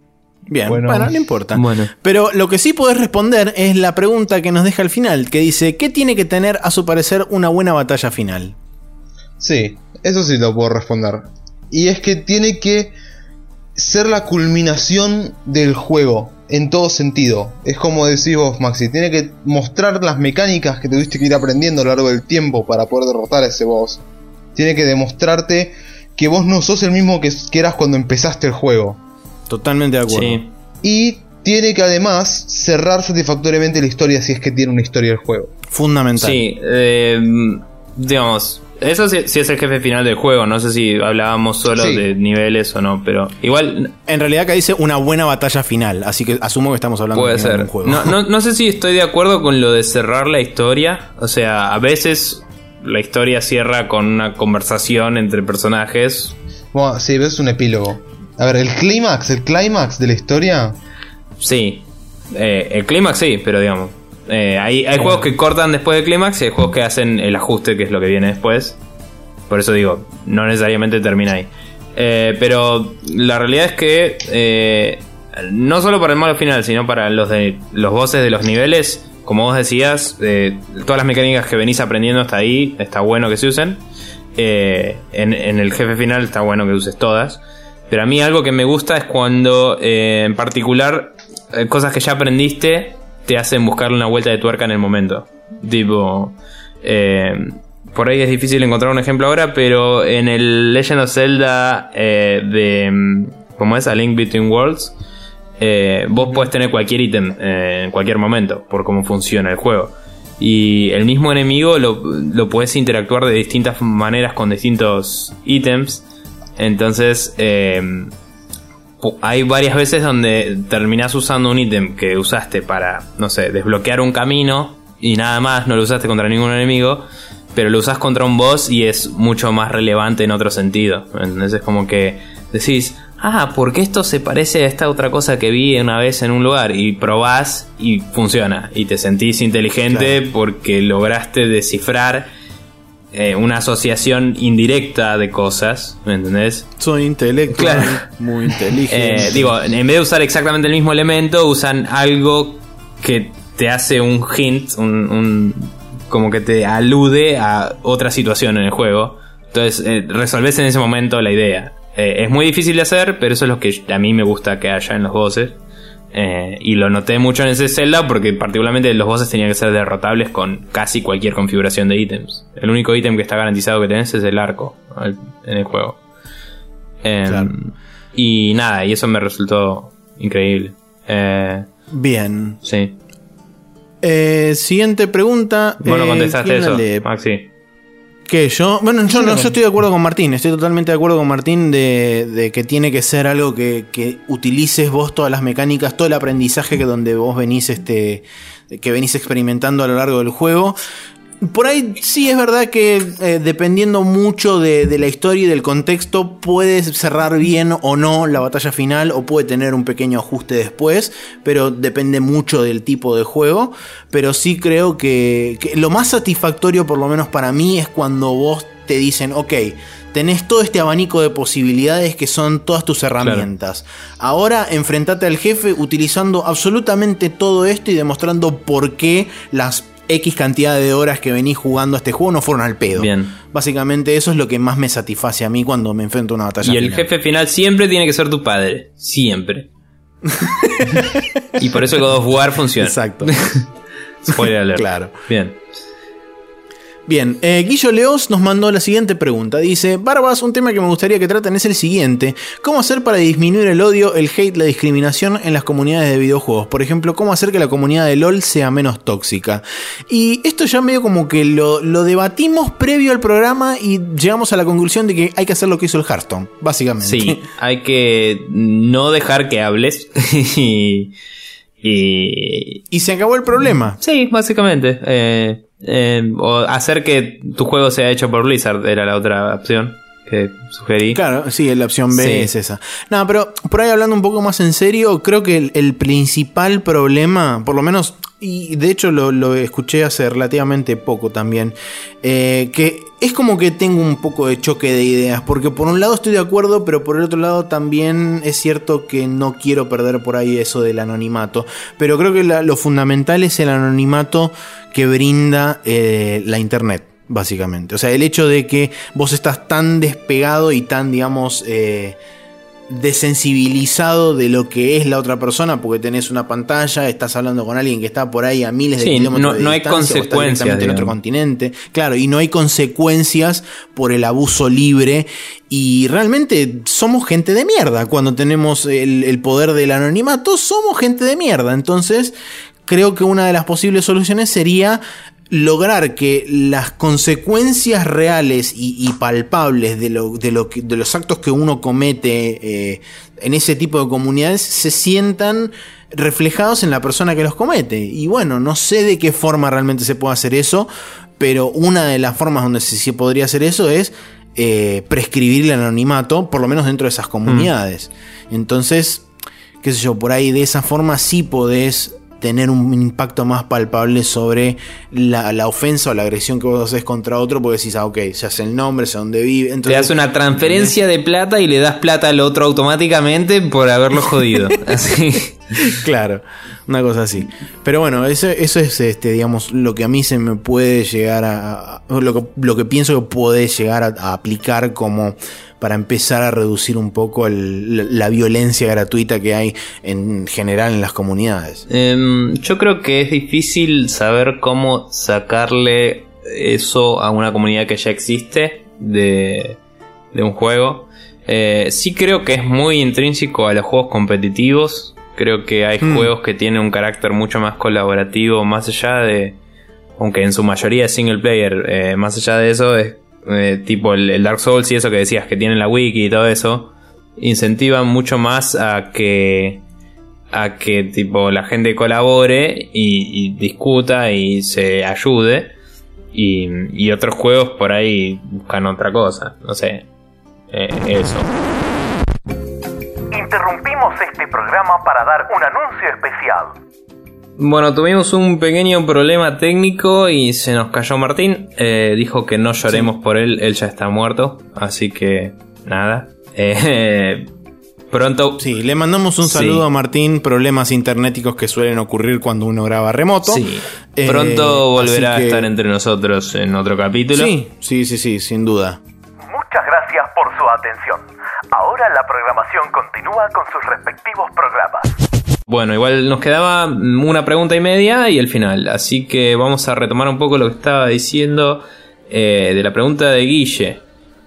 Bien, bueno, bueno, no importa. Bueno. Pero lo que sí podés responder es la pregunta que nos deja al final, que dice, ¿qué tiene que tener a su parecer una buena batalla final? Sí, eso sí lo puedo responder. Y es que tiene que ser la culminación del juego, en todo sentido. Es como decís vos, Maxi, tiene que mostrar las mecánicas que tuviste que ir aprendiendo a lo largo del tiempo para poder derrotar a ese boss. Tiene que demostrarte que vos no sos el mismo que, que eras cuando empezaste el juego. Totalmente de acuerdo. Sí. Y tiene que además cerrar satisfactoriamente la historia, si es que tiene una historia el juego. Fundamental. Sí, eh, digamos, eso sí, sí es el jefe final del juego. No sé si hablábamos solo sí. de niveles o no, pero igual... En realidad acá dice una buena batalla final, así que asumo que estamos hablando puede de ser. un juego. No, no, no sé si estoy de acuerdo con lo de cerrar la historia. O sea, a veces la historia cierra con una conversación entre personajes. Bueno, sí, ves un epílogo. A ver, el clímax, el clímax de la historia. Sí, eh, el clímax sí, pero digamos, eh, hay, hay juegos que cortan después del clímax y hay juegos que hacen el ajuste, que es lo que viene después. Por eso digo, no necesariamente termina ahí. Eh, pero la realidad es que eh, no solo para el malo final, sino para los de los bosses de los niveles, como vos decías, eh, todas las mecánicas que venís aprendiendo hasta ahí, está bueno que se usen. Eh, en, en el jefe final está bueno que uses todas. Pero a mí algo que me gusta es cuando, eh, en particular, eh, cosas que ya aprendiste te hacen buscarle una vuelta de tuerca en el momento. Tipo, eh, por ahí es difícil encontrar un ejemplo ahora, pero en el Legend of Zelda eh, de, ¿cómo es? A Link Between Worlds, eh, vos podés tener cualquier ítem eh, en cualquier momento, por cómo funciona el juego. Y el mismo enemigo lo, lo podés interactuar de distintas maneras con distintos ítems. Entonces, eh, hay varias veces donde terminás usando un ítem que usaste para, no sé, desbloquear un camino y nada más, no lo usaste contra ningún enemigo, pero lo usás contra un boss y es mucho más relevante en otro sentido. Entonces es como que decís, ah, porque esto se parece a esta otra cosa que vi una vez en un lugar, y probás y funciona, y te sentís inteligente, claro, porque lograste descifrar Eh, una asociación indirecta de cosas, ¿me entendés? Soy intelectual, claro, muy inteligente. Eh, digo, en vez de usar exactamente el mismo elemento, usan algo que te hace un hint, un, un como que te alude a otra situación en el juego. Entonces, eh, resolvés en ese momento la idea. Eh, es muy difícil de hacer, pero eso es lo que a mí me gusta que haya en los bosses. Eh, y lo noté mucho en ese Zelda porque particularmente los bosses tenían que ser derrotables con casi cualquier configuración de ítems. El único ítem que está garantizado que tenés es el arco en el juego. Eh, claro. Y nada, y eso me resultó increíble. Eh, Bien. Sí. Eh, siguiente pregunta. Bueno, eh, contestaste eso, Maxi. ¿Qué? ¿Yo? Bueno, yo, no, yo estoy de acuerdo con Martín. Estoy totalmente de acuerdo con Martín de, de que tiene que ser algo que, que utilices vos todas las mecánicas, todo el aprendizaje que donde vos venís, este, que venís experimentando a lo largo del juego. Por ahí sí es verdad que eh, dependiendo mucho de, de la historia y del contexto, puedes cerrar bien o no la batalla final, o puede tener un pequeño ajuste después, pero depende mucho del tipo de juego. Pero sí creo que, que lo más satisfactorio, por lo menos para mí, es cuando vos te dicen, ok, tenés todo este abanico de posibilidades que son todas tus herramientas. Claro. Ahora enfrentate al jefe utilizando absolutamente todo esto y demostrando por qué las X cantidad de horas que venís jugando a este juego no fueron al pedo. Bien. Básicamente eso es lo que más me satisface a mí cuando me enfrento a una batalla final. Y final. el jefe final siempre tiene que ser tu padre. Siempre. Y por eso God of War funciona. Exacto. Spoiler alert. Claro. Bien. Bien, eh, Guillo Leos nos mandó la siguiente pregunta. Dice, Barbas, un tema que me gustaría que traten es el siguiente. ¿Cómo hacer para disminuir el odio, el hate, la discriminación en las comunidades de videojuegos? Por ejemplo, ¿cómo hacer que la comunidad de LOL sea menos tóxica? Y esto ya medio como que lo, lo debatimos previo al programa y llegamos a la conclusión de que hay que hacer lo que hizo el Hearthstone, básicamente. Sí, hay que no dejar que hables y... Y... y se acabó el problema. Sí, básicamente. Eh... Eh, o hacer que tu juego sea hecho por Blizzard era la otra opción que sugerí. Claro, sí, la opción B sí. es esa. No, pero por ahí hablando un poco más en serio, creo que el, el principal problema, por lo menos y de hecho lo, lo escuché hace relativamente poco también, eh, que es como que tengo un poco de choque de ideas, porque por un lado estoy de acuerdo, pero por el otro lado también es cierto que no quiero perder por ahí eso del anonimato, pero creo que la, lo fundamental es el anonimato que brinda eh, la internet, básicamente. O sea, el hecho de que vos estás tan despegado y tan, digamos, eh, desensibilizado de lo que es la otra persona, porque tenés una pantalla, estás hablando con alguien que está por ahí a miles de sí, kilómetros no, de no distancia, hay consecuencias en otro continente, claro, y no hay consecuencias por el abuso libre, y realmente somos gente de mierda cuando tenemos el, el poder del anonimato, somos gente de mierda. Entonces creo que una de las posibles soluciones sería lograr que las consecuencias reales y, y palpables de, lo, de, lo que, de los actos que uno comete eh, en ese tipo de comunidades se sientan reflejados en la persona que los comete. Y bueno, no sé de qué forma realmente se puede hacer eso, pero una de las formas donde se, se podría hacer eso es eh, prescribir el anonimato, por lo menos dentro de esas comunidades. Mm. Entonces, qué sé yo, por ahí de esa forma sí podés tener un impacto más palpable sobre la, la ofensa o la agresión que vos haces contra otro, porque decís, ah, ok, se hace el nombre, sé dónde vive. Entonces, le das una transferencia de plata y le das plata al otro automáticamente por haberlo jodido. Así. Claro, una cosa así. Pero bueno, eso, eso es, este, digamos, lo que a mí se me puede llegar a... a lo, que, lo que pienso que puede llegar a, a aplicar como para empezar a reducir un poco el, la, la violencia gratuita que hay en general en las comunidades. Um, yo creo que es difícil saber cómo sacarle eso a una comunidad que ya existe de, de un juego. Eh, sí creo que es muy intrínseco a los juegos competitivos. Creo que hay mm. juegos que tienen un carácter mucho más colaborativo, más allá de... Aunque en su mayoría es single player, eh, más allá de eso es... Eh, tipo el, el Dark Souls y eso que decías que tienen la wiki y todo eso, incentivan mucho más a que a que tipo la gente colabore y, y discuta y se ayude, y, y otros juegos por ahí buscan otra cosa, no sé, eh, eso. Interrumpimos este programa para dar un anuncio especial. Bueno, tuvimos un pequeño problema técnico y se nos cayó Martín. Eh, dijo que no lloremos sí. por él, él ya está muerto. Así que nada. Eh, pronto. Sí, le mandamos un saludo sí. a Martín. Problemas internéticos que suelen ocurrir cuando uno graba remoto. Sí. Eh, pronto volverá que... a estar entre nosotros en otro capítulo. Sí, sí, sí, sí, sin duda. Muchas gracias por su atención. Ahora la programación continúa con sus respectivos programas. Bueno, igual nos quedaba una pregunta y media y el final, así que vamos a retomar un poco lo que estaba diciendo eh, de la pregunta de Guille.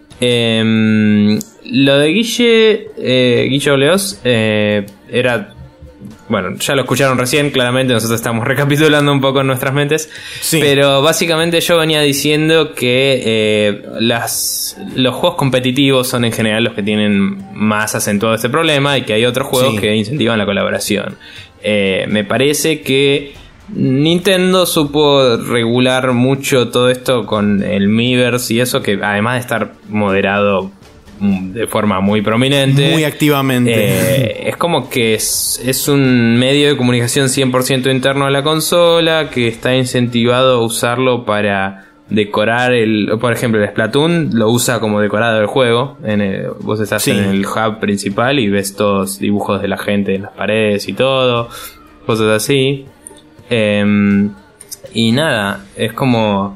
Eh, lo de Guille, eh, Guille Oleos, eh, era... Bueno, ya lo escucharon recién, claramente nosotros estamos recapitulando un poco en nuestras mentes. Sí. Pero básicamente yo venía diciendo que eh, las, los juegos competitivos son en general los que tienen más acentuado este problema y que hay otros juegos sí. que incentivan la colaboración. Eh, me parece que Nintendo supo regular mucho todo esto con el Miiverse y eso, que además de estar moderado de forma muy prominente, muy activamente, eh, es como que es, es un medio de comunicación cien por ciento interno a la consola, que está incentivado a usarlo para decorar el, por ejemplo el Splatoon lo usa como decorado del juego, en el, vos estás sí. en el hub principal y ves todos dibujos de la gente en las paredes y todo, cosas así, eh, y nada, es como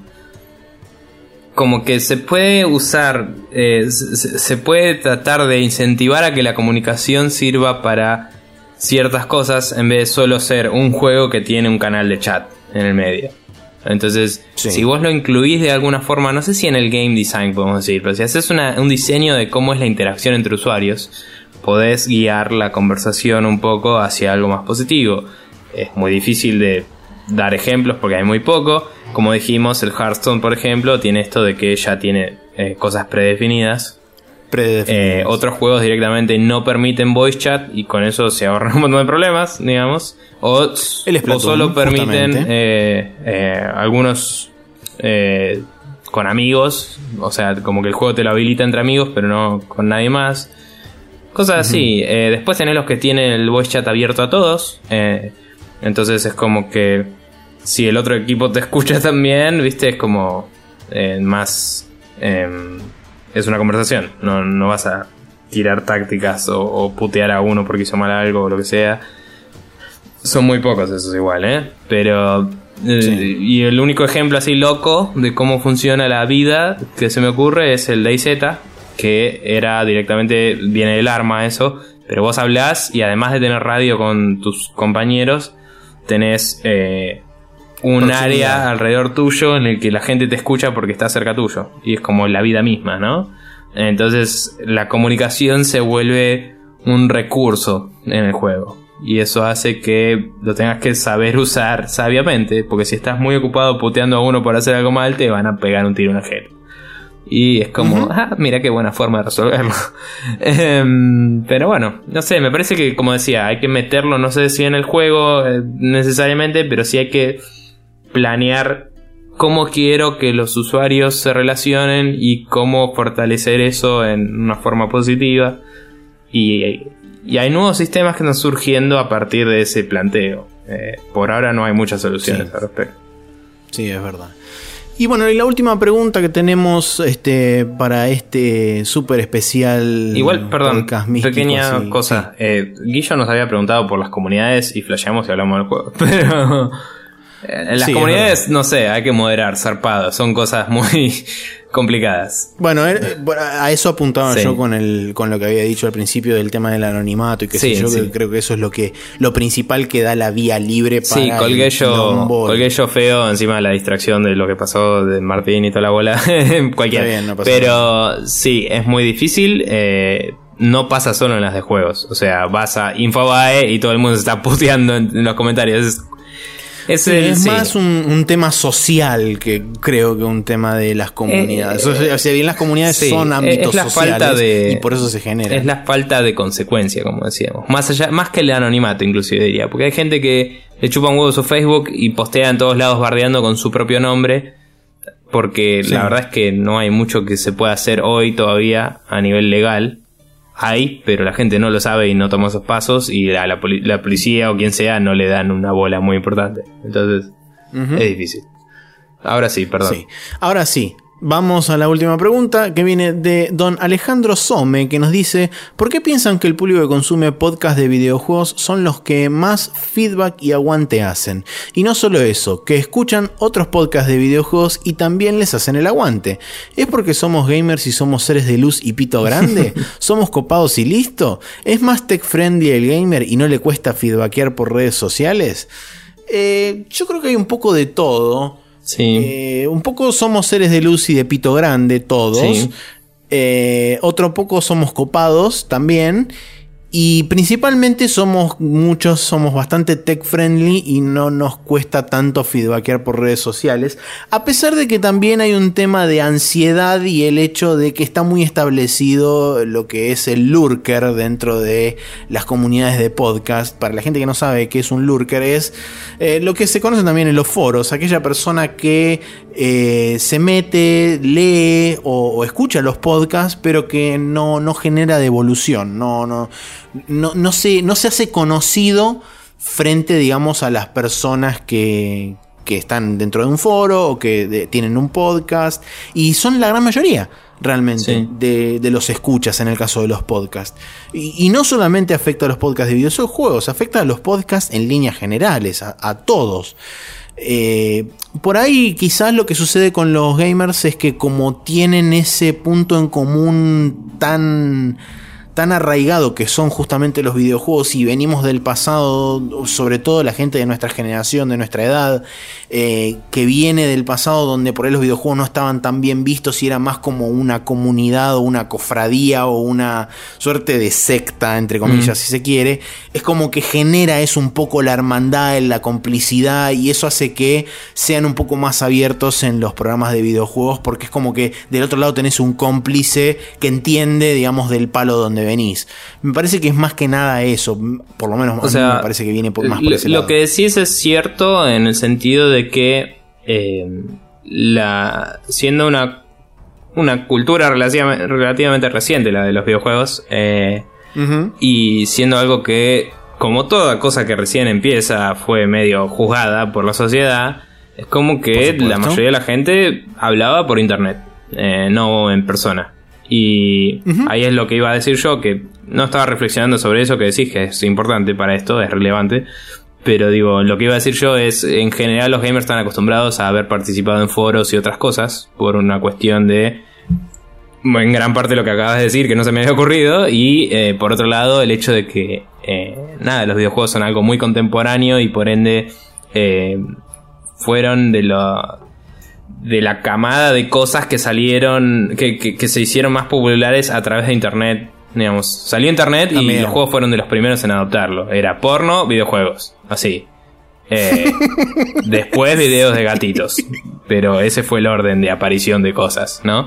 como que se puede usar, eh, se, se puede tratar de incentivar a que la comunicación sirva para ciertas cosas en vez de solo ser un juego que tiene un canal de chat en el medio. Entonces, sí. si vos lo incluís de alguna forma, no sé si en el game design podemos decir, pero si haces una, un diseño de cómo es la interacción entre usuarios, podés guiar la conversación un poco hacia algo más positivo. Es muy difícil de dar ejemplos porque hay muy poco. Como dijimos, el Hearthstone, por ejemplo, tiene esto de que ya tiene eh, cosas predefinidas. predefinidas. Eh, otros juegos directamente no permiten voice chat y con eso se ahorran un montón de problemas, digamos. O, Splatoon, o solo permiten eh, eh, algunos eh, con amigos. O sea, como que el juego te lo habilita entre amigos, pero no con nadie más. Cosas uh-huh. así. Eh, después tenés los que tienen el voice chat abierto a todos. Eh, entonces es como que si el otro equipo te escucha también, viste, es como eh, más... Eh, es una conversación, no, no vas a tirar tácticas o, o putear a uno porque hizo mal algo o lo que sea. Son muy pocos esos igual, ¿eh? Pero... Eh, sí. Y el único ejemplo así loco de cómo funciona la vida que se me ocurre es el DayZ, que era directamente, viene del arma eso, pero vos hablás y además de tener radio con tus compañeros, tenés eh, un área alrededor tuyo en el que la gente te escucha porque está cerca tuyo, y es como la vida misma, ¿no? Entonces la comunicación se vuelve un recurso en el juego, y eso hace que lo tengas que saber usar sabiamente, porque si estás muy ocupado puteando a uno por hacer algo mal, te van a pegar un tiro en el jefe. Y es como, uh-huh. ah, mira qué buena forma de resolverlo. um, pero bueno, no sé, me parece que, como decía, hay que meterlo, no sé si en el juego eh, necesariamente, pero sí hay que planear cómo quiero que los usuarios se relacionen y cómo fortalecer eso en una forma positiva. Y, y hay nuevos sistemas que están surgiendo a partir de ese planteo. Eh, por ahora no hay muchas soluciones sí. al respecto. Sí, es verdad. Y bueno, y la última pregunta que tenemos este para este súper especial. Igual, perdón, místico, pequeña sí, cosa. Sí. Eh, Guillo nos había preguntado por las comunidades y flasheamos y hablamos del juego. Pero en las sí, comunidades, no sé, hay que moderar, zarpado. Son cosas muy complicadas. Bueno, eh, a eso apuntaba sí. yo con el con lo que había dicho al principio del tema del anonimato y que sí, sé yo, sí. que creo que eso es lo que lo principal que da la vía libre para sí, colgué yo, colgué yo feo encima de la distracción de lo que pasó de Martín y toda la bola. Cualquiera. Bien, no Pero nada. Sí, es muy difícil. Eh, no pasa solo en las de juegos. O sea, vas a Infobae y todo el mundo se está puteando en, en los comentarios. Es, Es, sí, el, es sí. más un, un tema social que creo que un tema de las comunidades. Eh, o sea, bien las comunidades sí, son ámbitos es la sociales falta de, y por eso se genera. Es la falta de consecuencia, como decíamos. Más allá, más que el anonimato, inclusive diría. Porque hay gente que le chupa un huevo su Facebook y postea en todos lados bardeando con su propio nombre. Porque sí. la verdad es que no hay mucho que se pueda hacer hoy todavía a nivel legal. Hay, pero la gente no lo sabe y no toma esos pasos, y a la, poli- la policía o quien sea no le dan una bola muy importante. Entonces uh-huh. es difícil. Ahora sí, perdón. Sí. Ahora sí, vamos a la última pregunta, que viene de don Alejandro Some, que nos dice: ¿por qué piensan que el público que consume podcast de videojuegos son los que más feedback y aguante hacen? Y no solo eso, que escuchan otros podcasts de videojuegos y también les hacen el aguante. ¿Es porque somos gamers y somos seres de luz y pito grande? ¿Somos copados y listo? ¿Es más tech friendly el gamer y no le cuesta feedbackear por redes sociales? Eh, yo creo que hay un poco de todo. Sí. Eh, un poco somos seres de luz y de pito grande todos. Sí. Eh, otro poco somos copados también. Y principalmente somos muchos, somos bastante tech friendly y no nos cuesta tanto feedbackear por redes sociales. A pesar de que también hay un tema de ansiedad y el hecho de que está muy establecido lo que es el lurker dentro de las comunidades de podcast. Para la gente que no sabe qué es un lurker, es eh, lo que se conoce también en los foros. Aquella persona que eh, se mete, lee o, o escucha los podcasts, pero que no, no genera devolución, no... no No, no, se, no se hace conocido frente, digamos, a las personas que, que están dentro de un foro o que de, tienen un podcast, y son la gran mayoría realmente sí. de, de los escuchas en el caso de los podcasts. Y, y no solamente afecta a los podcasts de videojuegos, afecta a los podcasts en líneas generales, a, a todos. Eh, por ahí quizás lo que sucede con los gamers es que como tienen ese punto en común tan... tan arraigado que son justamente los videojuegos, y venimos del pasado, sobre todo la gente de nuestra generación, de nuestra edad, eh, que viene del pasado donde por ahí los videojuegos no estaban tan bien vistos y era más como una comunidad o una cofradía o una suerte de secta, entre comillas, mm. si se quiere. Es como que genera eso un poco la hermandad, la complicidad, y eso hace que sean un poco más abiertos en los programas de videojuegos, porque es como que del otro lado tenés un cómplice que entiende, digamos, del palo donde venís. Me parece que es más que nada eso, por lo menos a o sea, mí me parece que viene por, más por ese lo lado. Lo que decís es cierto en el sentido de que eh, la siendo una una cultura relativamente, relativamente reciente la de los videojuegos, eh, uh-huh. y siendo algo que como toda cosa que recién empieza fue medio juzgada por la sociedad, es como que la mayoría de la gente hablaba por internet, eh, no en persona. Y uh-huh. ahí es lo que iba a decir yo, que no estaba reflexionando sobre eso que decís, que es importante para esto, es relevante. Pero digo, lo que iba a decir yo es, en general los gamers están acostumbrados a haber participado en foros y otras cosas, por una cuestión de, en gran parte lo que acabas de decir, que no se me había ocurrido. Y eh, por otro lado, el hecho de que, eh, nada, los videojuegos son algo muy contemporáneo y por ende eh, fueron de lo... de la camada de cosas que salieron, que, que, que se hicieron más populares a través de internet. Digamos, salió internet y También. los juegos fueron de los primeros en adoptarlo. Era porno, videojuegos, así. Eh, después videos de gatitos. Pero ese fue el orden de aparición de cosas, ¿no?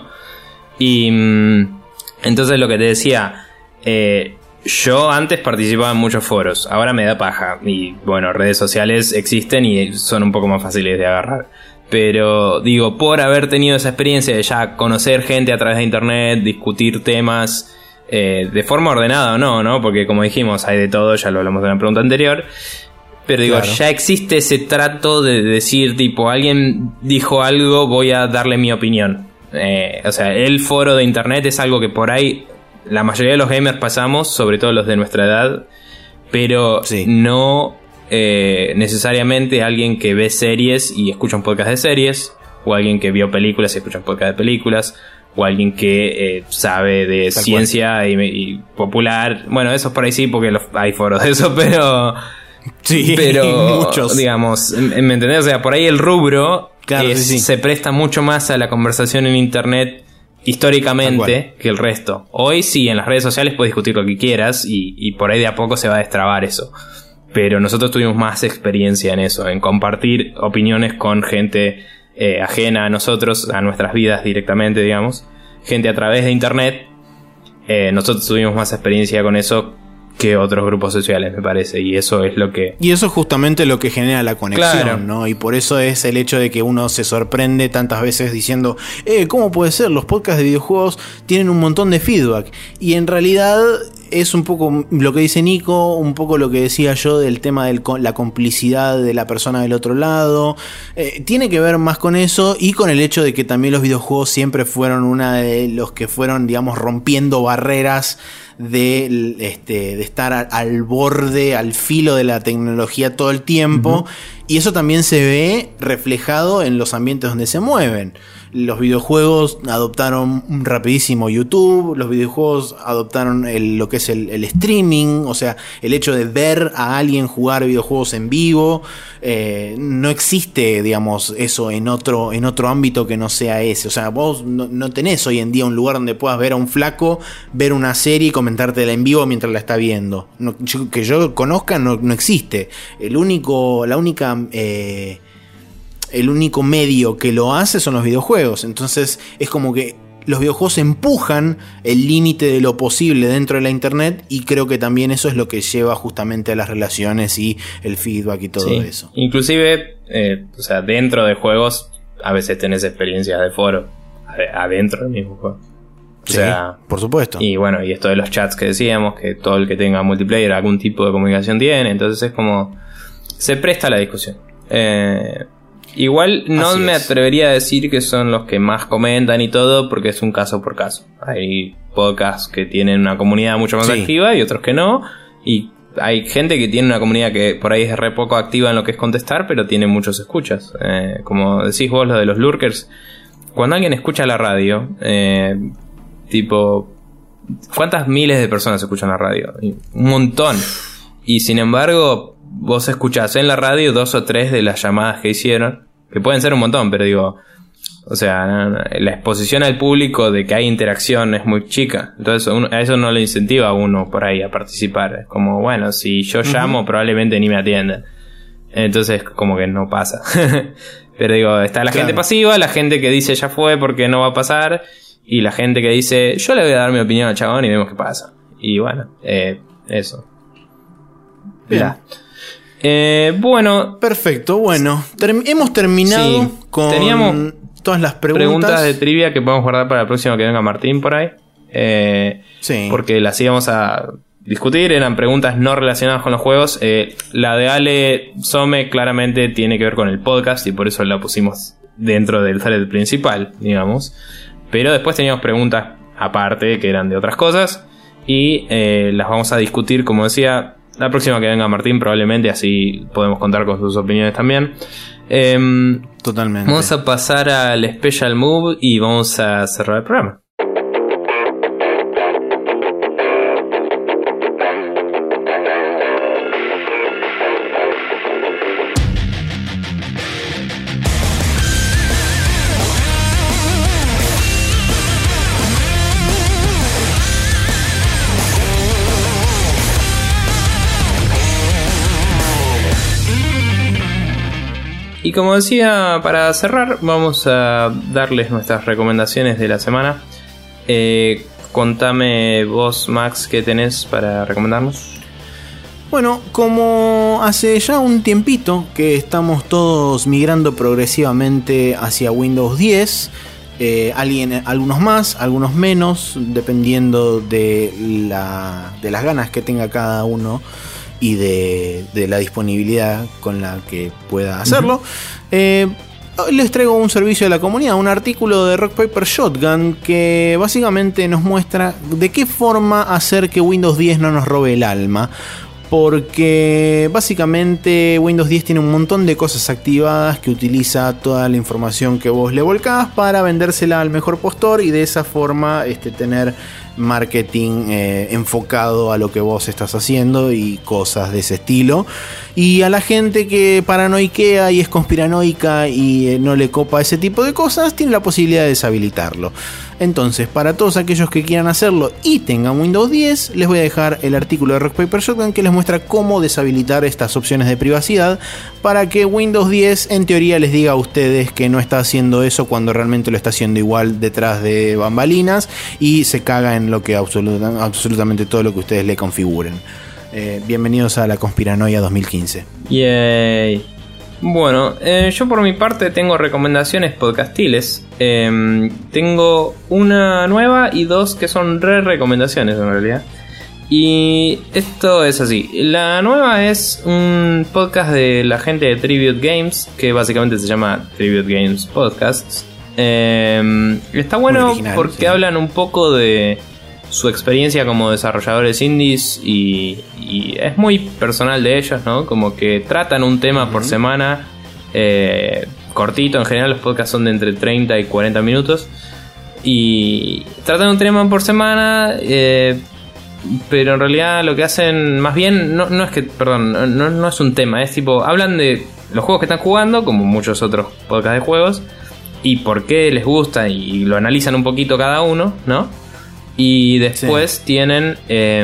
Y mm, entonces lo que te decía, eh, yo antes participaba en muchos foros, ahora me da paja. Y bueno, redes sociales existen y son un poco más fáciles de agarrar. Pero digo, por haber tenido esa experiencia de ya conocer gente a través de internet, discutir temas eh, de forma ordenada o no, ¿no? Porque como dijimos, hay de todo, ya lo hablamos de la pregunta anterior. Pero digo, claro, ya existe ese trato de decir, tipo, alguien dijo algo, voy a darle mi opinión. Eh, o sea, el foro de internet es algo que por ahí la mayoría de los gamers pasamos, sobre todo los de nuestra edad, pero sí. no... Eh, necesariamente alguien que ve series y escucha un podcast de series, o alguien que vio películas y escucha un podcast de películas, o alguien que eh, sabe de Tal ciencia y, y popular. Bueno, eso por ahí sí, porque los, hay foros de eso, pero sí, pero muchos, digamos, ¿me entendés? O sea, por ahí el rubro claro, es, sí, sí. se presta mucho más a la conversación en internet históricamente que el resto. Hoy sí, en las redes sociales puedes discutir lo que quieras y, y por ahí de a poco se va a destrabar eso. Pero nosotros tuvimos más experiencia en eso, en compartir opiniones con gente eh, ajena a nosotros, a nuestras vidas directamente, digamos. Gente a través de internet. Eh, nosotros tuvimos más experiencia con eso que otros grupos sociales, me parece. Y eso es lo que... Y eso es justamente lo que genera la conexión, claro, ¿no? Y por eso es el hecho de que uno se sorprende tantas veces diciendo, eh, ¿cómo puede ser? Los podcasts de videojuegos tienen un montón de feedback. Y en realidad... es un poco lo que dice Nico, un poco lo que decía yo del tema de la complicidad de la persona del otro lado. Eh, tiene que ver más con eso y con el hecho de que también los videojuegos siempre fueron una de los que fueron, digamos, rompiendo barreras de, este, de estar a, al borde, al filo de la tecnología todo el tiempo. Uh-huh. Y eso también se ve reflejado en los ambientes donde se mueven. Los videojuegos adoptaron rapidísimo YouTube, los videojuegos adoptaron el, lo que es el, el streaming, o sea, el hecho de ver a alguien jugar videojuegos en vivo. Eh, no existe, digamos, eso en otro, en otro ámbito que no sea ese. O sea, vos no, no tenés hoy en día un lugar donde puedas ver a un flaco, ver una serie y comentártela en vivo mientras la está viendo. No, yo, que yo conozca no, no existe. El único, la única... Eh, el único medio que lo hace son los videojuegos. Entonces es como que los videojuegos empujan el límite de lo posible dentro de la internet, y creo que también eso es lo que lleva justamente a las relaciones y el feedback y todo sí. eso. Inclusive, eh, o sea, dentro de juegos a veces tenés experiencias de foro adentro del mismo juego. O sí, sea, por supuesto. Y bueno, y esto de los chats que decíamos, que todo el que tenga multiplayer algún tipo de comunicación tiene, entonces es como se presta a la discusión. Eh... Igual no Así me es. atrevería a decir que son los que más comentan y todo, porque es un caso por caso. Hay podcasts que tienen una comunidad mucho más sí. activa y otros que no. Y hay gente que tiene una comunidad que por ahí es re poco activa en lo que es contestar, pero tiene muchos escuchas. Eh, como decís vos, lo de los lurkers. Cuando alguien escucha la radio, eh, tipo, ¿cuántas miles de personas escuchan la radio? Un montón. Y sin embargo, vos escuchás en la radio dos o tres de las llamadas que hicieron. Que pueden ser un montón, pero digo, o sea, la exposición al público de que hay interacción es muy chica. Entonces uno, a eso no le incentiva a uno por ahí a participar. Es como, bueno, si yo llamo, uh-huh. probablemente ni me atiendan. Entonces como que no pasa. Pero digo, está la claro. gente pasiva, la gente que dice ya fue porque no va a pasar, y la gente que dice yo le voy a dar mi opinión al chabón y vemos qué pasa. Y bueno, eh, eso. Bien. La. Eh, bueno, perfecto, bueno, ter- hemos terminado sí, con teníamos todas las preguntas. Preguntas de trivia que podemos guardar para el próximo que venga Martín por ahí. Eh, sí. Porque las íbamos a discutir. Eran preguntas no relacionadas con los juegos. Eh, la de Ale Some claramente tiene que ver con el podcast y por eso la pusimos dentro del thread principal, digamos. Pero después teníamos preguntas aparte que eran de otras cosas y eh, las vamos a discutir, como decía, la próxima que venga Martín probablemente, así podemos contar con sus opiniones también. Eh, Totalmente. Vamos a pasar al Special Move y vamos a cerrar el programa. Y como decía, para cerrar, vamos a darles nuestras recomendaciones de la semana. Eh, contame vos, Max, ¿qué tenés para recomendarnos? Bueno, como hace ya un tiempito que estamos todos migrando progresivamente hacia Windows diez, eh, alguien, algunos más, algunos menos, dependiendo de, la, de las ganas que tenga cada uno y de, de la disponibilidad con la que pueda hacerlo. Uh-huh. eh, les traigo un servicio de la comunidad, un artículo de Rock Paper Shotgun que básicamente nos muestra de qué forma hacer que Windows diez no nos robe el alma. Porque básicamente Windows diez tiene un montón de cosas activadas que utiliza toda la información que vos le volcás para vendérsela al mejor postor y de esa forma este, tener marketing eh, enfocado a lo que vos estás haciendo y cosas de ese estilo. Y a la gente que paranoiquea y es conspiranoica y eh, no le copa ese tipo de cosas, tiene la posibilidad de deshabilitarlo. Entonces, para todos aquellos que quieran hacerlo y tengan Windows diez, les voy a dejar el artículo de Rock Paper Shotgun que les muestra cómo deshabilitar estas opciones de privacidad para que Windows diez en teoría les diga a ustedes que no está haciendo eso cuando realmente lo está haciendo igual detrás de bambalinas y se caga en lo que absoluta, absolutamente todo lo que ustedes le configuren. Eh, bienvenidos a la Conspiranoia dos mil quince. Yay. Bueno, eh, yo por mi parte tengo recomendaciones podcastiles. Eh, tengo una nueva y dos que son re recomendaciones en realidad. Y esto es así. La nueva es un podcast de la gente de Tribute Games, que básicamente se llama Tribute Games Podcasts. Eh, está bueno original, porque sí. Hablan un poco de su experiencia como desarrolladores indies y, y es muy personal de ellos, ¿no? Como que tratan un tema uh-huh. por semana, eh, cortito. En general los podcasts son de entre treinta y cuarenta minutos y tratan un tema por semana, eh, pero en realidad lo que hacen más bien no, no es que, perdón, no, no es un tema, es tipo, hablan de los juegos que están jugando, como muchos otros podcasts de juegos, y por qué les gusta y lo analizan un poquito cada uno, ¿no? Y después sí. tienen eh,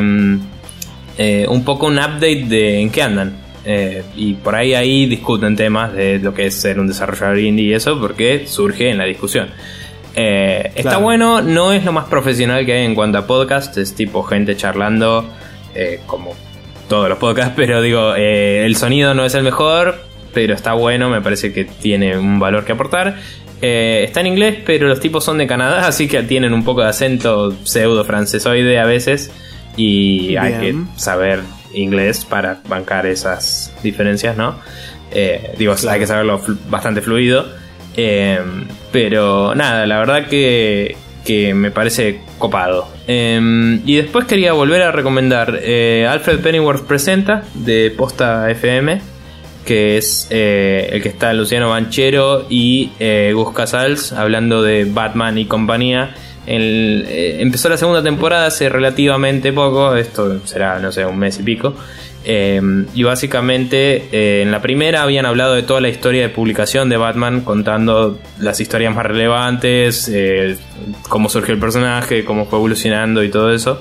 eh, un poco un update de en qué andan. Eh, y por ahí ahí discuten temas de lo que es ser un desarrollador indie y eso, porque surge en la discusión. Eh, claro. Está bueno, no es lo más profesional que hay en cuanto a podcast. Es tipo gente charlando, eh, como todos los podcasts, pero digo, eh, el sonido no es el mejor, pero está bueno, me parece que tiene un valor que aportar. Eh, está en inglés, pero los tipos son de Canadá, así que tienen un poco de acento pseudo francesoide a veces. Y bien. Hay que saber inglés para bancar esas diferencias, ¿no? Eh, digo, claro. Hay que saberlo fl- bastante fluido. Eh, pero nada, la verdad que, que me parece copado. Eh, y después quería volver a recomendar eh, Alfred Pennyworth Presenta de Posta F M, que es eh, el que está Luciano Banchero y eh, Gus Casals hablando de Batman y compañía. El, eh, empezó la segunda temporada hace relativamente poco, esto será, no sé, un mes y pico. Eh, y básicamente eh, en la primera habían hablado de toda la historia de publicación de Batman, contando las historias más relevantes, eh, cómo surgió el personaje, cómo fue evolucionando y todo eso.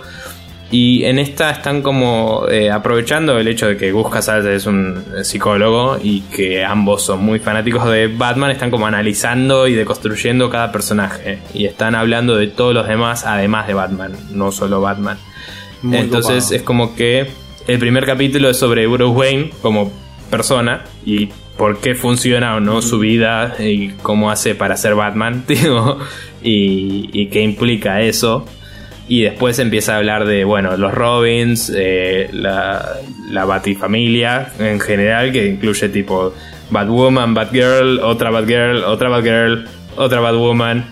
Y en esta están como eh, aprovechando el hecho de que Gus Casals es un psicólogo y que ambos son muy fanáticos de Batman, están como analizando y deconstruyendo cada personaje. Y están hablando de todos los demás, además de Batman, no solo Batman. Muy Entonces copado. Es como que el primer capítulo es sobre Bruce Wayne como persona y por qué funciona o no mm. su vida y cómo hace para ser Batman, digo, y, y qué implica eso. Y después empieza a hablar de, bueno, los Robins, eh, la, la Batifamilia en general, que incluye tipo Batwoman, Batgirl, otra Batgirl, otra Batgirl, otra Batwoman,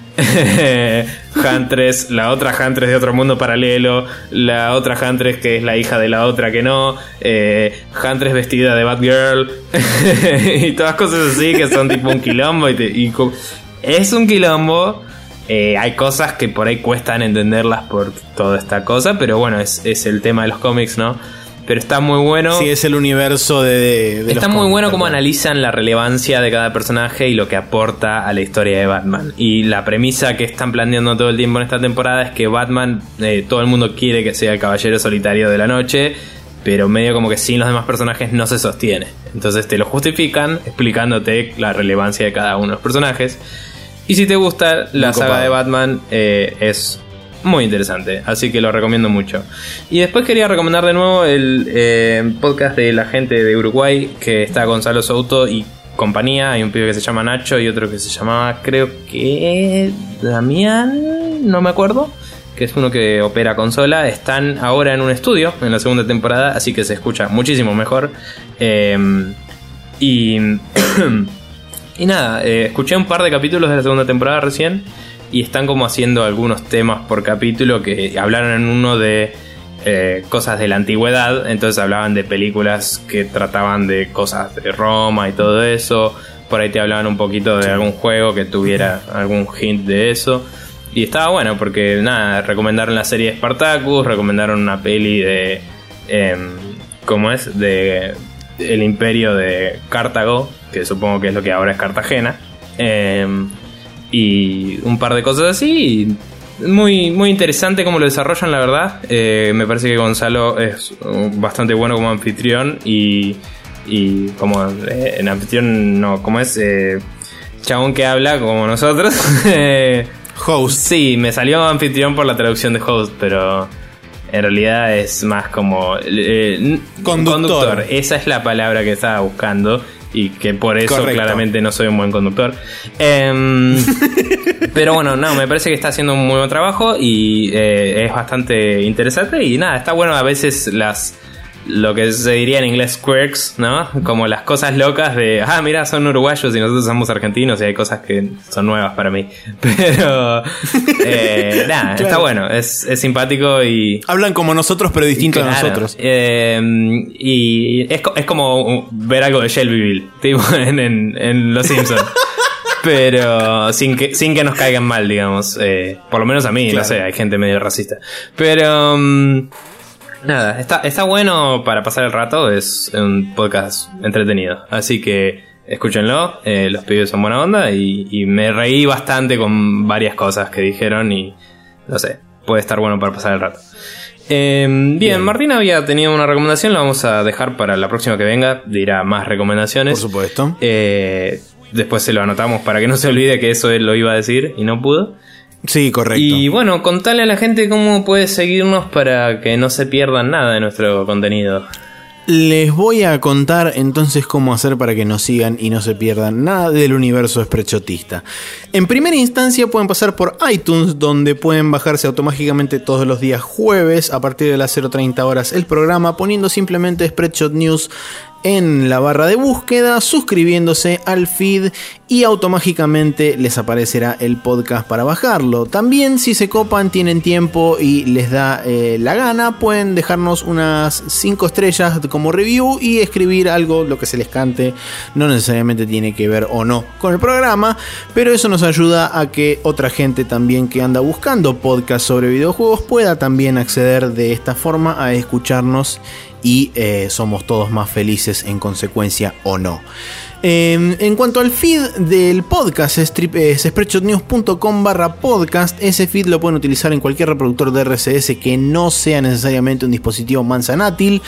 Huntress, la otra Huntress de otro mundo paralelo, la otra Huntress que es la hija de la otra que no, eh, Huntress vestida de Batgirl y todas cosas así que son tipo un quilombo y, te, y es un quilombo. Eh, hay cosas que por ahí cuestan entenderlas por toda esta cosa, pero bueno, es, es el tema de los cómics, ¿no? Pero está muy bueno. Sí, es el universo de, de, de Está los muy cómics, bueno cómo ¿verdad? analizan la relevancia de cada personaje y lo que aporta a la historia de Batman. Y la premisa que están planteando todo el tiempo en esta temporada es que Batman, eh, todo el mundo quiere que sea el caballero solitario de la noche, pero medio como que sin los demás personajes no se sostiene. Entonces te lo justifican explicándote la relevancia de cada uno de los personajes. Y si te gusta la saga de Batman, eh, es muy interesante, así que lo recomiendo mucho. Y después quería recomendar de nuevo el eh, podcast de la gente de Uruguay, que está Gonzalo Souto y compañía. Hay un pibe que se llama Nacho y otro que se llamaba, creo que Damián, no me acuerdo, que es uno que opera consola. Están ahora en un estudio en la segunda temporada, así que se escucha muchísimo mejor. Eh, y... Y nada, eh, escuché un par de capítulos de la segunda temporada recién y están como haciendo algunos temas por capítulo, que hablaron en uno de eh, cosas de la antigüedad, entonces hablaban de películas que trataban de cosas de Roma y todo eso, por ahí te hablaban un poquito de algún juego que tuviera algún hint de eso, y estaba bueno porque nada, recomendaron la serie de Spartacus, recomendaron una peli de... Eh, ¿cómo es? De... El Imperio de Cartago, que supongo que es lo que ahora es Cartagena, eh, y un par de cosas así. Muy, muy interesante cómo lo desarrollan, la verdad. Eh, me parece que Gonzalo es bastante bueno como anfitrión y, y como eh, en anfitrión, no, como es eh, chabón que habla como nosotros. Host. Sí, me salió anfitrión por la traducción de host, pero en realidad es más como eh, conductor. conductor. Esa es la palabra que estaba buscando y que por eso Correcto. Claramente no soy un buen conductor. Eh, pero bueno, no, me parece que está haciendo un muy buen trabajo y eh, es bastante interesante y nada, está bueno a veces las... lo que se diría en inglés quirks, ¿no? Como las cosas locas de, ah, mira, son uruguayos y nosotros somos argentinos y hay cosas que son nuevas para mí. Pero, eh, nada, claro. Está bueno, es, es simpático y... Hablan como nosotros, pero distinto claro, a nosotros. Eh, y es, es como ver algo de Shelbyville, tipo en, en, en Los Simpsons. Pero sin que, sin que nos caigan mal, digamos. Eh, por lo menos a mí, claro. No sé, hay gente medio racista. Pero... Um, nada, está, está bueno para pasar el rato, es un podcast entretenido, así que escúchenlo, eh, los pibes son buena onda y, y me reí bastante con varias cosas que dijeron y no sé, puede estar bueno para pasar el rato. Eh, bien, bien, Martín había tenido una recomendación, la vamos a dejar para la próxima que venga, dirá más recomendaciones. Por supuesto. Eh, después se lo anotamos para que no se olvide que eso él lo iba a decir y no pudo. Sí, correcto. Y bueno, contale a la gente cómo puede seguirnos para que no se pierdan nada de nuestro contenido. Les voy a contar entonces cómo hacer para que nos sigan y no se pierdan nada del universo spreadshotista. En primera instancia pueden pasar por iTunes, donde pueden bajarse automáticamente todos los días jueves a partir de las cero treinta horas el programa, poniendo simplemente Spreadshot News en la barra de búsqueda, suscribiéndose al feed y automáticamente les aparecerá el podcast para bajarlo. También, si se copan, tienen tiempo y les da eh, la gana, pueden dejarnos unas cinco estrellas como review y escribir algo, lo que se les cante. No necesariamente tiene que ver o no con el programa, pero eso nos ayuda a que otra gente también que anda buscando podcasts sobre videojuegos pueda también acceder de esta forma a escucharnos y eh, somos todos más felices en consecuencia o no. Eh, en cuanto al feed del podcast, es, es spreadshotnews.com barra podcast. Ese feed lo pueden utilizar en cualquier reproductor de R S S que no sea necesariamente un dispositivo manzanátil.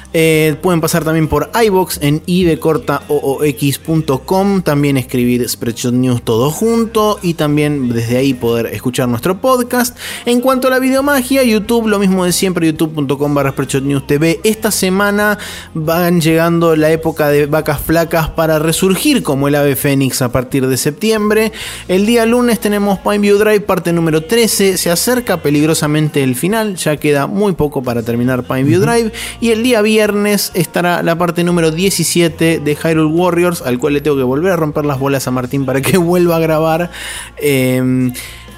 Eh, pueden pasar también por iVoox en i de corta o o x punto com, también escribir Spreadshot News todo junto y también desde ahí poder escuchar nuestro podcast. En cuanto a la videomagia, YouTube, lo mismo de siempre, youtube punto com barra Spreadshot News T V. Esta semana van llegando la época de vacas flacas para resurgir como el ave fénix a partir de septiembre. El día lunes tenemos Pineview Drive parte número trece, se acerca peligrosamente el final, ya queda muy poco para terminar Pineview Drive, y el día viernes estará la parte número diecisiete de Hyrule Warriors, al cual le tengo que volver a romper las bolas a Martín para que vuelva a grabar. Eh,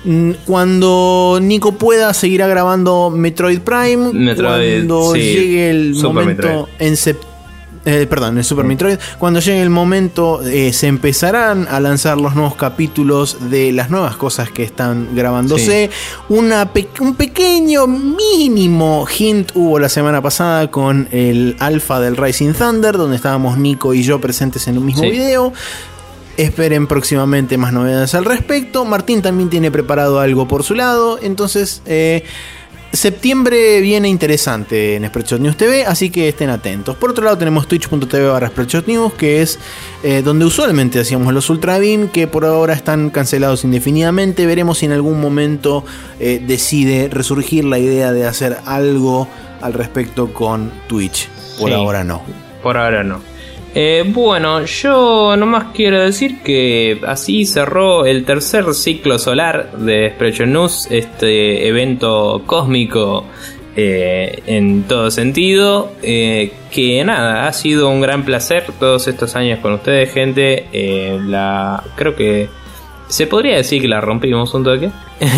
Cuando Nico pueda, seguirá grabando Metroid Prime. Metroid, cuando sí, llegue el Super momento Metroid. en septiembre. Eh, perdón, el Super Metroid. Cuando llegue el momento, eh, se empezarán a lanzar los nuevos capítulos de las nuevas cosas que están grabándose. Sí. Una pe- un pequeño, mínimo hint hubo la semana pasada con el alfa del Rising Thunder, donde estábamos Nico y yo presentes en un mismo sí. video. Esperen próximamente más novedades al respecto. Martín también tiene preparado algo por su lado. Entonces, eh, septiembre viene interesante en Spreadshot News T V, así que estén atentos. Por otro lado tenemos twitch punto t v barra Spreadshot News, que es eh, donde usualmente hacíamos los Ultra Beam, que por ahora están cancelados indefinidamente. Veremos si en algún momento eh, decide resurgir la idea de hacer algo al respecto con Twitch. Por sí, ahora no. Por ahora no. Eh, bueno, yo nomás quiero decir que así cerró el tercer ciclo solar de Spreadshot News, este evento cósmico eh, en todo sentido, eh, que nada, ha sido un gran placer todos estos años con ustedes, gente. Eh, la creo que se podría decir que la rompimos un toque.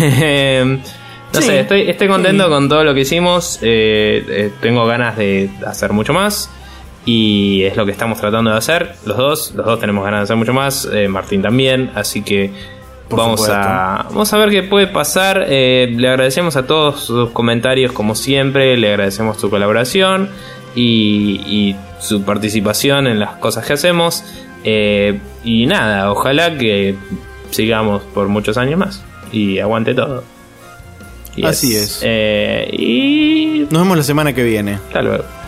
No sí, sé, estoy, estoy contento sí. con todo lo que hicimos. eh, eh, tengo ganas de hacer mucho más. Y es lo que estamos tratando de hacer los dos. Los dos tenemos ganas de hacer mucho más. eh, Martín también. Así que Por vamos a vamos a ver qué puede pasar. eh, Le agradecemos a todos sus comentarios como siempre. Le agradecemos su colaboración Y, y su participación en las cosas que hacemos. eh, Y nada, ojalá que sigamos por muchos años más. Y aguante todo. Y Así es, es. Eh, y nos vemos la semana que viene. Hasta luego.